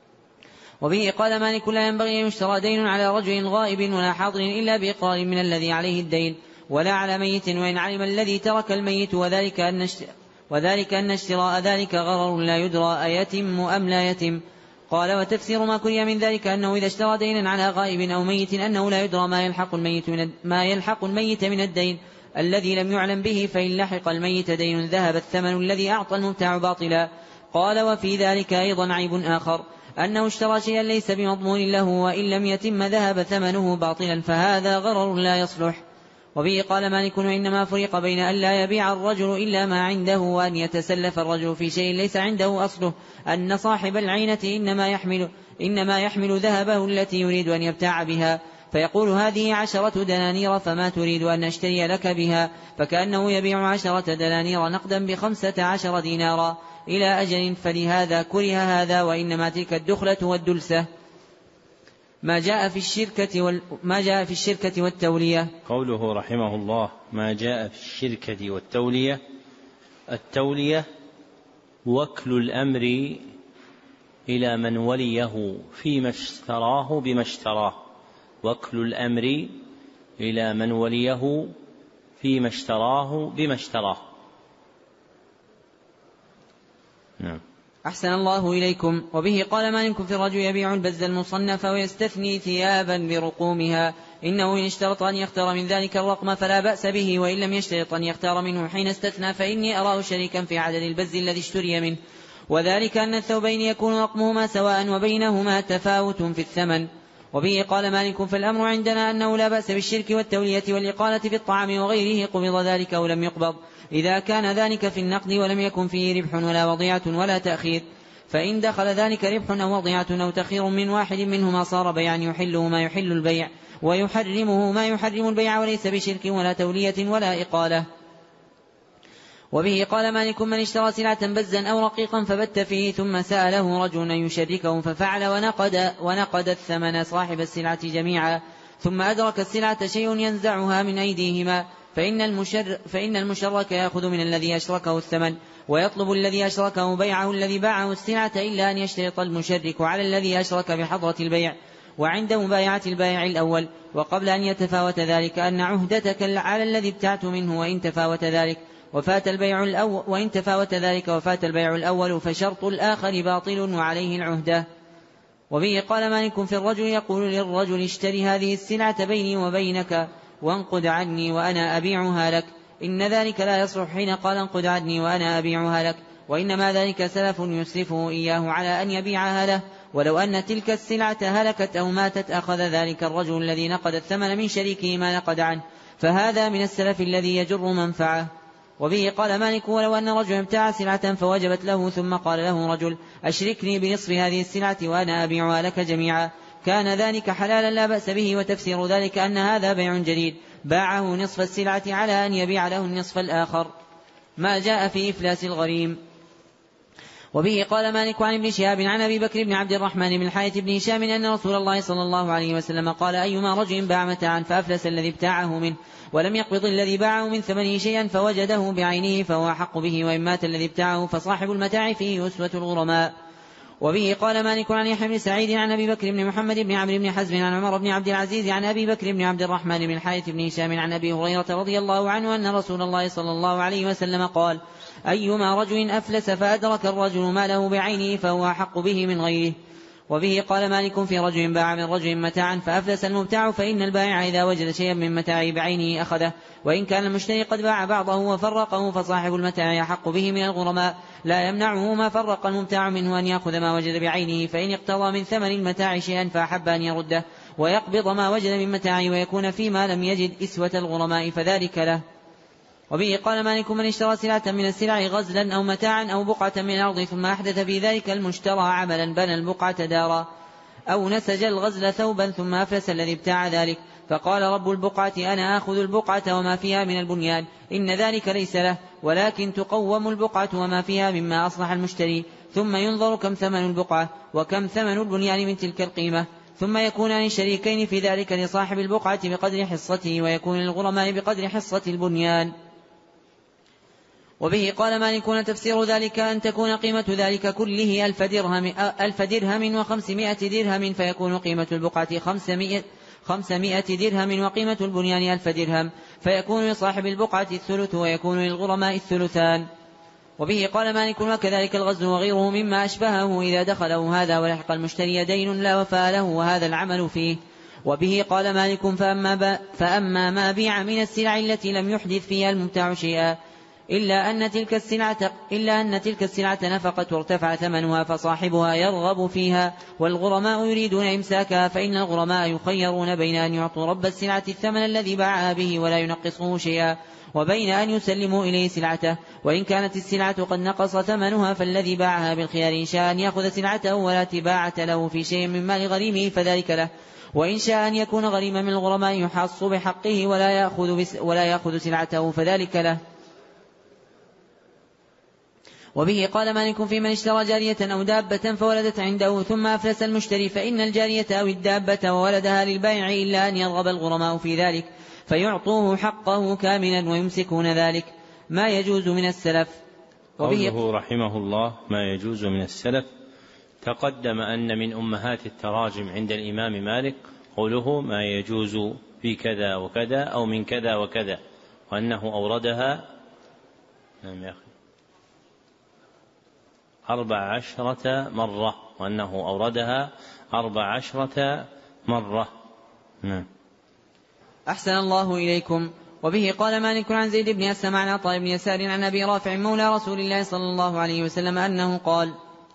وبه قال مالك لا ينبغي أن يشترى دين على رجل غائب ولا حاضر إلا بإقرار من الذي عليه الدين، ولا على ميت وإن علم الذي ترك الميت، وذلك أن وذلك أن اشتراء ذلك غرر لا يدرى أيتم أم لا يتم. قال وتفسير ما كره من ذلك أنه إذا اشترى دينا على غائب أو ميت أنه لا يدرى ما يلحق الميت من ما يلحق الميت من الدين الذي لم يعلم به، فإن لحق الميت دين ذهب الثمن الذي أعطى المبتاع باطلا. قال وفي ذلك أيضا عيب آخر أنه اشترى شيئا ليس بمضمون له وإن لم يتم ذهب ثمنه باطلا، فهذا غرر لا يصلح. وبه قال مالك وإنما فرق بين أن لا يبيع الرجل إلا ما عنده وأن يتسلف الرجل في شيء ليس عنده أصله، أن صاحب العينة إنما يحمل, إنما يحمل ذهبه التي يريد أن يبتاع بها فيقول هذه عشرة دنانير فما تريد أن أشتري لك بها، فكأنه يبيع عشرة دنانير نقدا بخمسة عشر دينارا إلى أجل، فلهذا كره هذا. وإنما تلك الدخلة والدلسة. ما جاء في الشركة وال... ما جاء في الشركة والتولية. قوله رحمه الله ما جاء في الشركة والتولية، التولية وكل الأمر إلى من وليه فيما اشتراه بما اشتراه، وكل الأمر إلى من وليه فيما اشتراه بما اشتراه. أحسن الله إليكم. وبه قال مالك في الرجل يبيع البز المصنف ويستثني ثيابا برقومها، إنه إن اشترط أن يختار من ذلك الرقم فلا بأس به، وإن لم يشترط أن يختار منه حين استثنى فإني أراه شريكا في عدد البز الذي اشتري منه، وذلك أن الثوبين يكون رقمهما سواء وبينهما تفاوت في الثمن. وبه قال مالك فالأمر عندنا أنه لا بأس بالشرك والتولية والإقالة في الطعام وغيره، قبض ذلك أو لم يقبض، إذا كان ذلك في النقد ولم يكن فيه ربح ولا وضيعة ولا تأخير. فإن دخل ذلك ربح أو وضيعة أو تأخير من واحد منهما صار بيعا يحله ما يحل البيع ويحرمه ما يحرم البيع، وليس بشرك ولا تولية ولا إقالة. وبه قال مالك من اشترى سلعة بزا أو رقيقا فبت فيه ثم سأله رجل أن يشركه ففعل ونقد, ونقد الثمن صاحب السلعة جميعا، ثم أدرك السلعة شيء ينزعها من أيديهما، فإن, المشر فإن المشرك يأخذ من الذي أشركه الثمن ويطلب الذي أشركه بيعه الذي باعه السلعة، إلا أن يشترط المشرك على الذي أشرك بحضرة البيع وعند مبايعة البائع الأول، وقبل أن يتفاوت ذلك أن عهدتك على الذي ابتعت منه، وإن تفاوت ذلك وفات البيع الأول وإن تفاوت ذلك وفات البيع الأول فشرط الآخر باطل وعليه العهدة. وبه قال مالك في الرجل يقول للرجل اشتري هذه السلعة بيني وبينك وانقد عني وأنا أبيعها لك، إن ذلك لا يصلح حين قال انقد عني وأنا أبيعها لك، وإنما ذلك سلف يسرفه إياه على أن يبيعها له، ولو أن تلك السلعة هلكت أو ماتت أخذ ذلك الرجل الذي نقد الثمن من شريكه ما نقد عنه، فهذا من السلف الذي يجر منفعه. وبه قال مالك ولو أن رجلا ابتاع سلعة فوجبت له ثم قال له رجل أشركني بنصف هذه السلعة وأنا أبيعها لك جميعا، كان ذلك حلالا لا بأس به، وتفسير ذلك أن هذا بيع جديد باعه نصف السلعة على أن يبيع له النصف الآخر، ما جاء في إفلاس الغريم. وبه قال مالك عن ابن شهاب عن أبي بكر بن عبد الرحمن بن الحارث بن هشام أن رسول الله صلى الله عليه وسلم قال أيما رجل باع متاعا فأفلس الذي ابتاعه منه ولم يقبض الذي باعه من ثمنه شيئا فوجده بعينه فهو أحق به، وإن مات الذي ابتاعه فصاحب المتاع فيه أسوة الغرماء. وبه قال مالك عن يحيى بن سعيد عن أبي بكر بن محمد بن عمرو بن حزم عن عمر بن عبد العزيز عن أبي بكر بن عبد الرحمن بن الحارث بن هشام عن أبي هريرة رضي الله عنه أن رسول الله صلى الله عليه وسلم قال أيما رجل أفلس فأدرك الرجل ماله بعينه فهو أحق به من غيره. وبه قال مالك في رجل باع من رجل متاعا فأفلس المبتاع فإن البائع إذا وجد شيئا من متاعه بعينه أخذه، وإن كان المشتري قد باع بعضه وفرقه فصاحب المتاع أحق به من الغرماء، لا يمنعه ما فرق المبتاع منه أن يأخذ ما وجد بعينه، فإن اقتضى من ثمن المتاع شيئا فأحب أن يرده ويقبض ما وجد من متاعه ويكون فيما لم يجد إسوة الغرماء فذلك له. وبه قال مالك من اشترى سلعة من السلع غزلا أو متاعا أو بقعة من الأرض ثم أحدث في ذلك المشترى عملا بنى البقعة دارا أو نسج الغزل ثوبا ثم أفلس الذي ابتاع ذلك، فقال رب البقعة أنا آخذ البقعة وما فيها من البنيان، إن ذلك ليس له، ولكن تقوم البقعة وما فيها مما أصلح المشتري، ثم ينظر كم ثمن البقعة وكم ثمن البنيان من تلك القيمة، ثم يكونان شريكين في ذلك لصاحب البقعة بقدر حصته ويكون للغرماء بقدر حصة البنيان. وبه قال مالك تفسير ذلك أن تكون قيمة ذلك كله ألف درهم, ألف درهم وخمسمائة درهم، فيكون قيمة البقعة خمسمائة, خمسمائة درهم وقيمة البنيان ألف درهم، فيكون لصاحب البقعة الثلث ويكون للغرماء الثلثان. وبه قال مالك وكذلك الغزل وغيره مما أشبهه إذا دخله هذا ولحق المشتري دين لا وفاء له وهذا العمل فيه. وبه قال مالك فأما, فأما ما بيع من السلع التي لم يحدث فيها المبتاع شيئا إلا أن تلك السلعة, إلا أن تلك السلعة نفقت وارتفع ثمنها فصاحبها يرغب فيها والغرماء يريدون إمساكها، فإن الغرماء يخيرون بين أن يعطوا رب السلعة الثمن الذي باعها به ولا ينقصه شيئا، وبين أن يسلموا إليه سلعته، وإن كانت السلعة قد نقص ثمنها فالذي باعها بالخيار إن شاء أن يأخذ سلعته ولا تباعة له في شيء من مال غريمه فذلك له، وإن شاء أن يكون غريما من الغرماء يحص بحقه ولا يأخذ, ولا يأخذ سلعته فذلك له. وبه قال مالك في من اشترى جارية أو دابة فولدت عنده ثم أفلس المشتري، فإن الجارية أو الدابة وولدها للبائع إلا أن يرغب الغرماء في ذلك فيعطوه حقه كاملا ويمسكون ذلك، ما يجوز من السلف. قوله رحمه الله ما يجوز من السلف، تقدم أن من أمهات التراجم عند الإمام مالك قوله ما يجوز في كذا وكذا أو من كذا وكذا، وأنه أوردها نعم يا أخي أربع عشرة مرة، وأنه أوردها أربع عشرة مرة. نعم. أحسن الله إليكم. وبه قال مالك عن زيد بن أسلم عن عطاء بن يسار عن أبي رافع مولى رسول الله صلى الله عليه وسلم أنه قال: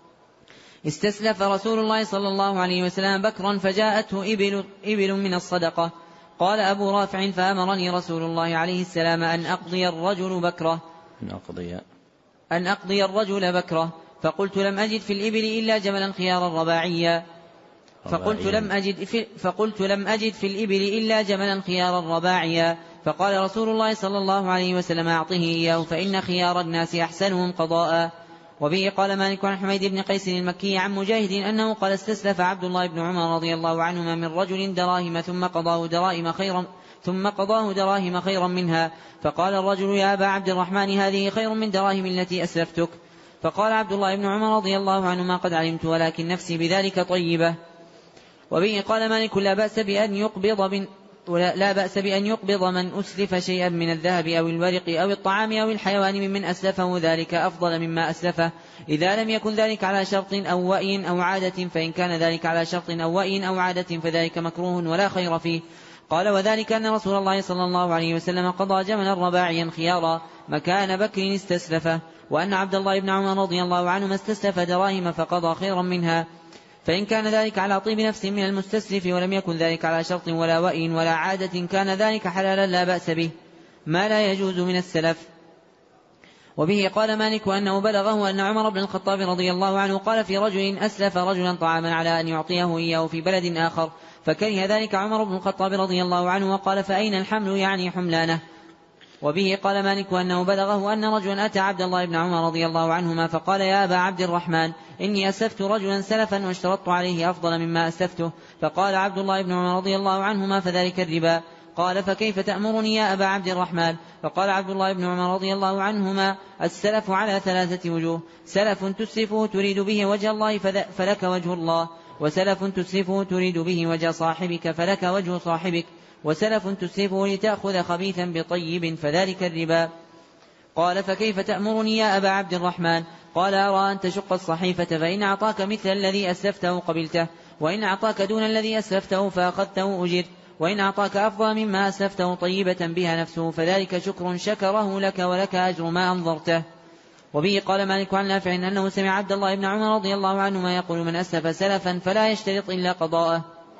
استسلف رسول الله صلى الله عليه وسلم بكرا فجاءته إبل, إبل من الصدقة. قال أبو رافع: فأمرني رسول الله عليه السلام أن أقضي الرجل بكره أن أقضي, أن أقضي الرجل بكره فقلت لم أجد في الإبل إلا جملا خيارا رباعيا فقلت لم أجد في, فقلت لم أجد في الإبل إلا جملا خيارا رباعيا فقال رسول الله صلى الله عليه وسلم: أعطه إياه فإن خيار الناس أحسنهم قضاء. وبه قال مالك عن حميد بن قيس المكي عن مجاهد أنه قال: استسلف عبد الله بن عمر رضي الله عنهما من رجل دراهم ثم قضاه دراهم خيرا ثم قضاه دراهم خيرا منها، فقال الرجل: يا أبا عبد الرحمن هذه خير من دراهم التي أسلفتك. فقال عبد الله بن عمر رضي الله عنهما: قد علمت ولكن نفسي بذلك طيبة. وبه قال مالك: لا بأس بأن يقبض بن لا بأس بأن يقبض من أسلف شيئا من الذهب أو الورق أو الطعام أو الحيوان ممن أسلفه ذلك أفضل مما أسلفه إذا لم يكن ذلك على شرط أو وئي أو عادة، فإن كان ذلك على شرط أو وئي أو عادة فذلك مكروه ولا خير فيه. قال: وذلك أن رسول الله صلى الله عليه وسلم قضى جملا رباعيا خيارا مكان بكر استسلفه، وأن عبد الله بن عمر رضي الله عنهما استسلف دراهم فقضى خيرا منها، فإن كان ذلك على طيب نفس من المستسلف ولم يكن ذلك على شرط ولا وئي ولا عادة كان ذلك حلالا لا بأس به ما لا يجوز من السلف. وبه قال مالك أنه بلغه أن عمر بن الخطاب رضي الله عنه قال في رجل أسلف رجلا طعاما على أن يعطيه إياه في بلد آخر، فكره ذلك عمر بن الخطاب رضي الله عنه وقال: فأين الحمل يعني حملانه. وبه قال مالك أنه بلغه أن رجلا أتى عبد الله بن عمر رضي الله عنهما فقال: يا أبا عبد الرحمن إني أسلفت رجلا سلفا واشترطت عليه أفضل مما أسلفته. فقال عبد الله بن عمر رضي الله عنهما: فذلك الربا. قال: فكيف تأمرني يا أبا عبد الرحمن؟ فقال عبد الله بن عمر رضي الله عنهما: السلف على ثلاثة وجوه: سلف تسلفه تريد به وجه الله فلك وجه الله، وسلف تسلفه تريد به وجه صاحبك فلك وجه صاحبك، وسلف تسلفه لتأخذ خبيثا بطيب فذلك الربا. قال: فكيف تأمرني يا أبا عبد الرحمن؟ قال: أرى أن تشق الصحيفة، فإن أعطاك مثل الذي أسلفته قبلته، وإن أعطاك دون الذي أسلفته فأخذته أجر، وإن أعطاك أفضل مما أسلفته طيبة بها نفسه فذلك شكر شكره لك ولك أجر ما أنظرته. وبه قال مالك عن نافع أنه سمع عبد الله بن عمر رضي الله عنهما يقول: من أسلف سلفا فلا يشترط إلا قضاءه.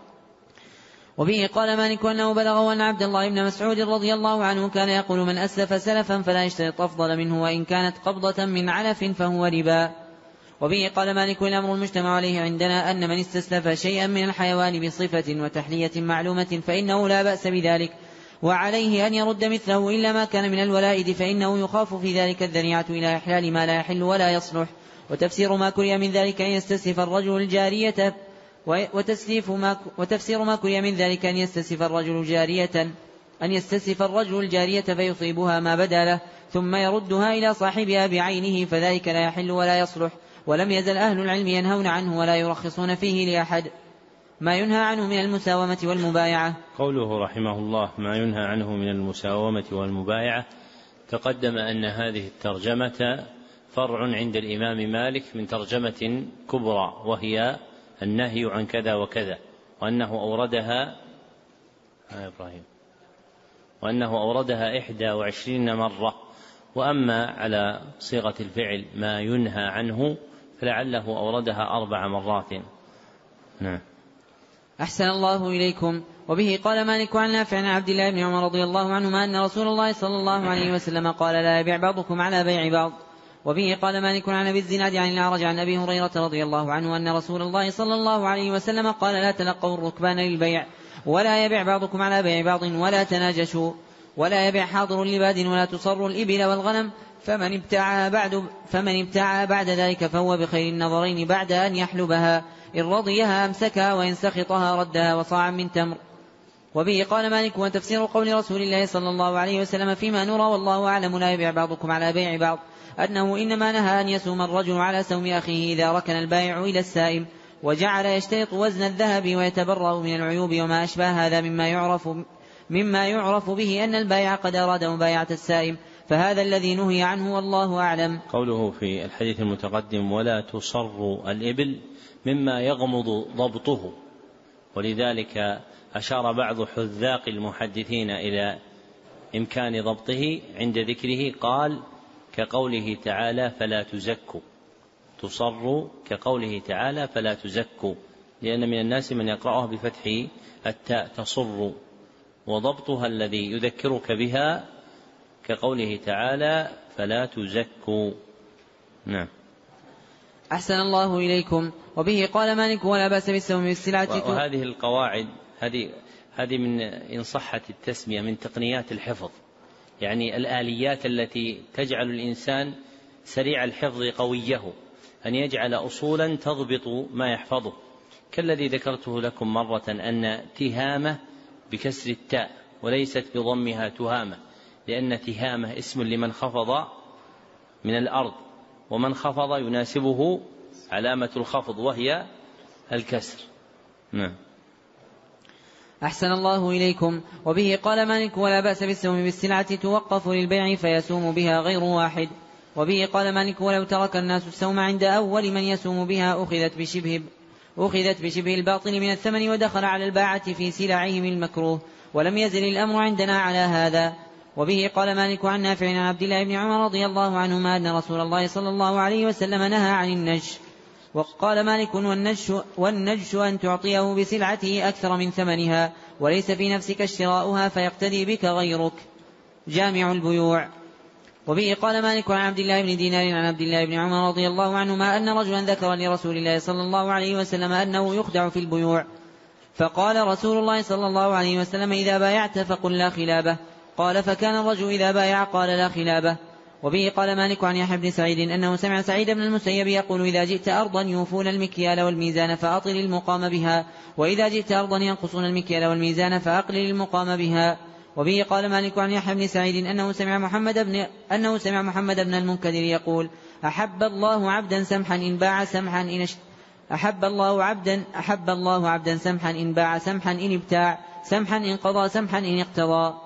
وبه قال مالك أنه بلغه أن عبد الله بن مسعود رضي الله عنه كان يقول: من أسلف سلفا فلا يشترط أفضل منه وإن كانت قبضة من علف فهو ربا. وبه قال مالك: الأمر المجتمع عليه عندنا أن من استسلف شيئا من الحيوان بصفة وتحلية معلومة فإنه لا بأس بذلك، وعليه أن يرد مثله إلا ما كان من الولائد، فإنه يخاف في ذلك الذريعة إلى إحلال ما لا يحل ولا يصلح. وتفسير ما كري من ذلك أن يستسلف الرجل الجارية وتسليف ما وتفسير ما كري من ذلك أن يستسلف الرجل جارية أن يستسلف الرجل الجارية فيصيبها ما بدا له ثم يردها إلى صاحبها بعينه، فذلك لا يحل ولا يصلح. ولم يزل أهل العلم ينهون عنه ولا يرخصون فيه لأحد ما ينهى عنه من المساومة والمبايعة. قوله رحمه الله ما ينهى عنه من المساومة والمبايعة، تقدم أن هذه الترجمة فرع عند الإمام مالك من ترجمة كبرى وهي النهي عن كذا وكذا، وأنه أوردها آه إبراهيم وأنه أوردها إحدى وعشرين مرة. وأما على صيغة الفعل ما ينهى عنه فلعله أوردها أربع مرات. نعم. أحسن الله إليكم. وبه قال مالك عن نافع عن عبد الله بن عمر رضي الله عنهما أن رسول الله صلى الله عليه وسلم قال: لا يبيع بعضكم على بيع بعض. وبه قال مالك عن أبي الزناد عن الأعرج عن أبي هريرة رضي الله عنه أن رسول الله صلى الله عليه وسلم قال: لا تلقوا الركبان للبيع، ولا يبيع بعضكم على بيع بعض، ولا تناجشوا، ولا يبيع حاضر لباد، ولا تصر الإبل والغنم، فمن ابتاعها بعد فمن ابتاعها بعد ذلك فهو بخير النظرين بعد أن يحلبها، إن رضيها أمسكها وإن سخطها ردها وصاعا من تمر. وبه قال مالك: وتفسير قول رسول الله صلى الله عليه وسلم فيما نرى والله أعلم لا يبيع بعضكم على بيع بعض أنه إنما نهى أن يسوم الرجل على سوم أخيه إذا ركن البائع إلى السائم، وجعل يشترط وزن الذهب ويتبرأ من العيوب وما أشبه هذا مما يعرف مما يعرف به أن البائع قد أراد مبايعة السائم، فهذا الذي نهي عنه والله أعلم. قوله في الحديث المتقدم ولا تصر الإبل مما يغمض ضبطه، ولذلك أشار بعض حذاق المحدثين إلى إمكان ضبطه عند ذكره، قال كقوله تعالى فلا تزكوا، تصر كقوله تعالى فلا تزكوا، لأن من الناس من يقرأها بفتح التاء تصر، وضبطها الذي يذكرك بها كقوله تعالى فلا تزكوا. نعم. أحسن الله إليكم. وبه قال مالك ولا بأس بالسوم بالسلعة. وهذه القواعد هذه هذه من إن صحت التسمية من تقنيات الحفظ، يعني الآليات التي تجعل الإنسان سريع الحفظ قويه، أن يجعل أصولا تضبط ما يحفظه، كالذي ذكرته لكم مرة أن تهامة بكسر التاء وليست بضمها تهامة، لأن تهامة اسم لمن خفض من الأرض، ومن خفض يناسبه علامة الخفض وهي الكسر. نعم. أحسن الله إليكم. وبه قال مالك ولا بأس بالسوم بالسلعة توقف للبيع فيسوم بها غير واحد. وبه قال مالك ولو ترك الناس السوم عند أول من يسوم بها أخذت بشبه, أخذت بشبه الباطل من الثمن ودخل على الباعة في سلعهم المكروه، ولم يزل الأمر عندنا على هذا. وبه قال مالك عن نافع عن عبد الله بن عمر رضي الله عنهما أن رسول الله صلى الله عليه وسلم نهى عن النجش. وقال مالك والنجش, والنجش أن تعطيه بسلعته أكثر من ثمنها وليس في نفسك اشتراؤها فيقتدي بك غيرك. جامع البيوع. وبه قال مالك عن عبد الله بن دينار عن عبد الله بن عمر رضي الله عنهما أن رجلا ذكر لرسول الله صلى الله عليه وسلم أنه يخدع في البيوع، فقال رسول الله صلى الله عليه وسلم إذا بايعت فقل لا خلابه. قال فكان الرجل إذا بايع قال لا خلابه. وبه قال مالك عن يحيى بن سعيد أنه سمع سعيد بن المسيب يقول إذا جئت أرضا يوفون المكيال والميزان فأطل المقام بها، وإذا جئت أرضا ينقصون المكيال والميزان فأقلل المقام بها. وبه قال مالك عن يحيى بن سعيد أنه سمع محمد بن أنه سمع محمد بن المنكدر يقول أحب الله عبدا سمحا إن باع سمحا إن اشت... أحب الله عبدا أحب الله عبدا سمحا إن باع سمحا إن ابتاع سمحا إن قضى سمحا إن اقتضى.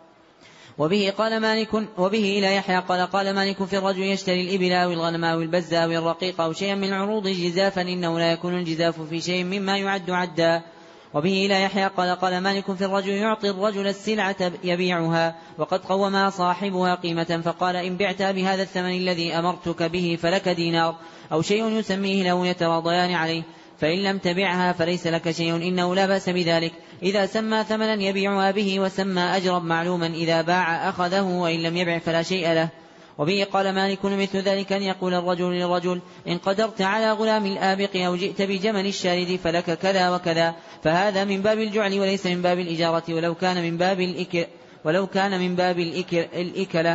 وبه قال مالك وبه إلى يحيى قال قال مالك في الرجل يشتري الإبل أو الغنم أو البز أو الرقيق أو شيئا من العروض جزافا إنه لا يكون الجزاف في شيء مما يعد عدا. وبه إلى يحيى قال قال مالك في الرجل يعطي الرجل السلعة يبيعها وقد قومها صاحبها قيمة فقال إن بعتها بهذا الثمن الذي أمرتك به فلك دينار أو شيء يسميه له يتراضيان عليه، فإن لم تبعها فليس لك شيء إنه لا بأس بذلك إذا سمى ثمنا يبيعها به وسمى أجرا معلوما إذا باع أخذه وإن لم يبع فلا شيء له. وبه قال مالك مثل ذلك أن يقول الرجل للرجل إن قدرت على غلام الآبق أو جئت بجمل الشارد فلك كذا وكذا، فهذا من باب الجعل وليس من باب الإجارة ولو كان من باب الإكر ولو كان من باب الإكر الإكلة.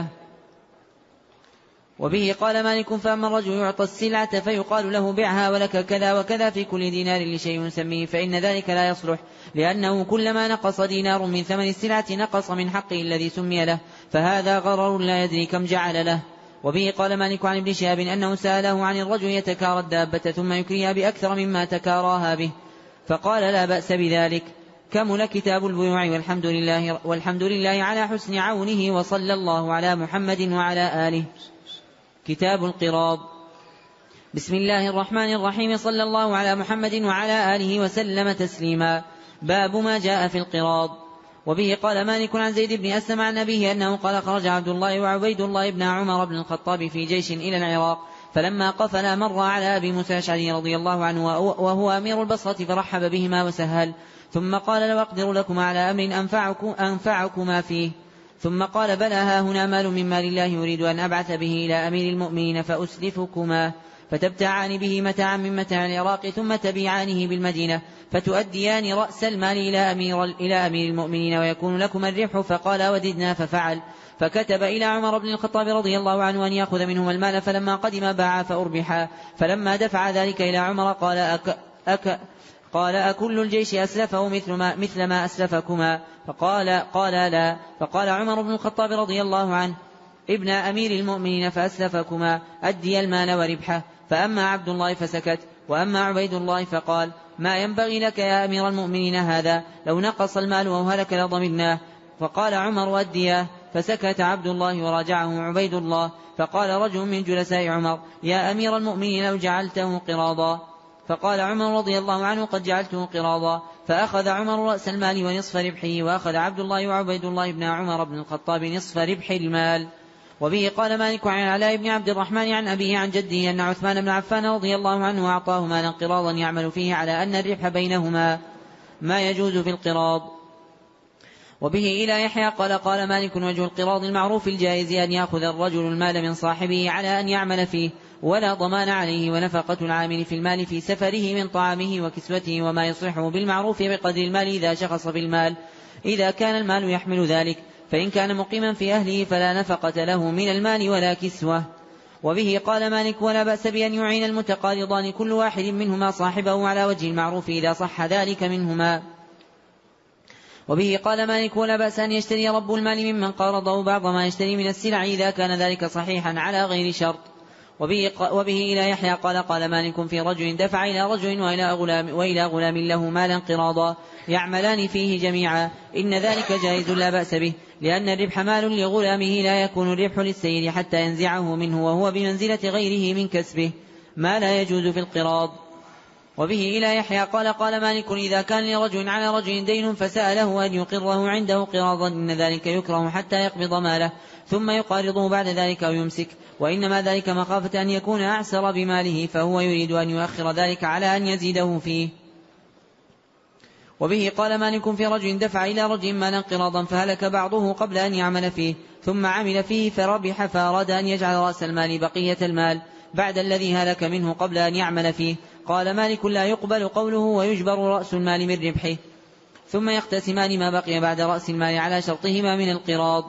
وبه قال مالك فأما الرجل يعطى السلعة فيقال له بعها ولك كذا وكذا في كل دينار لشيء يسميه فإن ذلك لا يصلح، لأنه كلما نقص دينار من ثمن السلعة نقص من حقه الذي سمي له، فهذا غرر لا يدري كم جعل له. وبه قال مالك عن ابن شهاب أنه سأله عن الرجل يتكارى الدابة ثم يكريها بأكثر مما تكاراها به فقال لا بأس بذلك. كمل كتاب البيوع والحمد لله, والحمد لله على حسن عونه وصلى الله على محمد وعلى آله. كتاب القراض. بسم الله الرحمن الرحيم صلى الله على محمد وعلى آله وسلم تسليما. باب ما جاء في القراض. وبه قال مالك عن زيد بن أسلم عن أبيه أنه قال خرج عبد الله وعبيد الله بن عمر بن الخطاب في جيش إلى العراق، فلما قفل مر على أبي موسى الأشعري رضي الله عنه وهو أمير البصرة فرحب بهما وسهل، ثم قال لو أقدر لكما على أمر أنفعكم أنفعكما فيه، ثم قال بلى ها هنا مال من مال الله يريد أن أبعث به إلى أمير المؤمنين فأسلفكما فتبتعان به متاعا من متاع العراق ثم تبيعانه بالمدينة فتؤديان رأس المال إلى أمير, إلى أمير المؤمنين ويكون لكما الربح. فقال وددنا ففعل، فكتب إلى عمر بن الخطاب رضي الله عنه أن يأخذ منهما المال، فلما قدم باعا فأربحا، فلما دفع ذلك إلى عمر قال أك أك قال أكل الجيش أسلفه مثل ما, مثل ما أسلفكما؟ فقال قال لا. فقال عمر بن الخطاب رضي الله عنه ابن أمير المؤمنين فأسلفكما أدي المال وربحه. فأما عبد الله فسكت، وأما عبيد الله فقال ما ينبغي لك يا أمير المؤمنين هذا، لو نقص المال أو هلك لضمناه. فقال عمر أدياه. فسكت عبد الله وراجعه عبيد الله. فقال رجل من جلساء عمر: يا أمير المؤمنين لو جعلته قراضا. فقال عمر رضي الله عنه: قد جعلته قراضا. فأخذ عمر رأس المال ونصف ربحه، وأخذ عبد الله وعبيد الله بن عمر بن الخطاب نصف ربح المال. وبه قال مالك عن علاء بن عبد الرحمن عن أبيه عن جده أن عثمان بن عفان رضي الله عنه أعطاه مالا قراضا يعمل فيه على أن الربح بينهما ما يجوز في القراض. وبه إلى يحيى قال قال مالك: وجه القراض المعروف الجائز أن يأخذ الرجل المال من صاحبه على أن يعمل فيه ولا ضمان عليه، ونفقة العامل في المال في سفره من طعامه وكسوته وما يصلحه بالمعروف بقدر المال إذا شخص بالمال، إذا كان المال يحمل ذلك. فإن كان مقيما في أهله فلا نفقة له من المال ولا كسوة. وبه قال مالك: ولا بأس بأن يعين المتقارضان كل واحد منهما صاحبه على وجه المعروف إذا صح ذلك منهما. وبه قال مالك: ولا بأس أن يشتري رب المال ممن قارضه بعض ما يشتري من السلع إذا كان ذلك صحيحا على غير شرط. وبه, وبه إلى يحيى قال قال مالك: في رجل دفع إلى رجل وإلى غلام, وإلى غلام له مالا قراضا يعملان فيه جميعا، إن ذلك جائز لا بأس به، لأن الربح مال لغلامه لا يكون الربح للسيد حتى ينزعه منه، وهو بمنزلة غيره من كسبه ما لا يجوز في القراض. وبه إلى يحيى قال قال مالك: إذا كان لرجل على رجل دين فسأله أن يقره عنده قراضا إن ذلك يكره حتى يقبض ماله ثم يقارضه بعد ذلك أو يمسك، وإنما ذلك مخافة أن يكون أعسر بماله، فهو يريد أن يؤخر ذلك على أن يزيده فيه. وبه قال مالك: في رجل دفع إلى رجل مالا قراضا فهلك بعضه قبل أن يعمل فيه ثم عمل فيه فربح، فأراد أن يجعل رأس المال بقية المال بعد الذي هلك منه قبل أن يعمل فيه. قال مالك: لا يقبل قوله ويجبر رأس المال من ربحه، ثم يقتسمان ما بقي بعد رأس المال على شرطهما من القراض.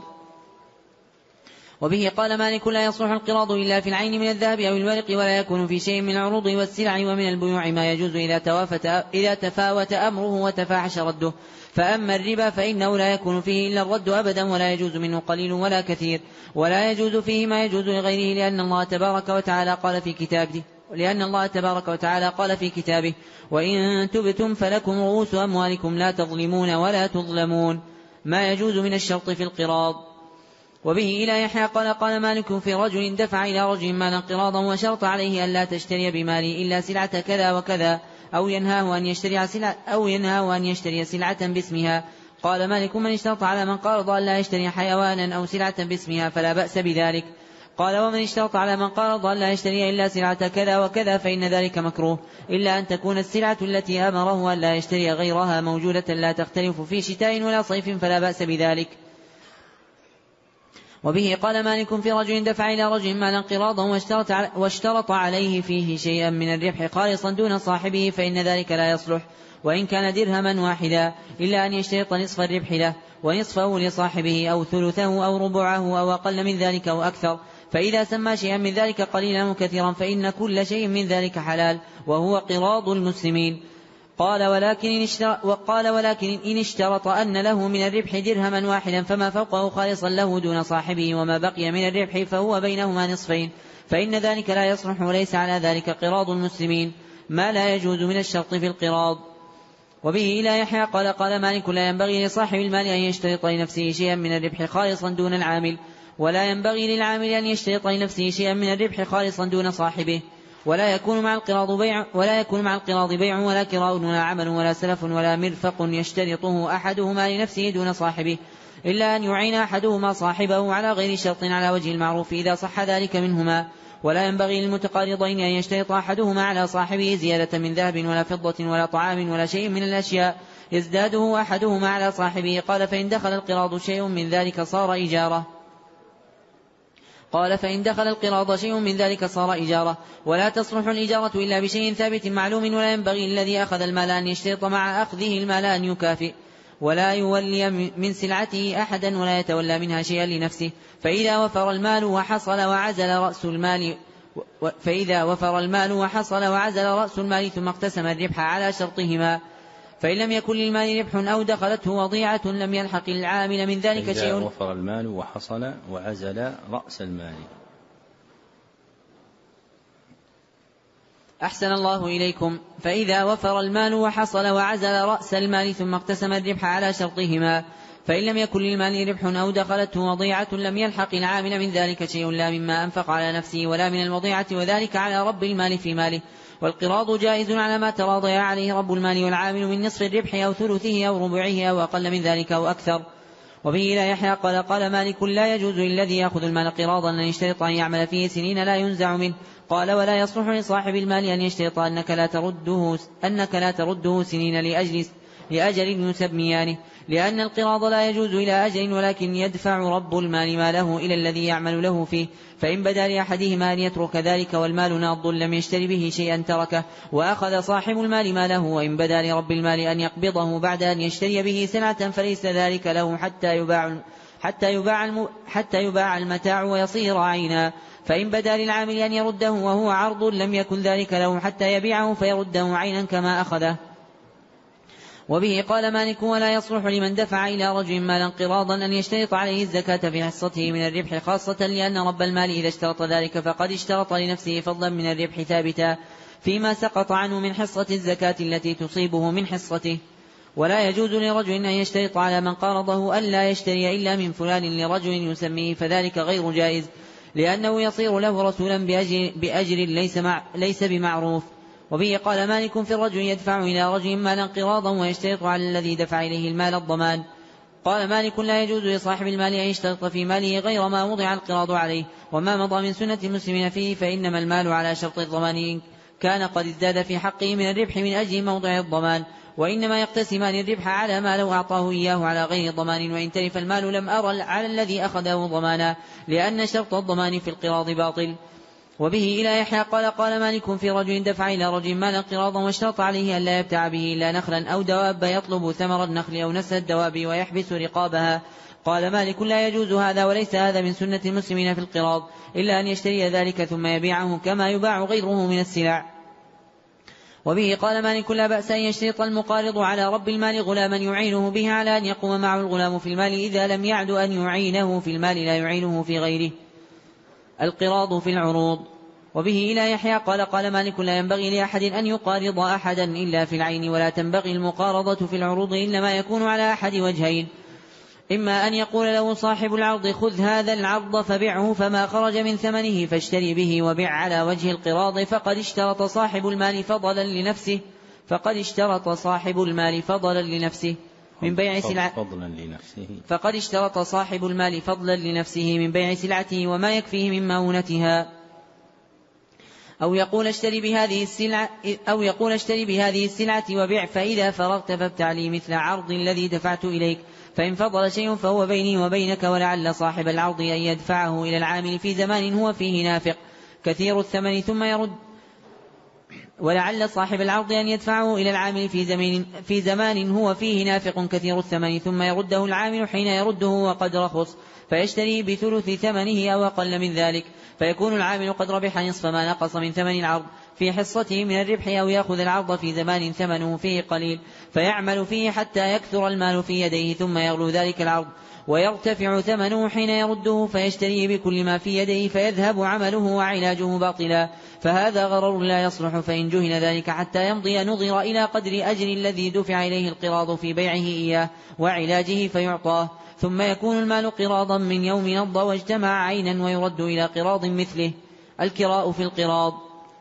وبه قال مالك: لا يصلح القراض إلا في العين من الذهب أو الورق، ولا يكون في شيء من العروض والسلع ومن البيوع ما يجوز إذا, إذا تفاوت أمره وتفاحش رده. فأما الربا فإنه لا يكون فيه إلا الرد أبدا، ولا يجوز منه قليل ولا كثير، ولا يجوز فيه ما يجوز لغيره، لأن الله تبارك وتعالى قال في كتابه لأن الله تبارك وتعالى قال في كتابه: وإن تبتم فلكم رؤوس أموالكم لا تظلمون ولا تظلمون، ما يجوز من الشرط في القراض. وبه إلى يحيى قال قال مالك: في رجل دفع إلى رجل مالا قراضا وشرط عليه أن لا تشتري بمالي إلا سلعة كذا وكذا، أو ينهاه أن يشتري سلعة, أو ينهاه أن يشتري سلعة باسمها. قال مالك: من اشترط على من قارض أن لا يشتري حيوانا أو سلعة باسمها فلا بأس بذلك. قال: ومن اشترط على من قارض أن لا يشتري إلا سلعة كذا وكذا فإن ذلك مكروه، إلا أن تكون السلعة التي أمره أن لا يشتري غيرها موجودة لا تختلف في شتاء ولا صيف فلا بأس بذلك. وبه قال مالك: في رجل دفع إلى رجل مالا قراضا واشترط, واشترط عليه فيه شيئا من الربح خالصا دون صاحبه فإن ذلك لا يصلح، وإن كان درهما واحدا، إلا أن يشترط نصف الربح له ونصفه لصاحبه أو ثلثه أو ربعه أو أقل من ذلك أو أكثر. فإذا سمى شيئا من ذلك قليلا وكثيرا فإن كل شيء من ذلك حلال، وهو قراض المسلمين. قال: ولكن إن اشترط, وقال ولكن إن اشترط أن له من الربح درهما واحدا فما فوقه خالصا له دون صاحبه، وما بقي من الربح فهو بينهما نصفين، فإن ذلك لا يصلح، وليس على ذلك قراض المسلمين، ما لا يجوز من الشرط في القراض. وبه إلى يحيى قال قال مالك: لا ينبغي لصاحب المال أن يشترط لنفسه شيئا من الربح خالصا دون العامل، ولا ينبغي للعامل أن يشترط لنفسه شيئا من الربح خالصا دون صاحبه، ولا يكون مع القراض بيع ولا يكون مع القراض بيع ولا كراء ولا عمل ولا سلف ولا مرفق يشترطه أحدهما لنفسه دون صاحبه، إلا أن يعين أحدهما صاحبه على غير شرط على وجه المعروف إذا صح ذلك منهما. ولا ينبغي للمتقارضين أن يشترط أحدهما على صاحبه زيادة من ذهب ولا فضة ولا طعام ولا شيء من الأشياء يزداده أحدهما على صاحبه. قال: فإن دخل القراض شيء من ذلك صار إجارة قال فإن دخل القراض شيء من ذلك صار إجارة، ولا تصلح الإجارة إلا بشيء ثابت معلوم، ولا ينبغي الذي أخذ المال أن يشترط مع أخذه المال أن يكافئ، ولا يولي من سلعته أحدا ولا يتولى منها شيئا لنفسه. فإذا وفر المال وحصل وعزل رأس المال فإذا وفر المال وحصل وعزل رأس المال ثم اقتسم الربح على شرطهما، فإن لم يكن للمال ربح أو دخلته وضيعة لم يلحق العامل من ذلك شيء. إذا وفر المال وحصل وعزل رأس المال. أحسن الله إليكم. فإذا وفر المال وحصل وعزل رأس المال ثم اقتسم الربح على شرطهما، فإن لم يكن للمال ربح أو دخلته وضيعة لم يلحق العامل من ذلك شيء لا مما أنفق على نفسه ولا من الوضيعة، وذلك على رب المال في ماله. والقراض جائز على ما تراضي عليه رب المال والعامل من نصف الربح أو ثلثه أو ربعه أو أقل من ذلك أو أكثر. وبه لا يحيى قال قال مالك لا يجوز للذي يأخذ المال قراضا أن يشترط أن يعمل فيه سنين لا ينزع منه. قال ولا يصلح لصاحب المال أن يشترط أنك لا ترده, أنك لا ترده سنين لأجل, لأجل يسميانه، لأن القراض لا يجوز إلى أجل، ولكن يدفع رب المال ماله إلى الذي يعمل له فيه. فإن بدا لأحدهما أن يترك ذلك والمال ناض لم يشتري به شيئا تركه وأخذ صاحب المال ماله. وإن بدا لرب المال أن يقبضه بعد أن يشتري به سلعة فليس ذلك له حتى يباع, حتى يباع, الم حتى يباع المتاع ويصير عينا. فإن بدا للعامل أن يرده وهو عرض لم يكن ذلك له حتى يبيعه فيرده عينا كما أخذه. وبه قال مالك ولا يصلح لمن دفع إلى رجل مالا قراضا أن يشترط عليه الزكاة في حصته من الربح، خاصة لأن رب المال إذا اشترط ذلك فقد اشترط لنفسه فضلا من الربح ثابتا فيما سقط عنه من حصة الزكاة التي تصيبه من حصته. ولا يجوز لرجل أن يشترط على من قارضه ألا يشتري إلا من فلان لرجل يسميه، فذلك غير جائز، لأنه يصير له رسولا بأجر, بأجر ليس, مع ليس بمعروف. وبه قال مالك في الرجل يدفع إلى رجل مالا قراضا ويشترط على الذي دفع إليه المال الضمان. قال مالك لا يجوز لصاحب المال أن يشترط في ماله غير ما وضع القراض عليه، وما مضى من سنة المسلمين فيه، فإنما المال على شرط الضمان كان قد ازداد في حقه من الربح من أجل موضع الضمان، وإنما يقتسمان الربح على ما لو أعطاه إياه على غير ضمان. وإن تلف المال لم أرى على الذي أخذه ضمانا، لأن شرط الضمان في القراض باطل. وبه إلى يحيى قال قال مالك في رجل دفع إلى رجل مالا قراضا واشترط عليه أن لا يبتاع به إلا نخلا أو دواب يطلب ثمر النخل أو نسل الدواب ويحبس رقابها. قال مالك لا يجوز هذا، وليس هذا من سنة المسلمين في القراض إلا أن يشتري ذلك ثم يبيعه كما يباع غيره من السلع. وبه قال مالك لا بأس أن يشترط المقارض على رب المال غلاما يعينه به على أن يقوم معه الغلام في المال إذا لم يعد أن يعينه في المال لا يعينه في غيره. القراض في العروض. وبه إلى يحيى قال قال مالك لا ينبغي لأحد أن يقارض أحدا إلا في العين، ولا تنبغي المقارضة في العروض إلا ما يكون على أحد وجهين: إما أن يقول له صاحب العرض خذ هذا العرض فبعه فما خرج من ثمنه فاشتري به وبع على وجه القراض، فقد اشترط صاحب المال فضلا لنفسه فقد اشترط صاحب المال فضلا لنفسه من بيع سلعة فضلا لنفسه فقد اشترط صاحب المال فضلا لنفسه من بيع سلعته وما يكفيه من مؤونتها. أو يقول اشتري بهذه السلعة أو يقول اشتري بهذه السلعة وبيع، فإذا فرغت فابتع لي مثل عرض الذي دفعت إليك، فإن فضل شيء فهو بيني وبينك. ولعل صاحب العرض أن يدفعه إلى العامل في زمان هو فيه نافق كثير الثمن ثم يرد ولعل صاحب العرض أن يدفعه إلى العامل في زمان, في زمان هو فيه نافق كثير الثمن ثم يرده العامل حين يرده وقد رخص، فيشتري بثلث ثمنه أو أقل من ذلك، فيكون العامل قد ربح نصف ما نقص من ثمن العرض في حصته من الربح، أو يأخذ العرض في زمان ثمنه فيه قليل فيعمل فيه حتى يكثر المال في يديه ثم يغلو ذلك العرض ويرتفع ثمنه حين يرده فيشتري بكل ما في يديه فيذهب عمله وعلاجه باطلا، فهذا غرر لا يصلح. فإن جهل ذلك حتى يمضي نظر إلى قدر أجر الذي دفع إليه القراض في بيعه إياه وعلاجه فيعطاه، ثم يكون المال قراضا من يوم نض واجتمع عينا ويرد إلى قراض مثله. الكراء في القراض.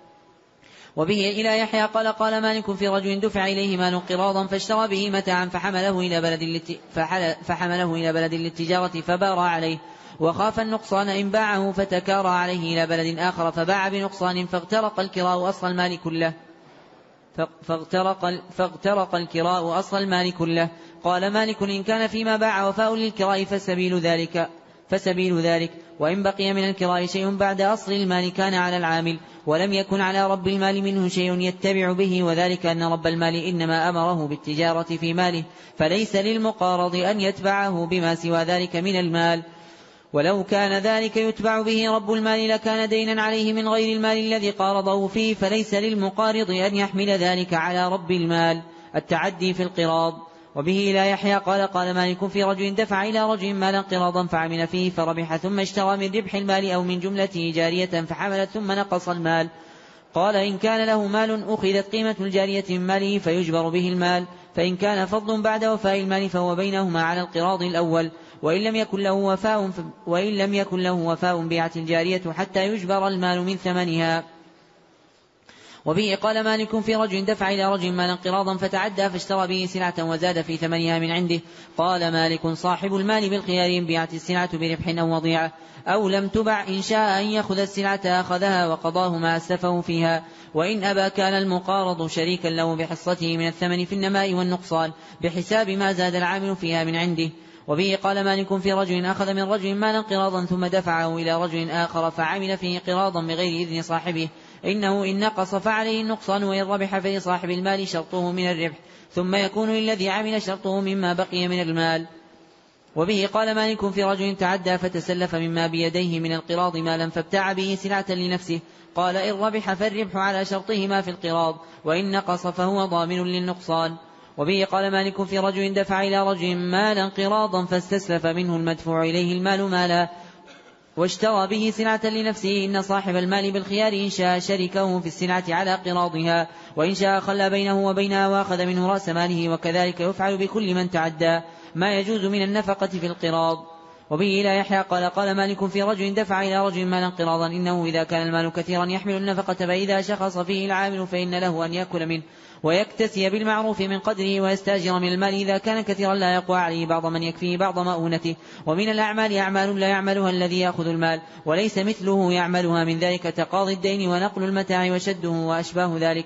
وبه إلى يحيى قال قال مالك في رجل دفع إليه مال قراضا فاشترى به متاعا فحمله إلى بلد للت... فحمله إلى بلد للتجارة فبار عليه وخاف النقصان إن باعه فتكارى عليه إلى بلد آخر فباع بنقصان فاغترق الكراء أصل المال كله فاغترق, فاغترق الكراء أصل المال كله. قال مالك إن كان فيما باع وفاء للكراء فسبيل ذلك فسبيل ذلك وإن بقي من الكراء شيء بعد أصل المال كان على العامل ولم يكن على رب المال منه شيء يتبع به، وذلك أن رب المال إنما أمره بالتجارة في ماله فليس للمقارض أن يتبعه بما سوى ذلك من المال، ولو كان ذلك يتبع به رب المال لكان دينا عليه من غير المال الذي قارضه فيه، فليس للمقارض أن يحمل ذلك على رب المال. التعدي في القراض. وبه لا يحيى قال قال مالك في رجل دفع إلى رجل مالا قراضا فعمل فيه فربح ثم اشترى من ربح المال أو من جملته جارية فحملت ثم نقص المال. قال إن كان له مال أخذت قيمة الجارية من ماله فيجبر به المال، فإن كان فضل بعد وفاء المال فهو بينهما على القراض الأول، وإن لم يكن له وفاء وإن لم يكن له وفاء بيعت الجارية حتى يجبر المال من ثمنها. وبه قال مالك في رجل دفع إلى رجل مالا قراضا فتعدى فاشترى به سلعة وزاد في ثمنها من عنده. قال مالك صاحب المال بالخيار إن بيعت السلعة بربح أو وضيعة أو لم تبع، إن شاء أن يأخذ السلعة أخذها وقضاه ما أسلفه فيها، وإن أبى كان المقارض شريكا له بحصته من الثمن في النماء والنقصان بحساب ما زاد العامل فيها من عنده. وبه قال مالك في رجل أخذ من رجل مالا قراضا ثم دفعه إلى رجل آخر فعمل فيه قراضا بغير إذن صاحبه، إنه إن نقص فعليه النقصان وإن ربح فلصاحب المال شرطه من الربح، ثم يكون للذي عمل شرطه مما بقي من المال. وبه قال مالك في رجل تعدى فتسلف مما بيديه من القراض مالا فابتاع به سلعة لنفسه، قال إن ربح فالربح على شرطه ما في القراض، وإن نقص فهو ضامن للنقصان. وبه قال مالك في رجل دفع إلى رجل مالا قراضا فاستسلف منه المدفوع إليه المال مالا واشترى به سلعة لنفسه، إن صاحب المال بالخيار إن شاء شركه في السلعة على قراضها، وإن شاء خلى بينه وبينها وأخذ منه رأس ماله، وكذلك يفعل بكل من تعدى ما يجوز من النفقة في القراض. وبه إلى يحيى قال قال مالك في رجل دفع إلى رجل مالا قراضا، إنه إذا كان المال كثيرا يحمل النفقة فإذا شخص فيه العامل فإن له أن يأكل منه ويكتسي بالمعروف من قدره ويستاجر من المال إذا كان كثيرا لا يقوى عليه بعض من يكفيه بعض مؤونته. ومن الأعمال أعمال لا يعملها الذي يأخذ المال وليس مثله يعملها، من ذلك تقاضي الدين ونقل المتاع وشده وأشباه ذلك،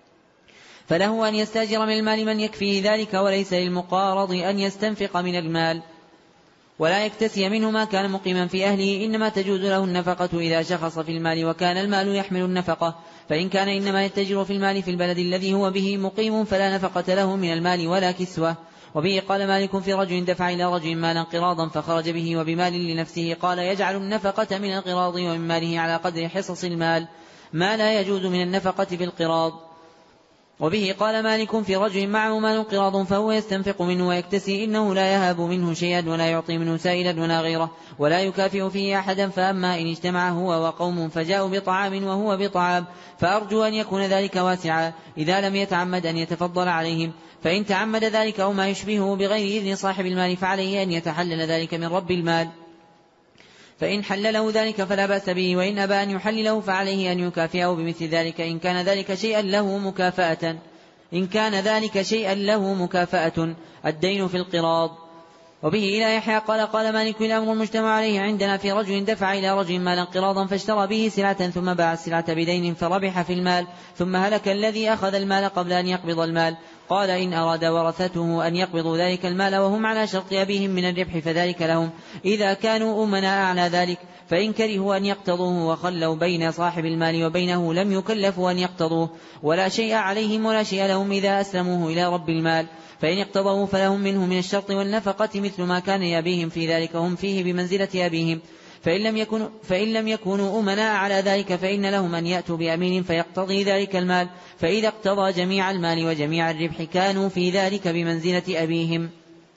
فله أن يستاجر من المال من يكفيه ذلك، وليس للمقارض أن يستنفق من المال ولا يكتسي منه ما كان مقيما في أهله، إنما تجوز له النفقة إذا شخص في المال وكان المال يحمل النفقة. فإن كان إنما يتجر في المال في البلد الذي هو به مقيم فلا نفقة له من المال ولا كسوة. وبه قال مالك في رجل دفع إلى رجل مالا قراضا فخرج به وبمال لنفسه، قال يجعل النفقة من القراض ومن ماله على قدر حصص المال ما لا يجوز من النفقة في القراض. وبه قال مالك في رجل معه مال قراض فهو يستنفق منه ويكتسي، إنه لا يهاب منه شيئا ولا يعطي منه سائلا ولا غيره ولا يكافئ فيه أحدا، فأما إن اجتمع هو وقوم فجاءوا بطعام وهو بطعام فأرجو أن يكون ذلك واسعا إذا لم يتعمد أن يتفضل عليهم، فإن تعمد ذلك أو ما يشبهه بغير إذن صاحب المال فعليه أن يتحلل ذلك من رب المال، فإن حلله ذلك فلا بأس به، وإن أبى أن يحلله فعليه أن يكافئه بمثل ذلك إن كان ذلك شيئا له مكافأة إن كان ذلك شيئا له مكافأة الدين في القراض. وبه إلى يحيى قال قال مالك الأمر المجتمع عليه عندنا في رجل دفع إلى رجل مالا قراضا فاشترى به سلعة ثم باع السلعة بدين فربح في المال، ثم هلك الذي أخذ المال قبل أن يقبض المال. قال إن أراد ورثته أن يقبضوا ذلك المال وهم على شرط أبيهم من الربح فذلك لهم إذا كانوا أمناء على ذلك، فإن كرهوا أن يقتضوه وخلوا بين صاحب المال وبينه لم يكلفوا أن يقتضوه، ولا شيء عليهم ولا شيء لهم إذا أسلموه إلى رب المال، فإن اقتضوا فلهم منه من الشرط والنفقة مثل ما كان يبيهم في ذلك هم فيه بمنزلة أبيهم، فإن لم يكونوا, فإن لم يكونوا أمناء على ذلك فإن لهم أن يأتوا بأمين فيقتضي ذلك المال، فإذا اقتضى جميع المال وجميع الربح كانوا في ذلك بمنزلة أبيهم.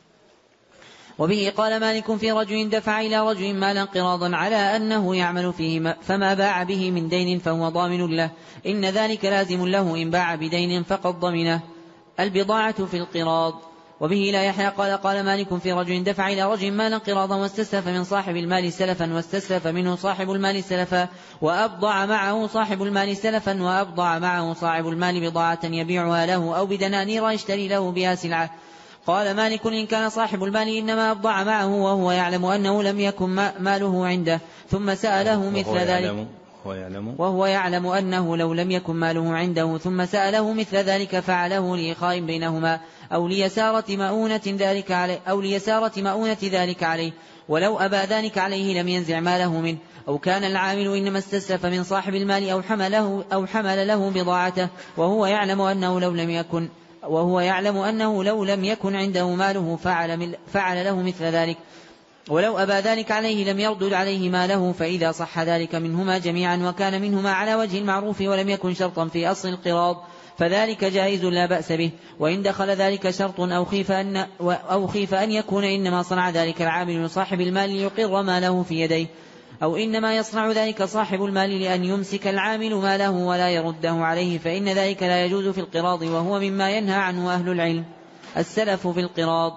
وبه قال مالك في رجل دفع إلى رجل مالا قراضا على أنه يعمل فيه فما باع به من دين فهو ضامن له، إن ذلك لازم له إن باع بدين فقد ضمنه البضاعة في القراض. وبه لا يحيى قال قال مالك في رجل دفع إلى رجل مالا قراضا واستسلف من صاحب المال سلفا واستسلف منه صاحب المال سلفا وأبضع معه صاحب المال سلفا وأبضع معه صاحب المال بضاعة يبيعها له أو بدنانير يشتري له بها سلعة. قال مالك إن كان صاحب المال إنما أبضع معه وهو يعلم أنه لم يكن ماله عنده ثم سأله مثل ذلك وهو يعلم أنه لو لم يكن ماله عنده ثم سأله مثل ذلك فعله لإخاء بينهما أو ليسارة مؤونة ذلك عليه أو ليسارة مؤونة ذلك عليه، ولو أبى ذلك عليه لم ينزع ماله منه، أو كان العامل إنما استسلف من صاحب المال أو حمله أو حمل له بضاعته وهو يعلم أنه لو لم يكن وهو يعلم أنه لو لم يكن عنده ماله فعل, فعل له مثل ذلك، ولو أبى ذلك عليه لم يردد عليه ماله، فإذا صح ذلك منهما جميعا وكان منهما على وجه المعروف ولم يكن شرطا في أصل القراض فذلك جائز لا بأس به، وإن دخل ذلك شرط أو خيف أن, أو خيف أن يكون إنما صنع ذلك العامل لصاحب المال ليقر ماله في يديه، أو إنما يصنع ذلك صاحب المال لأن يمسك العامل ماله ولا يرده عليه، فإن ذلك لا يجوز في القراض وهو مما ينهى عنه أهل العلم. السلف في القراض.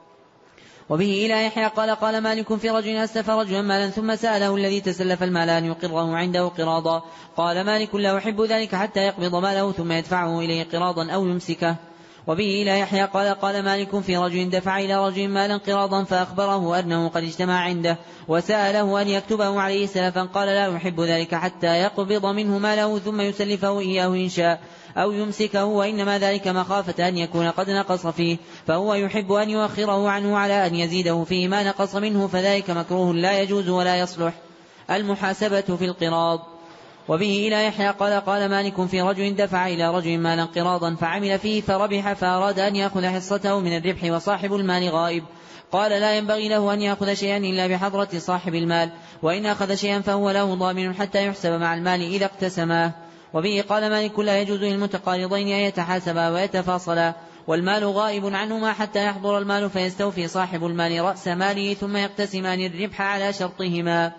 وبه إلى يحيى قال قال مالك في رجل أسلف رجلا مالا ثم سأله الذي تسلف المال أن يقره عنده قراضا، قال مالك لا أحب ذلك حتى يقبض ماله ثم يدفعه إليه قراضا أو يمسكه. وبه إلى يحيى قال قال مالك في رجل دفع إلى رجل مالا قراضا فأخبره أنه قد اجتمع عنده وسأله أن يكتبه عليه سلفا، قال لا أحب ذلك حتى يقبض منه ماله ثم يسلفه إياه إن شاء أو يمسكه، وإنما ذلك مخافة أن يكون قد نقص فيه، فهو يحب أن يؤخره عنه على أن يزيده فيه ما نقص منه، فذلك مكروه لا يجوز ولا يصلح. المحاسبة في القراض. وبه إلى يحيى قال قال مالك في رجل دفع إلى رجل مالا قراضا فعمل فيه فربح فأراد أن يأخذ حصته من الربح وصاحب المال غائب، قال لا ينبغي له أن يأخذ شيئا إلا بحضرة صاحب المال، وإن أخذ شيئا فهو له ضامن حتى يحسب مع المال إذا اقتسماه. وبه قال مالك لا يجوز للمتقارضين أن يتحاسبا ويتفاصلا، والمال غائب عنهما حتى يحضر المال فيستوفي صاحب المال رأس ماله ثم يقتسمان الربح على شرطهما.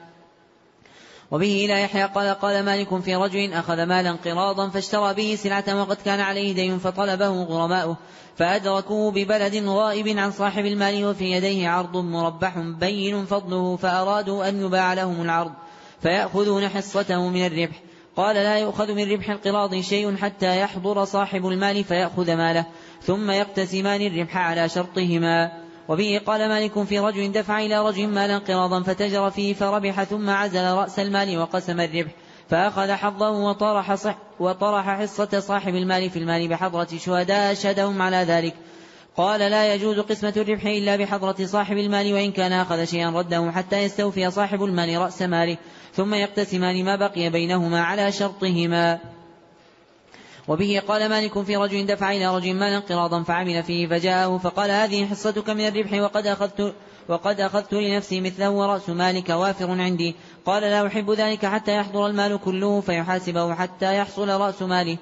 وبه إلى يحيى قال قال مالك في رجل أخذ مالا قراضا فاشترى به سلعة وقد كان عليه دين فطلبه غرماؤه فأدركوه ببلد غائب عن صاحب المال وفي يديه عرض مربح بين فضله، فأرادوا أن يباع لهم العرض فيأخذون حصته من الربح، قال لا يؤخذ من ربح القراض شيء حتى يحضر صاحب المال فيأخذ ماله ثم يقتسمان الربح على شرطهما. وبه قال مالك في رجل دفع إلى رجل مالا قراضا فتجر فيه فربح ثم عزل رأس المال وقسم الربح فأخذ حظه وطرح, صح وطرح حصة صاحب المال في المال بحضرة شهداء أشهدهم على ذلك، قال لا يجوز قسمة الربح إلا بحضرة صاحب المال، وإن كان أخذ شيئا رده حتى يستوفي صاحب المال رأس ماله ثم يقتسمان ما بقي بينهما على شرطهما. وبه قال مالك في رجل دفع إلى رجل مالا قراضا فعمل فيه فجاءه فقال هذه حصتك من الربح وقد أخذت, وقد أخذت لنفسي مثله ورأس مالك وافر عندي، قال لا أحب ذلك حتى يحضر المال كله فيحاسبه حتى يحصل رأس ماله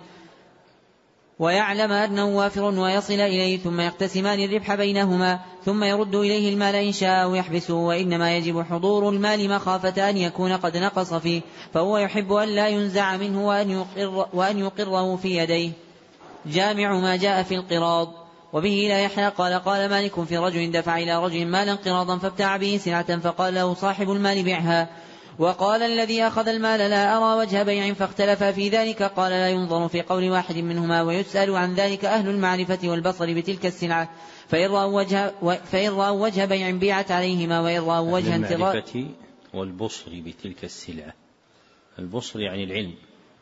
ويعلم أنه وافر ويصل إليه ثم يقتسمان الربح بينهما ثم يرد إليه المال إن شاء ويحبسه، وإنما يجب حضور المال مخافة أن يكون قد نقص فيه، فهو يحب أن لا ينزع منه وأن, يقر وأن يقره في يديه. جامع ما جاء في القراض. وبه لا يحيى قال قال مالك في رجل دفع إلى رجل مالا قراضا فابتاع به سلعة فقال له صاحب المال بعها، وقال الذي أخذ المال لا أرى وجه بيع، فاختلف في ذلك، قال لا ينظر في قول واحد منهما ويسأل عن ذلك أهل المعرفة والبصر بتلك السلعة، فإن رأوا وجه, فإن رأوا وجه بيع بيعت عليهما، وإن رأوا وجه انتظار. المعرفة والبصر بتلك السلعة، البصر يعني العلم،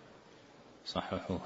صححوها.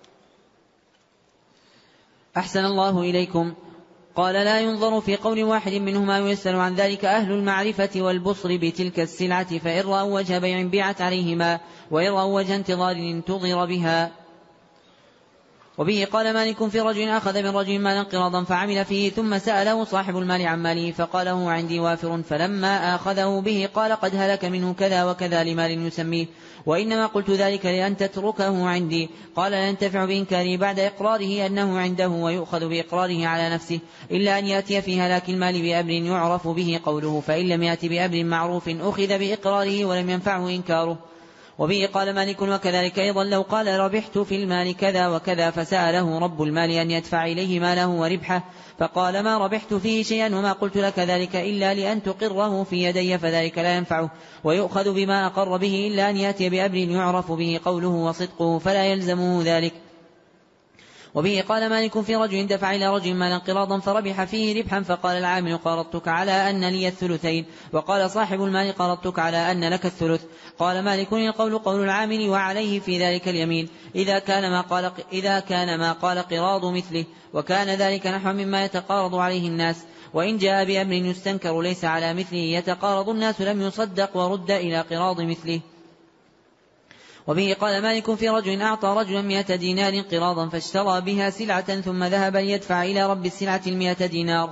أحسن الله إليكم. قال لا ينظر في قول واحد منهما ويسأل عن ذلك أهل المعرفة والبصر بتلك السلعة، فإن رأوا وجه بيع بيعت عليهما، وإن رأوا وجه انتظار انتظر بها. وبه قال مالك في رجل أخذ من رجل مالا قراضا فعمل فيه ثم سأله صاحب المال عن ماله فقال هو عندي وافر، فلما أخذه به قال قد هلك منه كذا وكذا لمال يسميه، وإنما قلت ذلك لأن تتركه عندي، قال لا ينتفع بإنكاره بعد إقراره أنه عنده ويؤخذ بإقراره على نفسه، إلا أن يأتي في هلاك المال بأمر يعرف به قوله، فإن لم يأتي بأمر معروف أخذ بإقراره ولم ينفعه إنكاره. وبه قال مالك وكذلك أيضا لو قال ربحت في المال كذا وكذا فسأله رب المال أن يدفع إليه ماله وربحه فقال ما ربحت فيه شيئا وما قلت لك ذلك إلا لأن تقره في يدي، فذلك لا ينفعه ويؤخذ بما أقر به إلا أن يأتي بأمر يعرف به قوله وصدقه فلا يلزمه ذلك. وبه قال مالك في رجل دفع إلى رجل مالا قراضا فربح فيه ربحا فقال العامل قرضتك على أن لي الثلثين، وقال صاحب المال قرضتك على أن لك الثلث، قال مالك القول قول العامل وعليه في ذلك اليمين إذا كان ما قال, إذا كان ما قال قراض مثله، وكان ذلك نحو مما يتقارض عليه الناس، وإن جاء بأمر يستنكر ليس على مثله يتقارض الناس لم يصدق ورد إلى قراض مثله. وبه قال مالك في رجل أعطى رجلا مئة دينار قراضا فاشترى بها سلعة ثم ذهب ليدفع إلى رب السلعة المئة دينار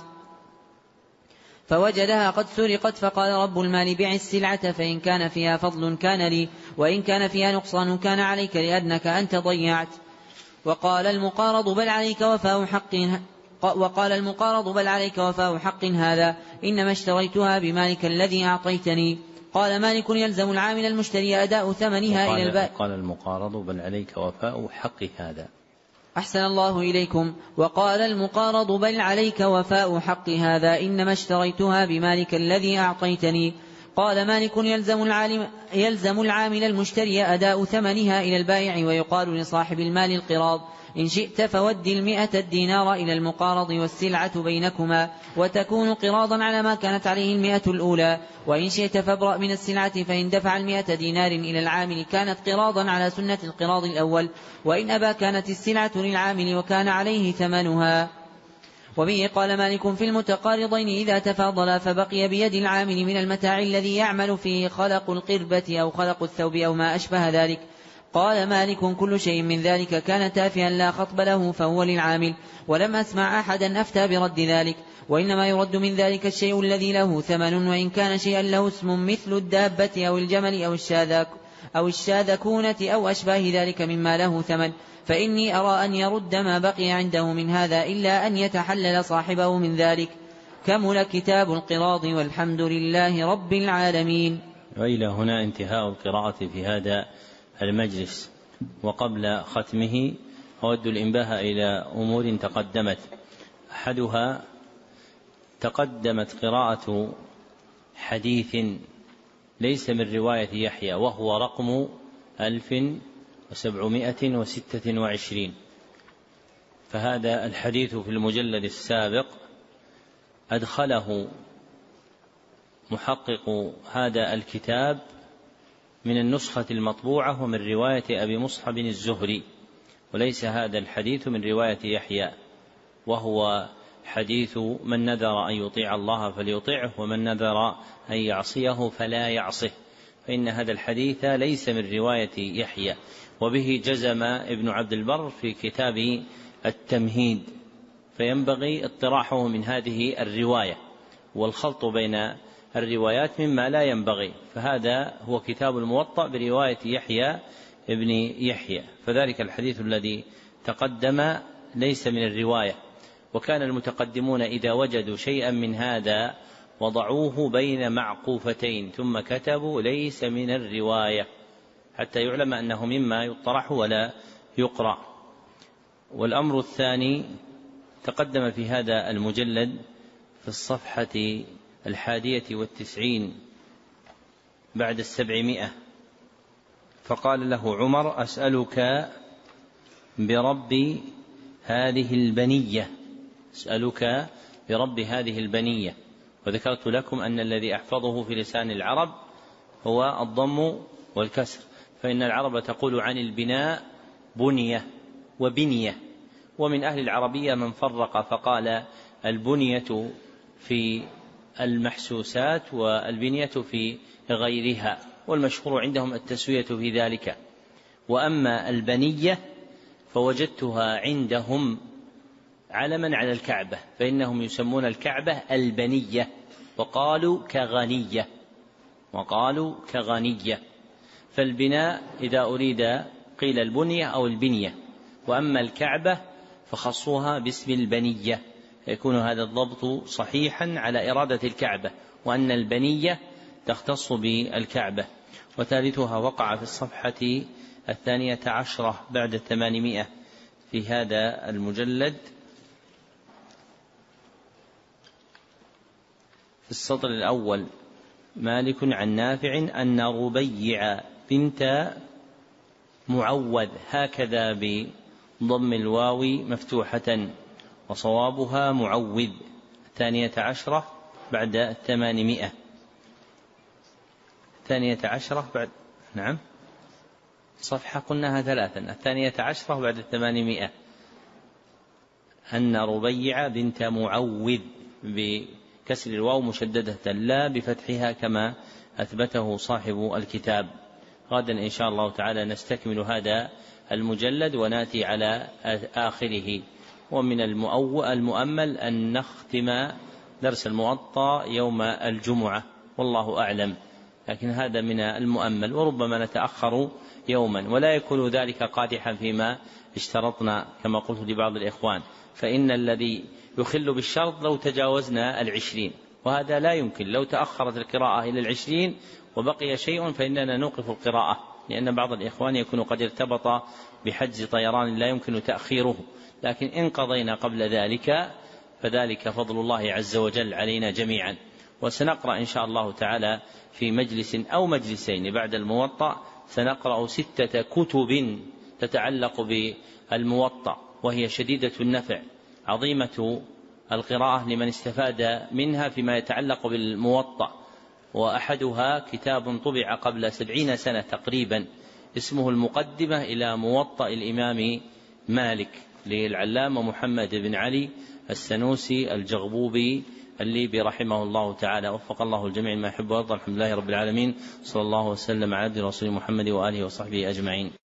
فوجدها قد سرقت، فقال رب المال بيع السلعة فإن كان فيها فضل كان لي، وإن كان فيها نقصان كان عليك لأنك أنت ضيعت. وقال المقارض بل عليك وفاء حق وقال المقارض بل عليك وفاء حق هذا، إنما اشتريتها بمالك الذي أعطيتني. قال مالك يلزم العامل المشتري أداء ثمنها إلى البائع. قال المقارض بل عليك وفاء حق هذا، أحسن الله إليكم. وقال المقارض: بل عليك وفاء حق هذا، إنما اشتريتها بمالك الذي أعطيتني. قال مالك: يلزم العالم يلزم العامل المشتري أداء ثمنها إلى البائع، ويقال لصاحب المال القراض: إن شئت فود المئة الدينار إلى المقارض والسلعة بينكما، وتكون قراضا على ما كانت عليه المئة الأولى، وإن شئت فابرأ من السلعة، فإن دفع المئة دينار إلى العامل كانت قراضا على سنة القراض الأول، وإن أبى كانت السلعة للعامل وكان عليه ثمنها. وبه قال مالك: في المتقارضين إذا تفاضلا فبقي بيد العامل من المتاع الذي يعمل فيه خلق القربة أو خلق الثوب أو ما أشبه ذلك. قال مالك: كل شيء من ذلك كان تافها لا خطب له فهو للعامل، ولم أسمع أحدا أفتى برد ذلك، وإنما يرد من ذلك الشيء الذي له ثمن، وإن كان شيئا له اسم مثل الدابة أو الجمل أو الشاذ أو الشاذكونة أو أشباه ذلك مما له ثمن، فإني أرى أن يرد ما بقي عنده من هذا إلا أن يتحلل صاحبه من ذلك. كمل كتاب القراض، والحمد لله رب العالمين. وإلى هنا انتهاء القراءة في هذا المجلس. وقبل ختمه أود الإنباه إلى أمور تقدمت. أحدها: تقدمت قراءة حديث ليس من رواية يحيى، وهو رقم ألف وسبعمائة وستة وعشرين، فهذا الحديث في المجلد السابق أدخله محقق هذا الكتاب من النسخة المطبوعة ومن رواية أبي مصعب الزهري، وليس هذا الحديث من رواية يحيى، وهو حديث: من نذر أن يطيع الله فليطيعه، ومن نذر أن يعصيه فلا يعصه، فإن هذا الحديث ليس من رواية يحيى. وبه جزم ابن عبد البر في كتاب التمهيد، فينبغي اطراحه من هذه الرواية، والخلط بين الروايات مما لا ينبغي، فهذا هو كتاب الموطأ برواية يحيى ابن يحيى، فذلك الحديث الذي تقدم ليس من الرواية. وكان المتقدمون إذا وجدوا شيئا من هذا وضعوه بين معقوفتين ثم كتبوا ليس من الرواية، حتى يعلم أنه مما يطرح ولا يقرأ. والأمر الثاني: تقدم في هذا المجلد في الصفحة الحادية والتسعين بعد السبعمائة، فقال له عمر: أسألك برب هذه البنية، أسألك برب هذه البنية. وذكرت لكم أن الذي أحفظه في لسان العرب هو الضم والكسر، فإن العرب تقول عن البناء بنية وبنية، ومن أهل العربية من فرق فقال البنية في المحسوسات والبنية في غيرها، والمشهور عندهم التسوية في ذلك. وأما البنية فوجدتها عندهم علما على الكعبة، فإنهم يسمون الكعبة البنية، وقالوا كغنية وقالوا كغنية فالبناء إذا أريد قيل البنية أو البنية، وأما الكعبة فخصوها باسم البنية، يكون هذا الضبط صحيحا على إرادة الكعبة، وأن البنية تختص بالكعبة. وثالثها وقع في الصفحة الثانية عشرة بعد الثمانمائة في هذا المجلد في السطر الأول: مالك عن نافع أن ربيع بنت معوذ، هكذا بضم الواو مفتوحة، وصوابها معوذ. الثانية عشرة بعد الثمانمائة، الثانية عشرة بعد نعم صفحة قلناها ثلاثا، الثانية عشرة بعد الثمانمائة: أن ربيع بنت معوذ بكسر الواو مشددة لا بفتحها كما أثبته صاحب الكتاب. غدا إن شاء الله تعالى نستكمل هذا المجلد وناتي على آخره. ومن المؤمل أن نختم درس الموطأ يوم الجمعة، والله أعلم، لكن هذا من المؤمل، وربما نتأخر يوما، ولا يكون ذلك قادحا فيما اشترطنا كما قلت لبعض الإخوان، فإن الذي يخل بالشرط لو تجاوزنا العشرين، وهذا لا يمكن. لو تأخرت القراءة إلى العشرين وبقي شيء فإننا نوقف القراءة لأن بعض الإخوان يكون قد ارتبط بحجز طيران لا يمكن تأخيره، لكن إن قضينا قبل ذلك فذلك فضل الله عز وجل علينا جميعا. وسنقرأ إن شاء الله تعالى في مجلس أو مجلسين بعد الموطأ سنقرأ ستة كتب تتعلق بالموطأ، وهي شديدة النفع عظيمة القراءة لمن استفاد منها فيما يتعلق بالموطأ. وأحدها كتاب طبع قبل سبعين سنة تقريبا اسمه المقدمة إلى موطأ الإمام مالك للعلامة محمد بن علي السنوسي الجغبوبي الليبي رحمه الله تعالى. وفق الله الجميع ما يحب ويرضى. الحمد لله رب العالمين، صلى الله وسلم على عبده ورسوله محمد وآله وصحبه أجمعين.